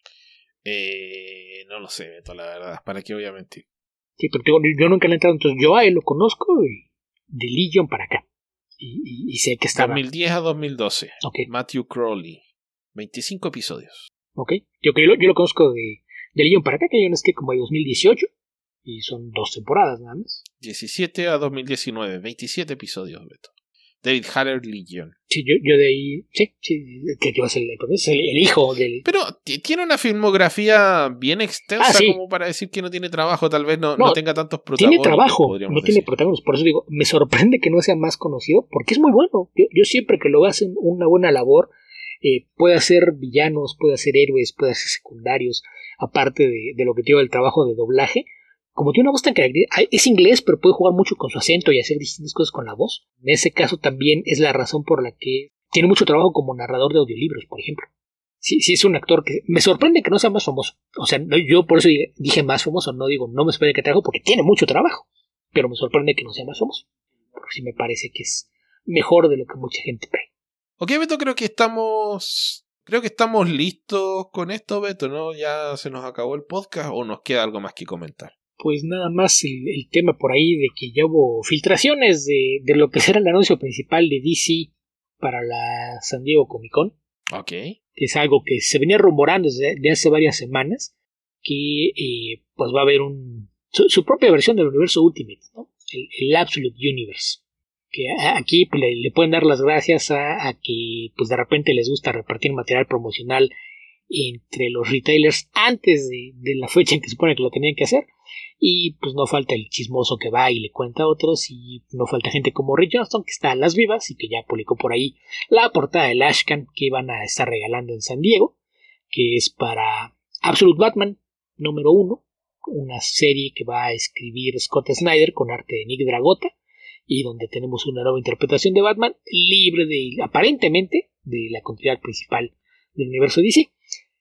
Speaker 1: Eh, no lo sé, Beto, la verdad. ¿Para qué voy a mentir?
Speaker 2: Sí, pero digo, yo nunca le he entrado, entonces yo a él lo conozco y de Legion para acá. Y, y, y sé que estaba...
Speaker 1: dos mil diez a dos mil doce.
Speaker 2: Okay.
Speaker 1: Matthew Crowley. veinticinco episodios.
Speaker 2: Ok. Yo, yo, yo lo conozco de, de Legion para acá, que Legion es que como de dos mil dieciocho. Y son dos temporadas nada más.
Speaker 1: diecisiete a dos mil diecinueve. veintisiete episodios, Beto. David Haller, Legion.
Speaker 2: Sí, yo, yo de ahí... Sí, sí, que yo es el, el, el hijo del...
Speaker 1: Pero tiene una filmografía bien extensa ah, sí. como para decir que no tiene trabajo. Tal vez no, no, no tenga tantos protagónicos.
Speaker 2: Tiene trabajo, no
Speaker 1: decir.
Speaker 2: tiene protagónicos. Por eso digo, me sorprende que no sea más conocido, porque es muy bueno. Yo, yo siempre que lo hacen una buena labor, eh, puede hacer villanos, puede hacer héroes, puede hacer secundarios, aparte de, de lo que tiene el trabajo de doblaje. Como tiene una voz tan característica, es inglés, pero puede jugar mucho con su acento y hacer distintas cosas con la voz. En ese caso también es la razón por la que tiene mucho trabajo como narrador de audiolibros, por ejemplo. Sí, sí es un actor que me sorprende que no sea más famoso. O sea, no, yo por eso dije más famoso, no digo no me sorprende que trabajo porque tiene mucho trabajo, pero me sorprende que no sea más famoso. Porque sí me parece que es mejor de lo que mucha gente cree.
Speaker 1: Ok, Beto, creo que estamos... Creo que estamos listos con esto, Beto, ¿no? Ya se nos acabó el podcast o nos queda algo más que comentar.
Speaker 2: Pues nada más el, el tema por ahí de que ya hubo filtraciones de, de lo que será el anuncio principal de D C para la San Diego Comic Con.
Speaker 1: Ok.
Speaker 2: Que es algo que se venía rumorando desde de hace varias semanas, que eh, pues va a haber un su, su propia versión del universo Ultimate, ¿no? El, el Absolute Universe. Que a, aquí pues, le, le pueden dar las gracias a, a que pues de repente les gusta repartir material promocional entre los retailers antes de, de la fecha en que se supone que lo tenían que hacer. Y pues no falta el chismoso que va y le cuenta a otros, y no falta gente como Rick Johnston, que está a las vivas y que ya publicó por ahí la portada del Ashcan que van a estar regalando en San Diego, que es para Absolute Batman número uno, una serie que va a escribir Scott Snyder con arte de Nick Dragotta, y donde tenemos una nueva interpretación de Batman, libre de, aparentemente, de la continuidad principal del universo D C.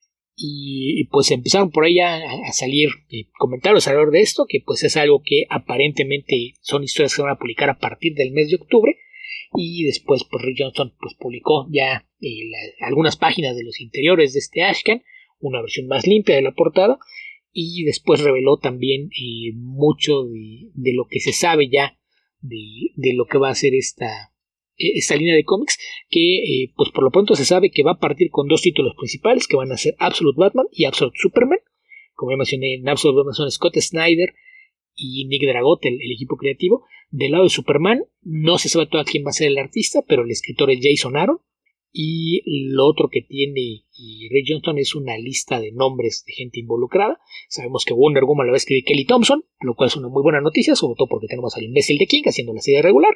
Speaker 2: Y, y pues empezaron por ahí a, a salir eh, comentarios alrededor de esto, que pues es algo que aparentemente son historias que se van a publicar a partir del mes de octubre. Y después pues Rick Johnston pues publicó ya eh, la, algunas páginas de los interiores de este Ashcan, una versión más limpia de la portada, y después reveló también eh, mucho de, de lo que se sabe ya de, de lo que va a ser esta esta línea de cómics, que eh, pues por lo pronto se sabe que va a partir con dos títulos principales, que van a ser Absolute Batman y Absolute Superman. Como ya mencioné, en Absolute Batman son Scott Snyder y Nick Dragotta, el, el equipo creativo. Del lado de Superman no se sabe todavía quién va a ser el artista, pero el escritor es Jason Aaron. Y lo otro que tiene y Rick Johnston es una lista de nombres de gente involucrada. Sabemos que Wonder Woman lo va a escribir Kelly Thompson, lo cual es una muy buena noticia, sobre todo porque tenemos al imbécil de King haciendo la serie regular.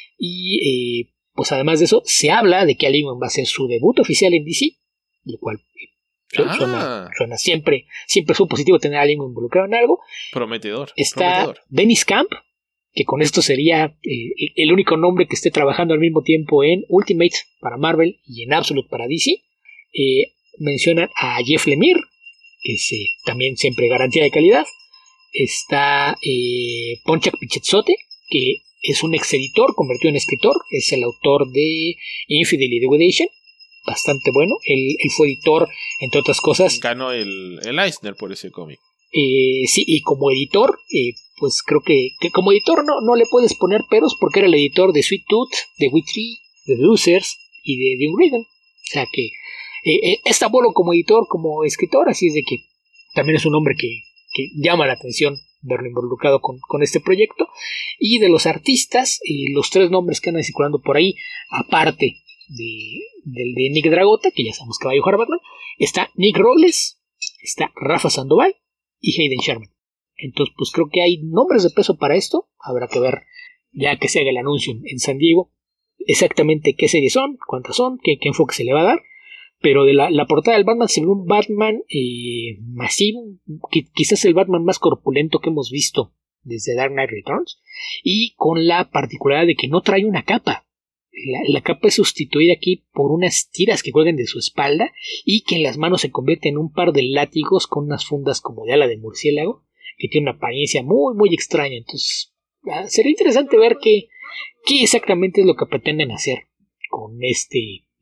Speaker 2: Y eh, pues además de eso, se habla de que Alan Moore va a hacer su debut oficial en D C, lo cual eh, ah. suena, suena siempre, siempre fue positivo tener a Alan Moore involucrado en algo.
Speaker 1: Prometedor.
Speaker 2: Está
Speaker 1: prometedor.
Speaker 2: Dennis Camp, que con esto sería eh, el único nombre que esté trabajando al mismo tiempo en Ultimate para Marvel y en Absolute para D C. Eh, mencionan a Jeff Lemire, que es eh, también siempre garantía de calidad. Está eh, Ponchak Pichetshote, que es un ex editor convertido en escritor, es el autor de Infidel y Degradation, bastante bueno. Él, él fue editor, entre otras cosas.
Speaker 1: Ganó el, el Eisner por ese cómic.
Speaker 2: Eh, sí, y como editor, eh, pues creo que, que como editor no, no le puedes poner peros, porque era el editor de Sweet Tooth, de Witchery, de Losers y de, de Unwritten. O sea que eh, está bueno como editor, como escritor, así es de que también es un hombre que, que llama la atención verlo involucrado con, con este proyecto. Y de los artistas, eh, los tres nombres que andan circulando por ahí, aparte de, del de Nick Dragotta, que ya sabemos que va a dibujar a Batman, está Nick Robles, está Rafa Sandoval y Hayden Sherman. Entonces pues creo que hay nombres de peso para esto. Habrá que ver, ya que se haga el anuncio en San Diego, exactamente qué series son, cuántas son, qué, qué enfoque se le va a dar. Pero de la, la portada del Batman se ve un Batman eh, masivo, que, quizás el Batman más corpulento que hemos visto desde Dark Knight Returns, y con la particularidad de que no trae una capa. La, la capa es sustituida aquí por unas tiras que cuelgan de su espalda y que en las manos se convierte en un par de látigos con unas fundas como de ala de murciélago, que tiene una apariencia muy muy extraña. Entonces sería interesante ver qué, qué exactamente es lo que pretenden hacer con este eh,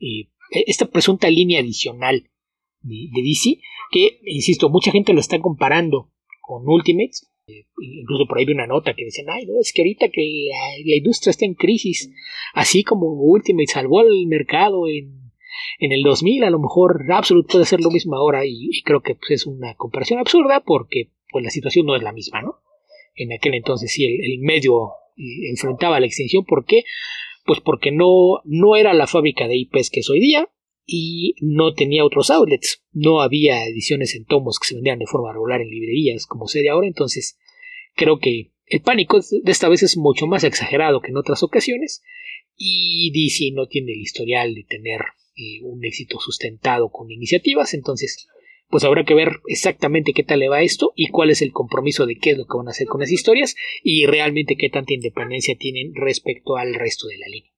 Speaker 2: esta presunta línea adicional de, de D C, que, insisto, mucha gente lo está comparando con Ultimates. Incluso por ahí vi una nota que decían, ay, no, es que ahorita que la, la industria está en crisis, así como Ultimate salvó al mercado en, en el dos mil, a lo mejor Absolute puede hacer lo mismo ahora, y, y creo que pues, es una comparación absurda porque pues la situación no es la misma, ¿no? En aquel entonces sí el, el medio eh, enfrentaba la extinción. ¿Por qué? Pues porque no, no era la fábrica de I Pes que es hoy día y no tenía otros outlets. No había ediciones en tomos que se vendían de forma regular en librerías como se de ahora. Entonces creo que el pánico de esta vez es mucho más exagerado que en otras ocasiones, y D C no tiene el historial de tener eh, un éxito sustentado con iniciativas. Entonces pues habrá que ver exactamente qué tal le va esto y cuál es el compromiso de qué es lo que van a hacer con las historias y realmente qué tanta independencia tienen respecto al resto de la línea.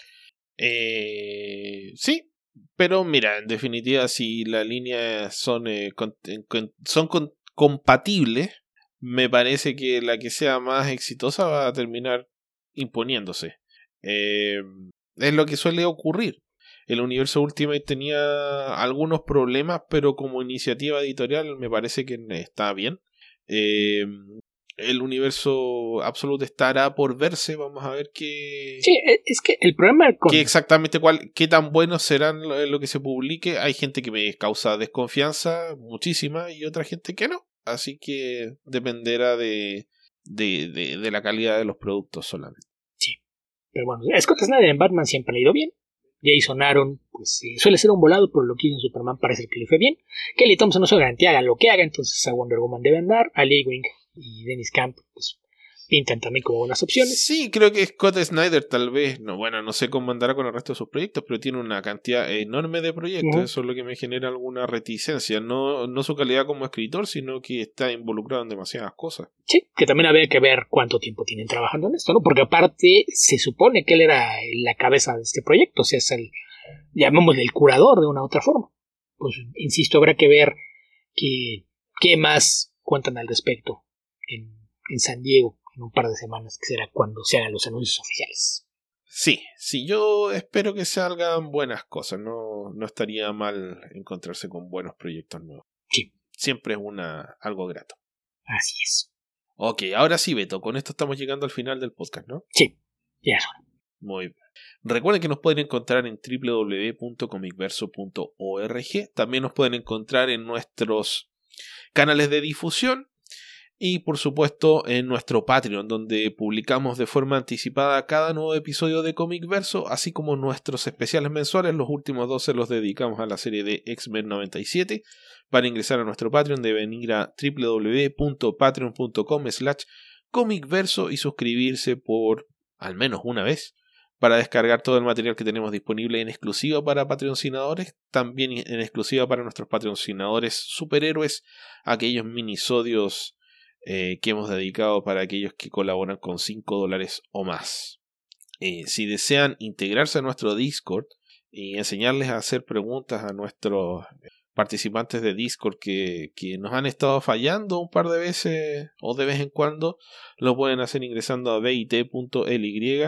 Speaker 1: Eh, sí, pero mira, en definitiva, si las líneas son, eh, con, con, son con, compatibles, me parece que la que sea más exitosa va a terminar imponiéndose. Eh, es lo que suele ocurrir. El universo Ultimate tenía algunos problemas, pero como iniciativa editorial me parece que está bien. Eh, el universo Absolute estará por verse. Vamos a ver qué...
Speaker 2: Sí, es que el problema con...
Speaker 1: qué exactamente cuál, qué tan buenos serán lo, lo que se publique. Hay gente que me causa desconfianza, muchísima, y otra gente que no. Así que dependerá de, de, de, de la calidad de los productos solamente.
Speaker 2: Sí, pero bueno, Scott Snyder en Batman siempre ha ido bien. Jason Aaron, pues eh, suele ser un volado, pero lo que hizo en Superman parece que le fue bien. Kelly Thompson no se garantía, hagan lo que haga, entonces a Wonder Woman debe andar. A Lee Wing y Dennis Camp, pues pintan también como buenas opciones.
Speaker 1: Sí, creo que Scott Snyder tal vez, no, bueno, no sé cómo andará con el resto de sus proyectos, pero tiene una cantidad enorme de proyectos. Uh-huh. Eso es lo que me genera alguna reticencia. No, no su calidad como escritor, sino que está involucrado en demasiadas cosas.
Speaker 2: Sí, que también habría que ver cuánto tiempo tienen trabajando en esto, ¿no? Porque aparte se supone que él era la cabeza de este proyecto, o sea, es el, llamémosle el curador de una u otra forma. Pues, insisto, habrá que ver qué, qué más cuentan al respecto en, en San Diego en un par de semanas, que será cuando se hagan los anuncios oficiales.
Speaker 1: Sí, sí, yo espero que salgan buenas cosas. No, no estaría mal encontrarse con buenos proyectos nuevos.
Speaker 2: Sí.
Speaker 1: Siempre es una, algo grato.
Speaker 2: Así es.
Speaker 1: Ok, ahora sí, Beto, con esto estamos llegando al final del podcast, ¿no?
Speaker 2: Sí, ya es hora.
Speaker 1: Muy bien. Recuerden que nos pueden encontrar en doble u doble u doble u punto comicverso punto org. También nos pueden encontrar en nuestros canales de difusión. Y por supuesto en nuestro Patreon, donde publicamos de forma anticipada cada nuevo episodio de Comic Verso, así como nuestros especiales mensuales. Los últimos dos se los dedicamos a la serie de X-Men noventa y siete. Para ingresar a nuestro Patreon deben ir a doble u doble u doble u punto patreon punto com slash comicverso y suscribirse por al menos una vez para descargar todo el material que tenemos disponible en exclusiva para patrocinadores, también en exclusiva para nuestros patrocinadores superhéroes, aquellos minisodios Eh, que hemos dedicado para aquellos que colaboran con cinco dólares o más. Eh, si desean integrarse a nuestro Discord y enseñarles a hacer preguntas a nuestros participantes de Discord que, que nos han estado fallando un par de veces o de vez en cuando, lo pueden hacer ingresando a bit punto ly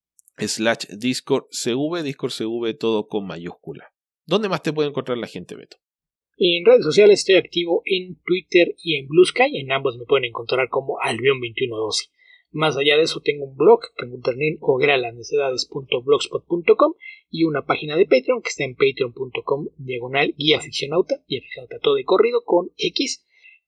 Speaker 1: slash discord cv, discord cv todo con mayúscula. ¿Dónde más te puede encontrar la gente, Beto?
Speaker 2: En redes sociales estoy activo en Twitter y en Blue Sky. En ambos me pueden encontrar como Albion veintiuno doce. Más allá de eso tengo un blog que en internet hoguera las necesidades punto blogspot punto com y una página de Patreon que está en patreon punto com diagonal guía ficcionauta, guía ficcionauta todo de corrido con X.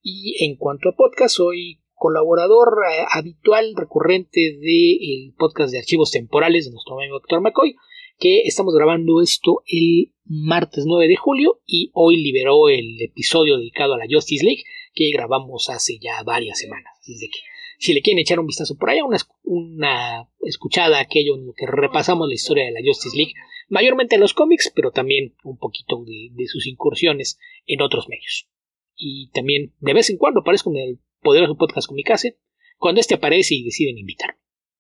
Speaker 2: Y en cuanto a podcast, soy colaborador eh, habitual, recurrente del podcast de archivos temporales de nuestro amigo doctor McCoy, que estamos grabando esto el martes nueve de julio y hoy liberó el episodio dedicado a la Justice League que grabamos hace ya varias semanas. Así de que si le quieren echar un vistazo por allá, una, una escuchada a aquello en lo que repasamos la historia de la Justice League, mayormente en los cómics, pero también un poquito de, de sus incursiones en otros medios. Y también de vez en cuando aparezco en el poderoso podcast Comicase, cuando este aparece y deciden invitarme.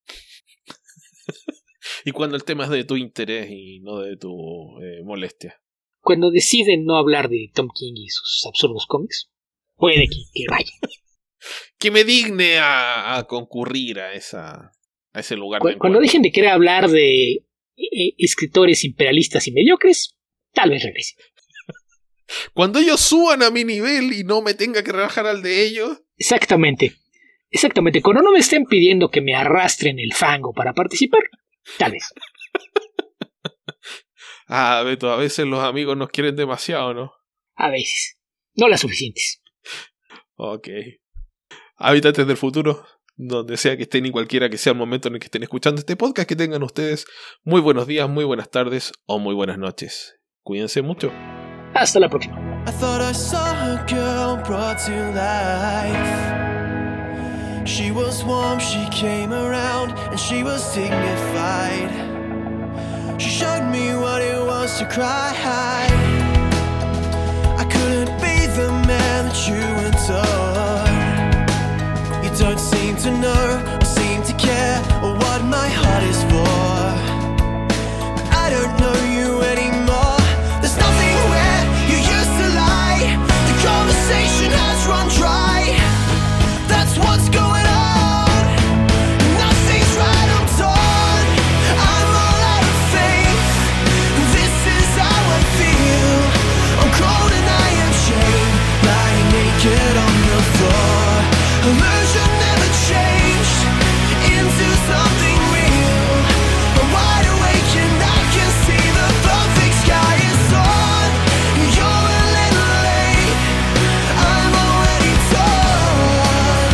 Speaker 1: Y cuando el tema es de tu interés y no de tu eh, molestia.
Speaker 2: Cuando deciden no hablar de Tom King y sus absurdos cómics, puede que, que vaya.
Speaker 1: Que me digne a, a concurrir a, esa, a ese lugar.
Speaker 2: Cu-
Speaker 1: de
Speaker 2: cuando dejen de querer hablar de eh, escritores imperialistas y mediocres, tal vez regrese.
Speaker 1: Cuando ellos suban a mi nivel y no me tenga que rebajar al de ellos.
Speaker 2: Exactamente. Exactamente. Cuando no me estén pidiendo que me arrastren el fango para participar, tal vez.
Speaker 1: Ah, Beto, a veces los amigos nos quieren demasiado, ¿no?
Speaker 2: A veces. No las suficientes.
Speaker 1: Ok. Habitantes del futuro, donde sea que estén y cualquiera que sea el momento en el que estén escuchando este podcast, que tengan ustedes muy buenos días, muy buenas tardes o muy buenas noches. Cuídense mucho.
Speaker 2: Hasta la próxima.
Speaker 3: I thought I saw a girl brought to life. She was warm, she came around, and she was dignified. She showed me what it was to cry. I couldn't be the man that you adore. You don't seem to know or seem to care or what my heart is for. But I don't know you anymore. There's nothing where you used to lie. The conversation has run dry. That's what's going on. Nothing's right, I'm torn. I'm all out of faith. This is how I feel. I'm cold and I am shamed, lying naked on the floor. Illusion never changed into something real. I'm wide awake and I can see the perfect sky is on. You're a little late, I'm already torn.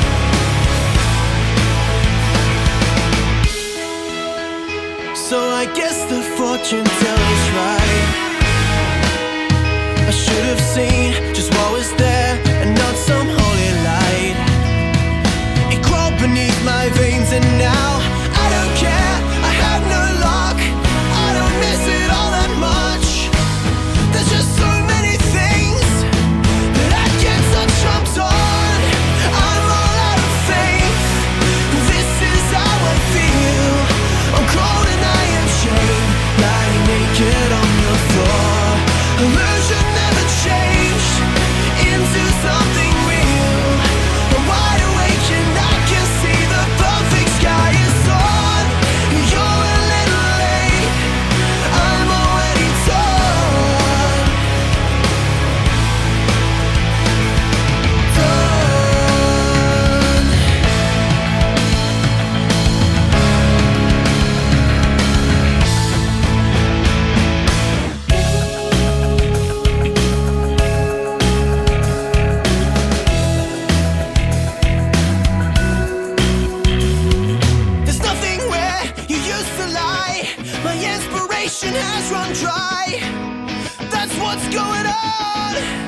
Speaker 3: So I guess the fortune teller's right. I should have seen just what was there and not some holy light. It crawled beneath my veins and now I don't care, I have no luck. I don't miss it all that much. There's just so many things that I can't touch, I'm torn. I'm all out of faith. This is how I feel. I'm cold and I am shamed, lying naked on the floor. Illusion never changed into something real. I'm wide awake and I can see the perfect sky is on. You're a little late, I'm already torn. Torn. There's nothing where you used to lie. My inspiration has run dry. That's what's going on.